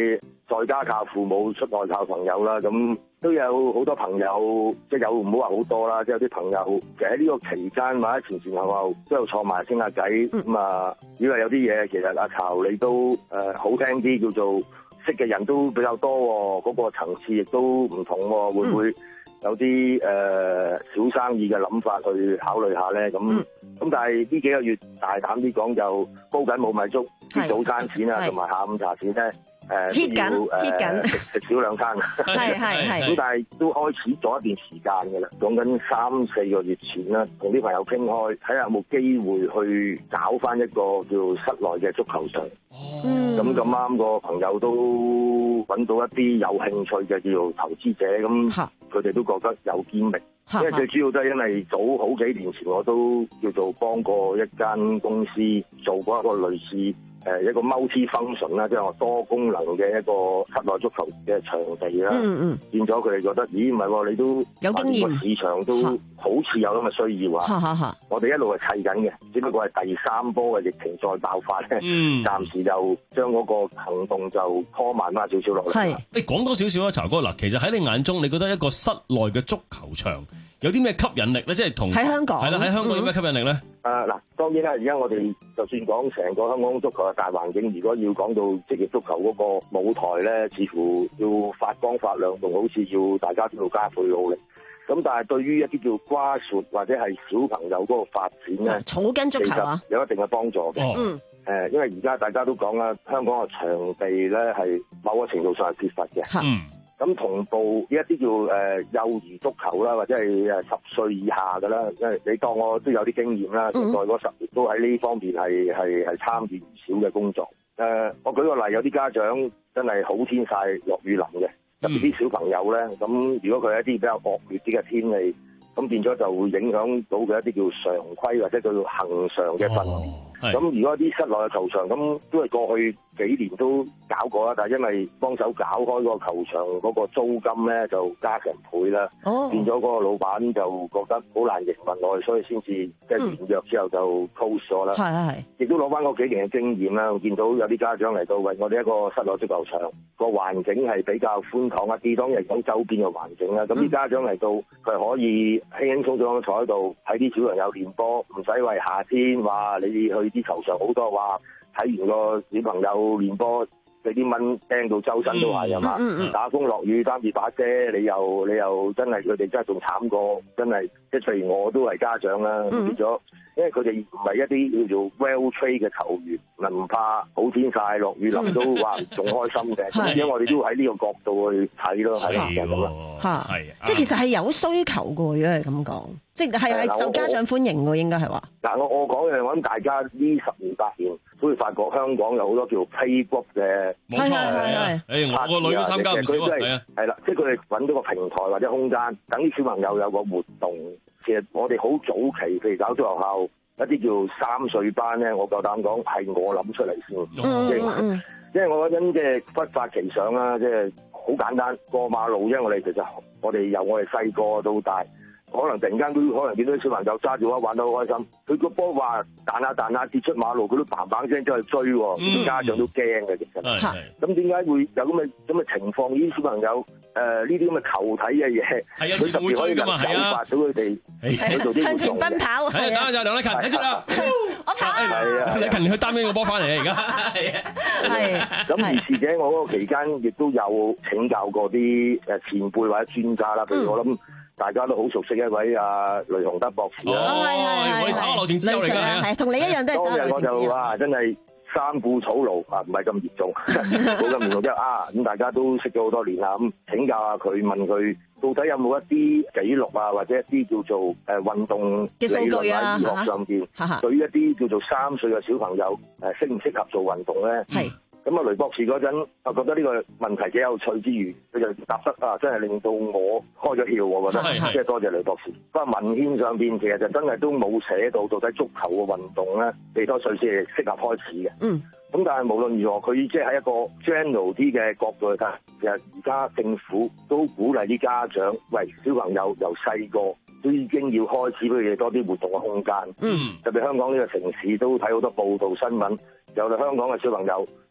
Speaker 2: 在家靠父母，出外靠朋友啦。咁都有好多朋友，即係有唔好話好多啦，即係有啲朋友其實喺呢個期間或者前前後後都有坐埋傾下偈。咁啊、嗯，因為有啲嘢其實阿巢你都誒、呃、好聽啲，叫做識嘅人都比較多、哦，嗰、那個層次亦都唔同、哦，會唔會有啲誒、呃、小生意嘅諗法去考慮下咧？咁咁、嗯、但係呢幾個月大膽啲講，就煲緊冇米粥，啲早餐錢啊，同埋下午茶錢咧。誒都要誒食食少兩餐，係係係。咁但係都開始咗一段時間嘅啦，講緊三四個月前啦，同啲朋友傾開，睇下有冇機會去搞翻一個叫室內嘅足球場。咁咁啱個朋友都揾到一啲有興趣嘅叫做投資者，咁佢哋都覺得有堅力。因為最主要都係因為早好幾年前我都叫做幫過一間公司做過一個類似。誒一個 multi function 啦，即係話多功能嘅一個室內足球嘅場地啦。嗯嗯。變咗佢哋覺得，咦唔係喎，你都有經驗，市場都好似有咁嘅需要啊。哈哈哈。我哋一路係砌緊嘅，只不過係第三波嘅疫情再爆發咧。嗯。暫時就將嗰個行動就拖慢翻少少落嚟。係。
Speaker 8: 你講多少少啊，巢哥嗱，其實喺你眼中，你覺得一個室內嘅足球場有啲咩吸引力咧？即係同喺香港係啦，喺香港有咩吸引力咧？誒嗱，當然啦，而家我哋就算講成個香港足球嘅大環境，如果要講到職業足球嗰個舞台咧，似乎要發光發亮，仲好似要大家都要加倍努力。咁但係對於一啲叫瓜簞或者係小朋友嗰個發展咧，草根足球啊，有一定嘅幫助嘅。嗯。誒，因為而家大家都講啦，香港嘅場地咧係某個程度上係缺乏嘅。嗯。咁同步呢一啲叫誒、呃、幼兒足球啦，或者係誒十歲以下嘅啦，因為你當我都有啲經驗啦，在嗰十年都喺呢方面係係係參與唔少嘅工作。誒、呃，我舉個例，有啲家長真係好天曬落雨淋嘅，特別啲小朋友咧，咁如果佢係一啲比較惡劣啲嘅天氣，咁變咗就會影響到佢一啲叫常規或者叫做恆常嘅訓練。咁、哦、如果啲室內嘅球場，咁都係過去幾年都搞過啦，但係因為幫手搞開個球場嗰個租金咧就加成倍啦，哦、變咗嗰個老闆就覺得好難營運落去，所以先至即係完約之後就 close 咗啦。係係係，亦都攞翻嗰幾年嘅經驗啦。我見到有啲家長嚟到為我哋一個室內足球場個環境係比較寬敞一啲，當然講周邊嘅環境啦。咁啲家長嚟到佢可以輕輕鬆鬆坐喺度睇啲小朋友練波，唔使為夏天話你去啲球場好多話。睇完個小朋友練波，俾啲蚊叮到周身都係啊嘛！嗯嗯、打風落雨擔住把遮，你又你又真係佢哋真係仲慘過，真係即係譬如我都係家長啦，變咗、嗯，因為佢哋唔係一啲叫做 well trained 嘅球員，唔怕好天曬落雨淋都話仲開心嘅。咁樣我哋都喺呢個角度去睇咯，係啦，就咁啦。嚇，係，即係其實係有需求嘅，如果係咁講，即係係係受家長歡迎嘅，應該係話。嗱，我我講嘅，我諗大家呢十年八年都會發覺香港有好多叫 playgroup 嘅，冇錯係係。誒，我個女都參加唔少啊，係啊，係啦，即係佢哋揾到個平台或者空間，等啲小朋友有個活動。其實我哋好早期，譬如搞咗學校一啲叫三歲班咧，我夠膽講係我諗出嚟先，即係因為我嗰陣即係忽發奇想啦，即係好簡單過馬路，因為我哋其實我哋由我哋細個到大。可能突然間都可能見到啲小朋友揸住話玩得好開心，佢個波話彈下彈下跌出馬路，佢都嘭嘭聲走去追，啲、嗯、家長都驚嘅其實。咁點解會有咁嘅咁嘅情況？呢啲小朋友誒呢啲咁嘅球體嘅嘢，佢特別可以引發到佢哋喺度啲向前奔跑。係啊，等下就梁禮勤睇住啦。我跑。係啊，禮勤去擔呢個波翻嚟而家。係啊。咁而事者，我嗰個期間亦都有請教過啲誒前輩或者專家啦，譬如我諗。大家都好熟悉一位阿雷雄德博士啦，哦，係係係，我手下留情之友嚟㗎，係同你一樣都係手下留情之友。當日我就哇，真係三顧草廬啊，唔係咁嚴重，冇咁嚴重啫啊！咁大家都識咗好多年啦，咁請教下佢，問佢到底有冇一啲記錄啊，或者一啲叫做誒運動嘅數據啊，醫學上邊，對於一啲叫做三歲嘅小朋友誒適唔適合做運動咧？係。咁啊，雷博士嗰陣，我覺得呢個問題幾有趣之餘，佢就答得啊，真係令到我開咗竅，我覺得，即係多謝雷博士。不過文獻上邊其實就真係都冇寫到到底足球嘅運動咧幾多歲先係適合開始嘅。嗯。咁但係無論如何，佢即係喺一個 general 啲嘅角度去睇，其實而家政府都鼓勵啲家長，喂，小朋友由細個都已經要開始俾佢哋多啲活動嘅空間。嗯。特別香港呢個城市都睇好多報道新聞。有哋香港嘅小朋友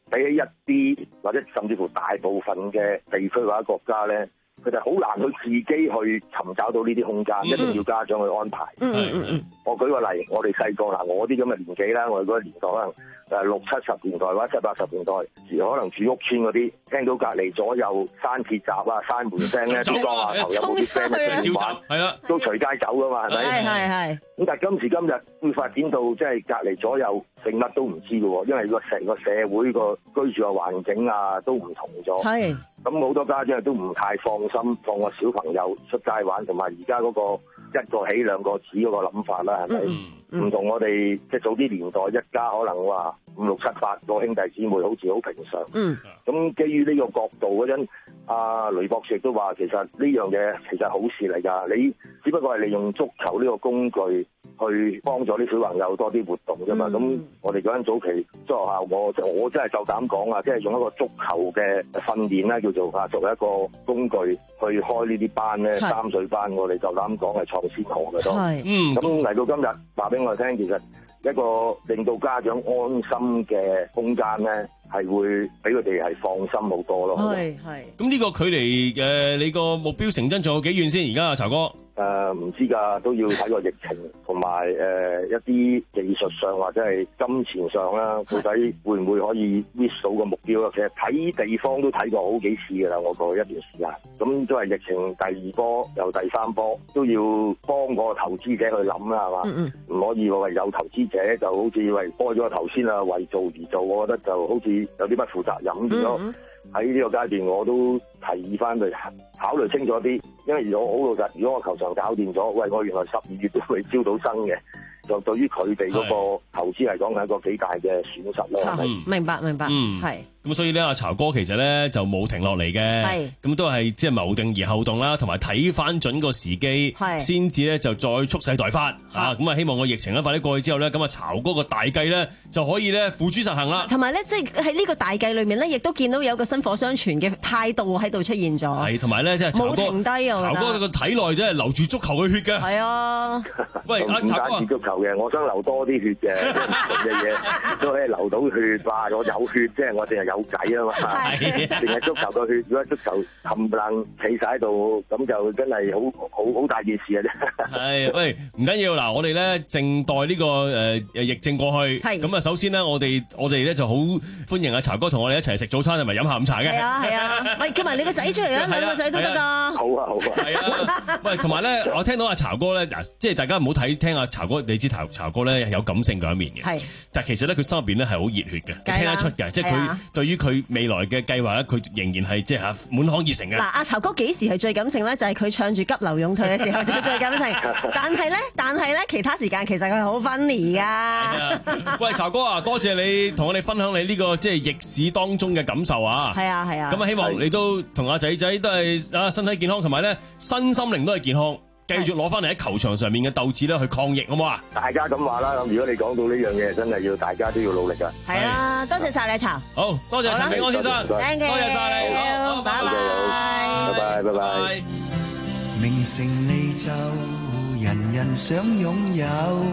Speaker 2: 比起一啲或者甚至乎大部分嘅地區或者國家咧，佢哋好難去自己去尋找到呢啲空間，嗯、一定要家長去安排。
Speaker 5: 嗯嗯嗯。
Speaker 2: 我舉個例，我哋細個嗱，我啲咁嘅年紀啦，我哋嗰個年代可能誒六七十年代或者七八十年代，可能住屋村嗰啲，聽到隔離左右閂鐵閘啊、閂門聲咧，都當下頭有冇啲 friend 喺度玩，係啦，都隨街走噶嘛，係咪？
Speaker 5: 係係係。咁
Speaker 2: 但係今時今日會發展到即係隔離左右成乜都唔知嘅喎，因為個成個社會個居住嘅環境啊都唔同咗。係。咁好多家長都唔太放心放個小朋友出街玩，同埋而家嗰個一個起兩個止嗰個諗法啦，係咪？唔、嗯、同我哋即係早啲年代，一家可能話五六七八個兄弟姊妹，好似好平常。嗯。咁基於呢個角度嗰陣，阿雷博士亦都話，其實呢樣嘢其實好事嚟㗎。你只不過係利用足球呢個工具去幫助啲小朋友多啲活動啫嘛。咁、嗯、我哋嗰陣早期即係學校，我我真係夠膽講啊，即係用一個足球嘅訓練啦，叫做啊作為一個工具去開呢啲班咧，三歲班我哋夠膽講係創先河嘅都。係。嗯。咁嚟到今日話俾我哋聽，其實一個令到家長安心嘅空間咧，係會俾佢哋係放心好多咯。係係。
Speaker 8: 咁呢個距離誒、呃、你個目標成真仲有幾遠先？而家啊，曹哥。
Speaker 2: 誒唔知㗎，都要睇個疫情同埋誒一啲技術上或者係金錢上啦，到底會唔會可以 miss 到個目標啊？其實睇地方都睇過好幾次㗎啦，我過去一段時間，咁都係疫情第二波又第三波，都要幫個投資者去諗啦，係嘛？唔、嗯嗯、可以話有投資者就好似為開咗個頭先啊，為做而做，我覺得就好似有啲不負責任咗。嗯嗯喺呢個階段，我都提議翻佢考慮清楚啲，因為如果好老實，如果我球場搞掂咗，喂，我原來十二月都未招到生嘅，就對於佢哋嗰個投資嚟講係一個幾大嘅損失咯。
Speaker 5: 嗯，明白明白，嗯，係。
Speaker 8: 咁所以咧，阿曹哥其實咧就冇停落嚟嘅，係咁都係即係謀定而後動啦，同埋睇翻準個時機，係先至咧就再蓄勢待發啊！咁啊，希望個疫情咧快啲過去之後咧，咁啊曹哥個大計咧就可以咧付諸實行啦。
Speaker 5: 同埋咧，即係喺呢個大計裏面咧，亦都見到有個薪火相傳嘅態度喺度出現咗。係，同埋咧即係冇停低啊！曹哥個體內真係流住足球嘅血嘅。係啊，喂，阿曹哥，
Speaker 2: 足球嘅，我想流多啲血嘅，嘅嘢都可以流到血。哇！我有血，即係我淨係有仔啊嘛。係，淨係足球個血，如果足球冚唪唥企晒喺度，咁就真係好好好大件事啊！啫。
Speaker 8: 係，喂，唔緊要嗱，我哋咧靜待呢、這個誒誒疫症過去。係，咁啊，首先咧，我哋我哋咧就好歡迎阿曹哥同我哋一齊食早餐同埋飲下午茶嘅。係啊係啊，喂，叫埋你個仔出嚟啊，兩個仔都得㗎。
Speaker 2: 好啊好啊。係
Speaker 8: 啊，喂，同埋咧，我聽到阿曹哥咧，嗱，即係大家唔好睇聽阿曹哥，你知曹曹哥咧有感性嗰一面嘅。係，但係其實咧佢心入邊咧係好熱血嘅，你聽得出嘅，即係佢對於佢未來嘅計劃咧，佢仍然係即係嚇滿腔熱誠嘅。嗱，阿
Speaker 5: 曹哥幾時係最感性咧？就係、是、佢唱住急流勇退嘅時候就最感性。但係咧，但係咧，其他時間其實佢係好 funny 噶。
Speaker 8: 喂，曹哥啊，多謝你同我哋分享你呢、這個即係逆市當中嘅感受啊！
Speaker 5: 係啊係啊。
Speaker 8: 咁啊，希望你都同阿仔仔都係啊身體健康，同埋咧身心靈都係健康。繼續攞翻嚟喺球場上面嘅鬥志咧去抗疫，好唔好啊？
Speaker 2: 大家咁話啦，咁如果你講到呢樣嘢，真係要大家都要努力噶。
Speaker 5: 係啊，多謝晒你曹。
Speaker 8: 好多謝陳平安先生，多謝晒你，好，拜拜，
Speaker 2: 拜拜，拜拜。
Speaker 3: 名成利就人人想擁有，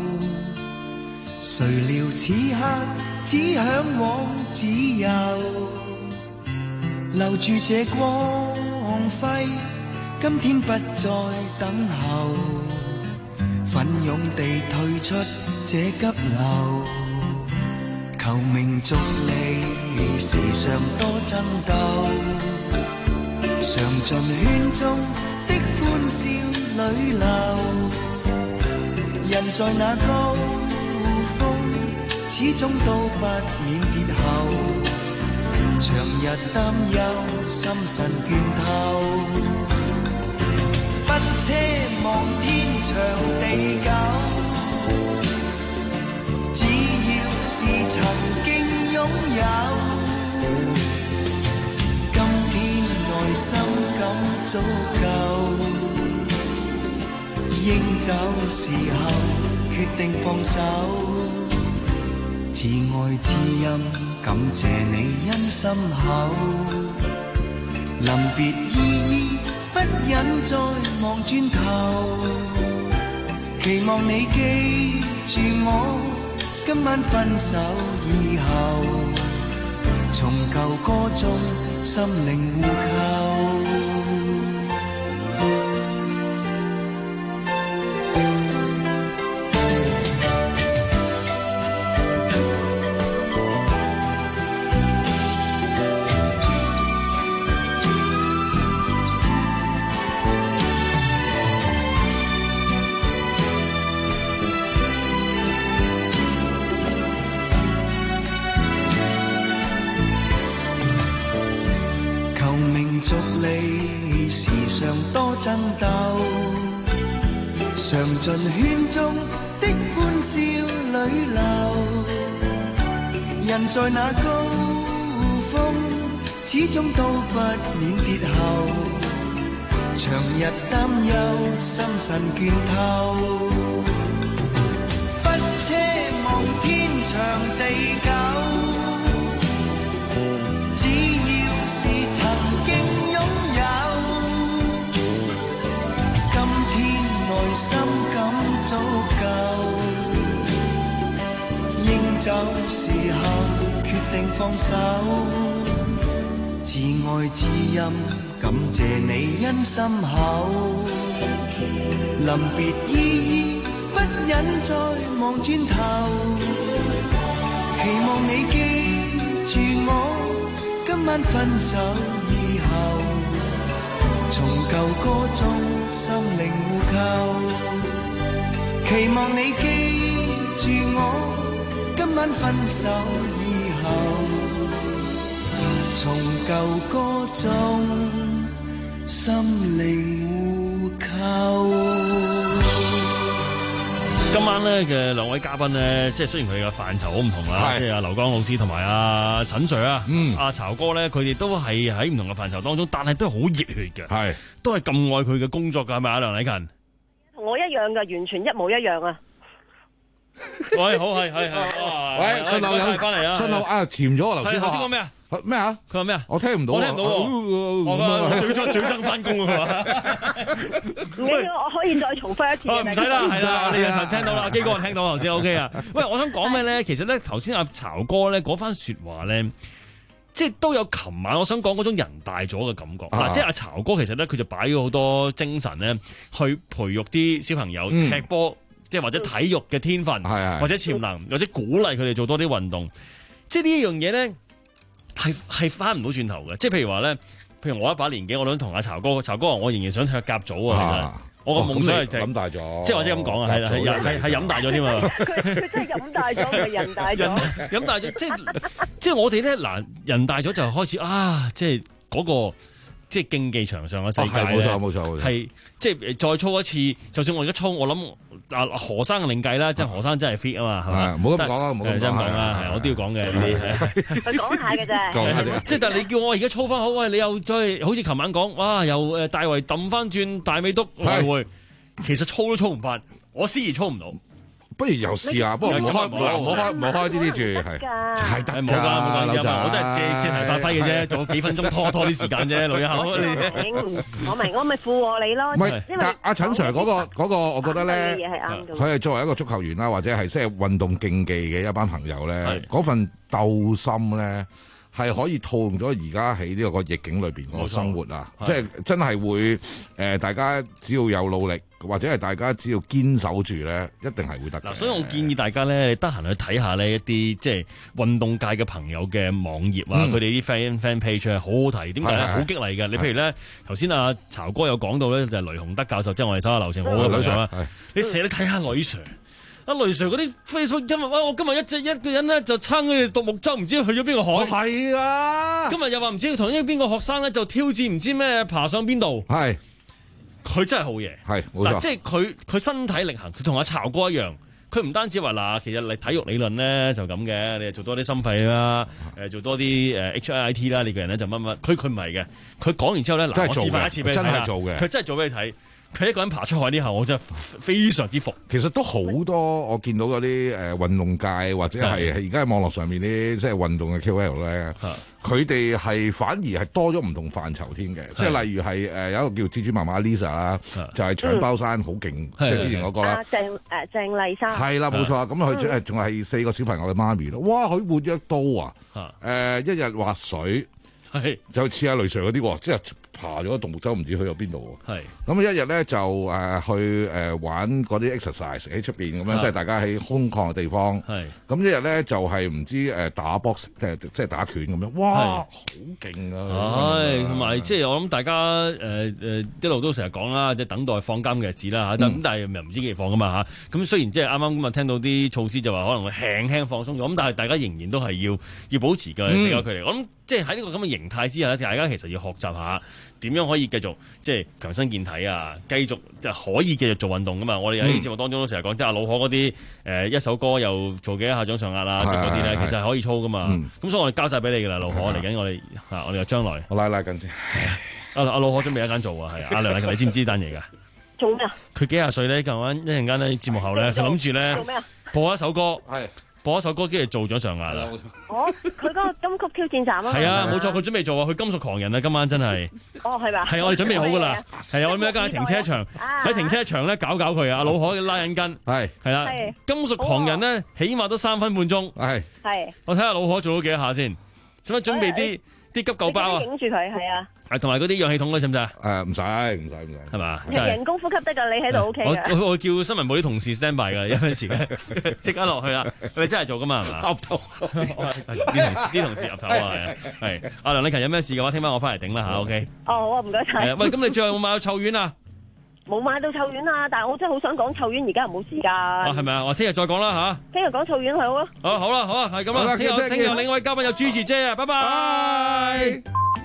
Speaker 3: 誰料此刻只向往自由，留住這光輝。今天不再等候，奮勇地退出這急流，求名逐利時常多爭鬥，嘗盡圈中的歡笑裏流，人在那高峰始終都不免跌後，長日擔憂心神倦透，不奢望天長地久，只要是曾經擁有，今天內心感足夠，應走時候決定放手，慈愛知音感謝你因心厚，臨別依依不忍再望轉頭，期望你記住我，今晚分手以後，隨從舊歌中心靈互扣。俗利時常多爭鬥，嘗盡圈中的歡笑裏流。人在那高峰，始終都不免跌後。長日擔憂，心神倦透。不奢望天長地久，只要是曾經擁有，今天內心感足夠，應走時候決定放手，自愛之音感謝你因心厚，臨別依依不忍再望轉頭，期望你記住我，今晚分手以後，從舊歌中心靈互扣，期望你記住我，今晚分手以後，從舊歌中心靈互扣。
Speaker 15: 今晚咧嘅兩位嘉賓咧，即係雖然佢嘅範疇好唔同啦，即係阿劉江老師同埋阿陳 Sir 啊，
Speaker 6: 嗯，
Speaker 15: 阿曹哥咧，佢哋都係喺唔同嘅範疇當中，但係都係好熱血嘅，
Speaker 6: 係
Speaker 15: 都係咁愛佢嘅工作㗎，係咪啊，梁禮勤？
Speaker 16: 同我一樣㗎，完全一模一樣啊！
Speaker 15: 喂，好係係係，
Speaker 6: 喂，信號有
Speaker 15: 翻嚟啊！
Speaker 6: 信號啊，潛咗啊，頭先
Speaker 15: 頭先講咩啊？
Speaker 6: 咩啊？
Speaker 15: 佢話咩啊？
Speaker 6: 我聽唔到，
Speaker 15: 我聽唔到喎。我嘴爭嘴爭翻工啊！佢話
Speaker 16: 唔緊要，我可以再重複一次。
Speaker 15: 唔使啦，係啦，你又聽到啦，基哥我聽到頭先 OK 啊。喂，我想講咩咧？其實咧，頭先阿曹哥咧嗰番説話咧，即係都有琴晚我想講嗰種人大咗嘅感覺。嗱，即係阿曹哥其實咧，佢就擺咗好多精神咧，去培育啲小朋友踢波，即係或者體育嘅天分，或者潛能，或者鼓勵佢哋做多啲運動。即係呢一樣嘢咧。係係翻唔到轉頭嘅，即係譬如話咧，譬如我一把年紀，我想同阿曹哥，曹哥話我仍然想踢甲組啊，其實我個夢想係踢
Speaker 6: 飲大咗，
Speaker 15: 即係或者咁講啊，係啦，係係係飲大咗添啊，
Speaker 16: 佢佢真係飲大咗，唔係人大咗，
Speaker 15: 飲大咗，即係即係我哋咧嗱，人大咗就開始啊，即係嗰個即係競技場上嘅世界咧，
Speaker 6: 冇錯冇錯，
Speaker 15: 係即係再操一次，就算我而家操，我諗。啊何生嘅另計啦，即係何生真係 fit 啊嘛，係嘛？
Speaker 6: 唔好咁講啦，唔好咁
Speaker 15: 講啦，係我都要講嘅。你
Speaker 16: 佢講下嘅啫，
Speaker 6: 講下啫。
Speaker 15: 即係但係你叫我而家操翻好，喂，你又再好似琴晚講，哇，又誒大圍揼翻轉大美督來回，其實操都操唔翻，我思而操唔到。
Speaker 6: 不如又試下，不過唔好開，唔好唔好開，唔好開呢啲住，係係得㗎，
Speaker 15: 冇㗎冇㗎，我都係借借題發揮嘅啫，做幾分鐘拖拖啲時間啫，女友。
Speaker 16: 我明，我咪附和你咯。
Speaker 6: 唔係，阿阿陳 Sir 嗰個嗰個，我覺得咧，佢係作為一個足球員啦，或者係即係運動競技嘅一班朋友咧，嗰份鬥心咧。係可以套用咗而家喺呢個逆境裏邊個生活啊！即係真係會誒、呃，大家只要有努力，或者係大家只要堅守住咧，一定係會得。
Speaker 15: 嗱，所以我建議大家咧，你得閒去睇下呢一啲即係運動界嘅朋友嘅網頁啊，佢哋啲 fan fan page 係好好睇。點解咧？好激勵嘅。你譬如咧，頭先阿曹哥有講到咧，就係雷洪德教授，即係我哋手下留情好嘅女 Sir 啦。你成日睇下女 Sir。阿雷 Sir 嗰啲 Facebook 今日哇，我今日一隻一個人咧就撐佢獨木舟，唔知去咗邊個海。
Speaker 6: 係啊！
Speaker 15: 今日又話唔知同一邊個學生咧就挑戰唔知咩爬上邊度。
Speaker 6: 係，
Speaker 15: 佢真係好嘢。
Speaker 6: 係，冇錯。
Speaker 15: 嗱，即係佢佢身體力行，佢同阿曹哥一樣。佢唔單止話嗱，其實你體育理論咧就咁嘅，你做多啲心肺啦，誒做多啲誒 H I I T 啦，你個人咧就乜乜。佢佢唔係嘅，佢講完之後咧，嗱我示範一次俾你睇啦。
Speaker 6: 真係做嘅，
Speaker 15: 佢真係做俾你睇。 佢一個人爬出海呢下，我真係非常之服。
Speaker 6: 其實都好多我見到嗰啲誒運動界或者係而家喺網絡上面啲即係運動嘅 K O L 咧，佢哋係反而係多咗唔同範疇添嘅，即係例如係誒有一個叫蜘蛛媽媽 Lisa 啦，就係搶包山好勁，即係之前嗰個啦。
Speaker 16: 鄭誒鄭麗珊
Speaker 6: 係啦，冇錯啊！咁佢誒仲係四個小朋友嘅媽咪咯。哇！佢活躍到啊！誒一日滑水，就似阿雷 Sir 嗰啲喎，即係爬咗獨木舟，唔知去咗邊度喎。咁一日咧就誒去誒玩嗰啲 exercise 喺出邊咁樣，即係大家喺空曠嘅地方。咁一日咧就係唔知誒打 box 誒即係打拳咁樣。哇！好勁啊！
Speaker 15: 係同埋即係我諗大家誒誒一路都成日講啦，即係等待放監嘅日子啦嚇。咁但係又唔知幾時放噶嘛嚇。咁雖然即係啱啱咁啊聽到啲措施就話可能會輕輕放鬆咗，咁但係大家仍然都係要要保持嘅社交距離。我諗即係喺呢個咁嘅形態之下咧，大家其實要學習下點樣可以繼續即係強身健體啊，繼續就可以繼續做運動噶嘛。我哋喺節目當中都成日講，即係阿老可嗰啲誒一首歌又做幾下掌上壓啊嗰啲咧，其實係可以操噶嘛。咁所以我哋交晒俾你噶啦，老可嚟緊我哋嚇我哋嘅將來。
Speaker 6: 我拉拉緊先。
Speaker 15: 阿阿老可準備一間做啊，係啊。阿梁麗琴，你知唔知單嘢㗎？
Speaker 16: 做咩啊？
Speaker 15: 佢幾廿歲咧，今晚一陣間咧節目後咧，佢諗住咧播一首歌。係。播一首歌，跟住做掌上壓啦！
Speaker 16: 哦，佢嗰個金曲挑戰站啊！
Speaker 15: 係啊，冇錯，佢準備做啊！佢金屬狂人啊，今晚真係。
Speaker 16: 哦，係嘛？
Speaker 15: 係我哋準備好噶啦，係啊！我哋一間停車場喺停車場咧搞搞佢啊！阿老可拉緊筋，係係啦，金屬狂人咧，起碼都三分半鐘。係
Speaker 16: 係。我
Speaker 15: 睇下老可做咗幾下先，使唔使準備啲啲急救包啊？
Speaker 16: 影住佢，係啊。
Speaker 15: 係同埋嗰啲氧氣筒咧，使唔使啊？
Speaker 6: 誒，唔使，唔使，唔使，
Speaker 15: 係嘛？
Speaker 16: 人工呼吸得㗎，你喺度 O K 㗎。
Speaker 15: 我我叫新聞部啲同事 stand by 㗎，有陣時咧即刻落去啦。你真係做㗎嘛？係嘛？岌頭，啲同事啲同事岌頭啊，係。阿梁麗琴有咩事嘅話，聽晚我翻嚟頂啦嚇 ，OK。
Speaker 16: 哦，好啊，唔該晒。
Speaker 15: 喂，咁你最後有冇買到臭丸啊？
Speaker 16: 冇買到臭丸啊，但係我真係好想講臭丸，而家冇時間。啊，
Speaker 15: 係咪啊？我聽日再講啦嚇。
Speaker 16: 聽日講臭丸好啊。
Speaker 15: 好，好啦，好啊，係咁啦。聽日聽日另外一位嘉賓有朱姐姐啊，拜拜。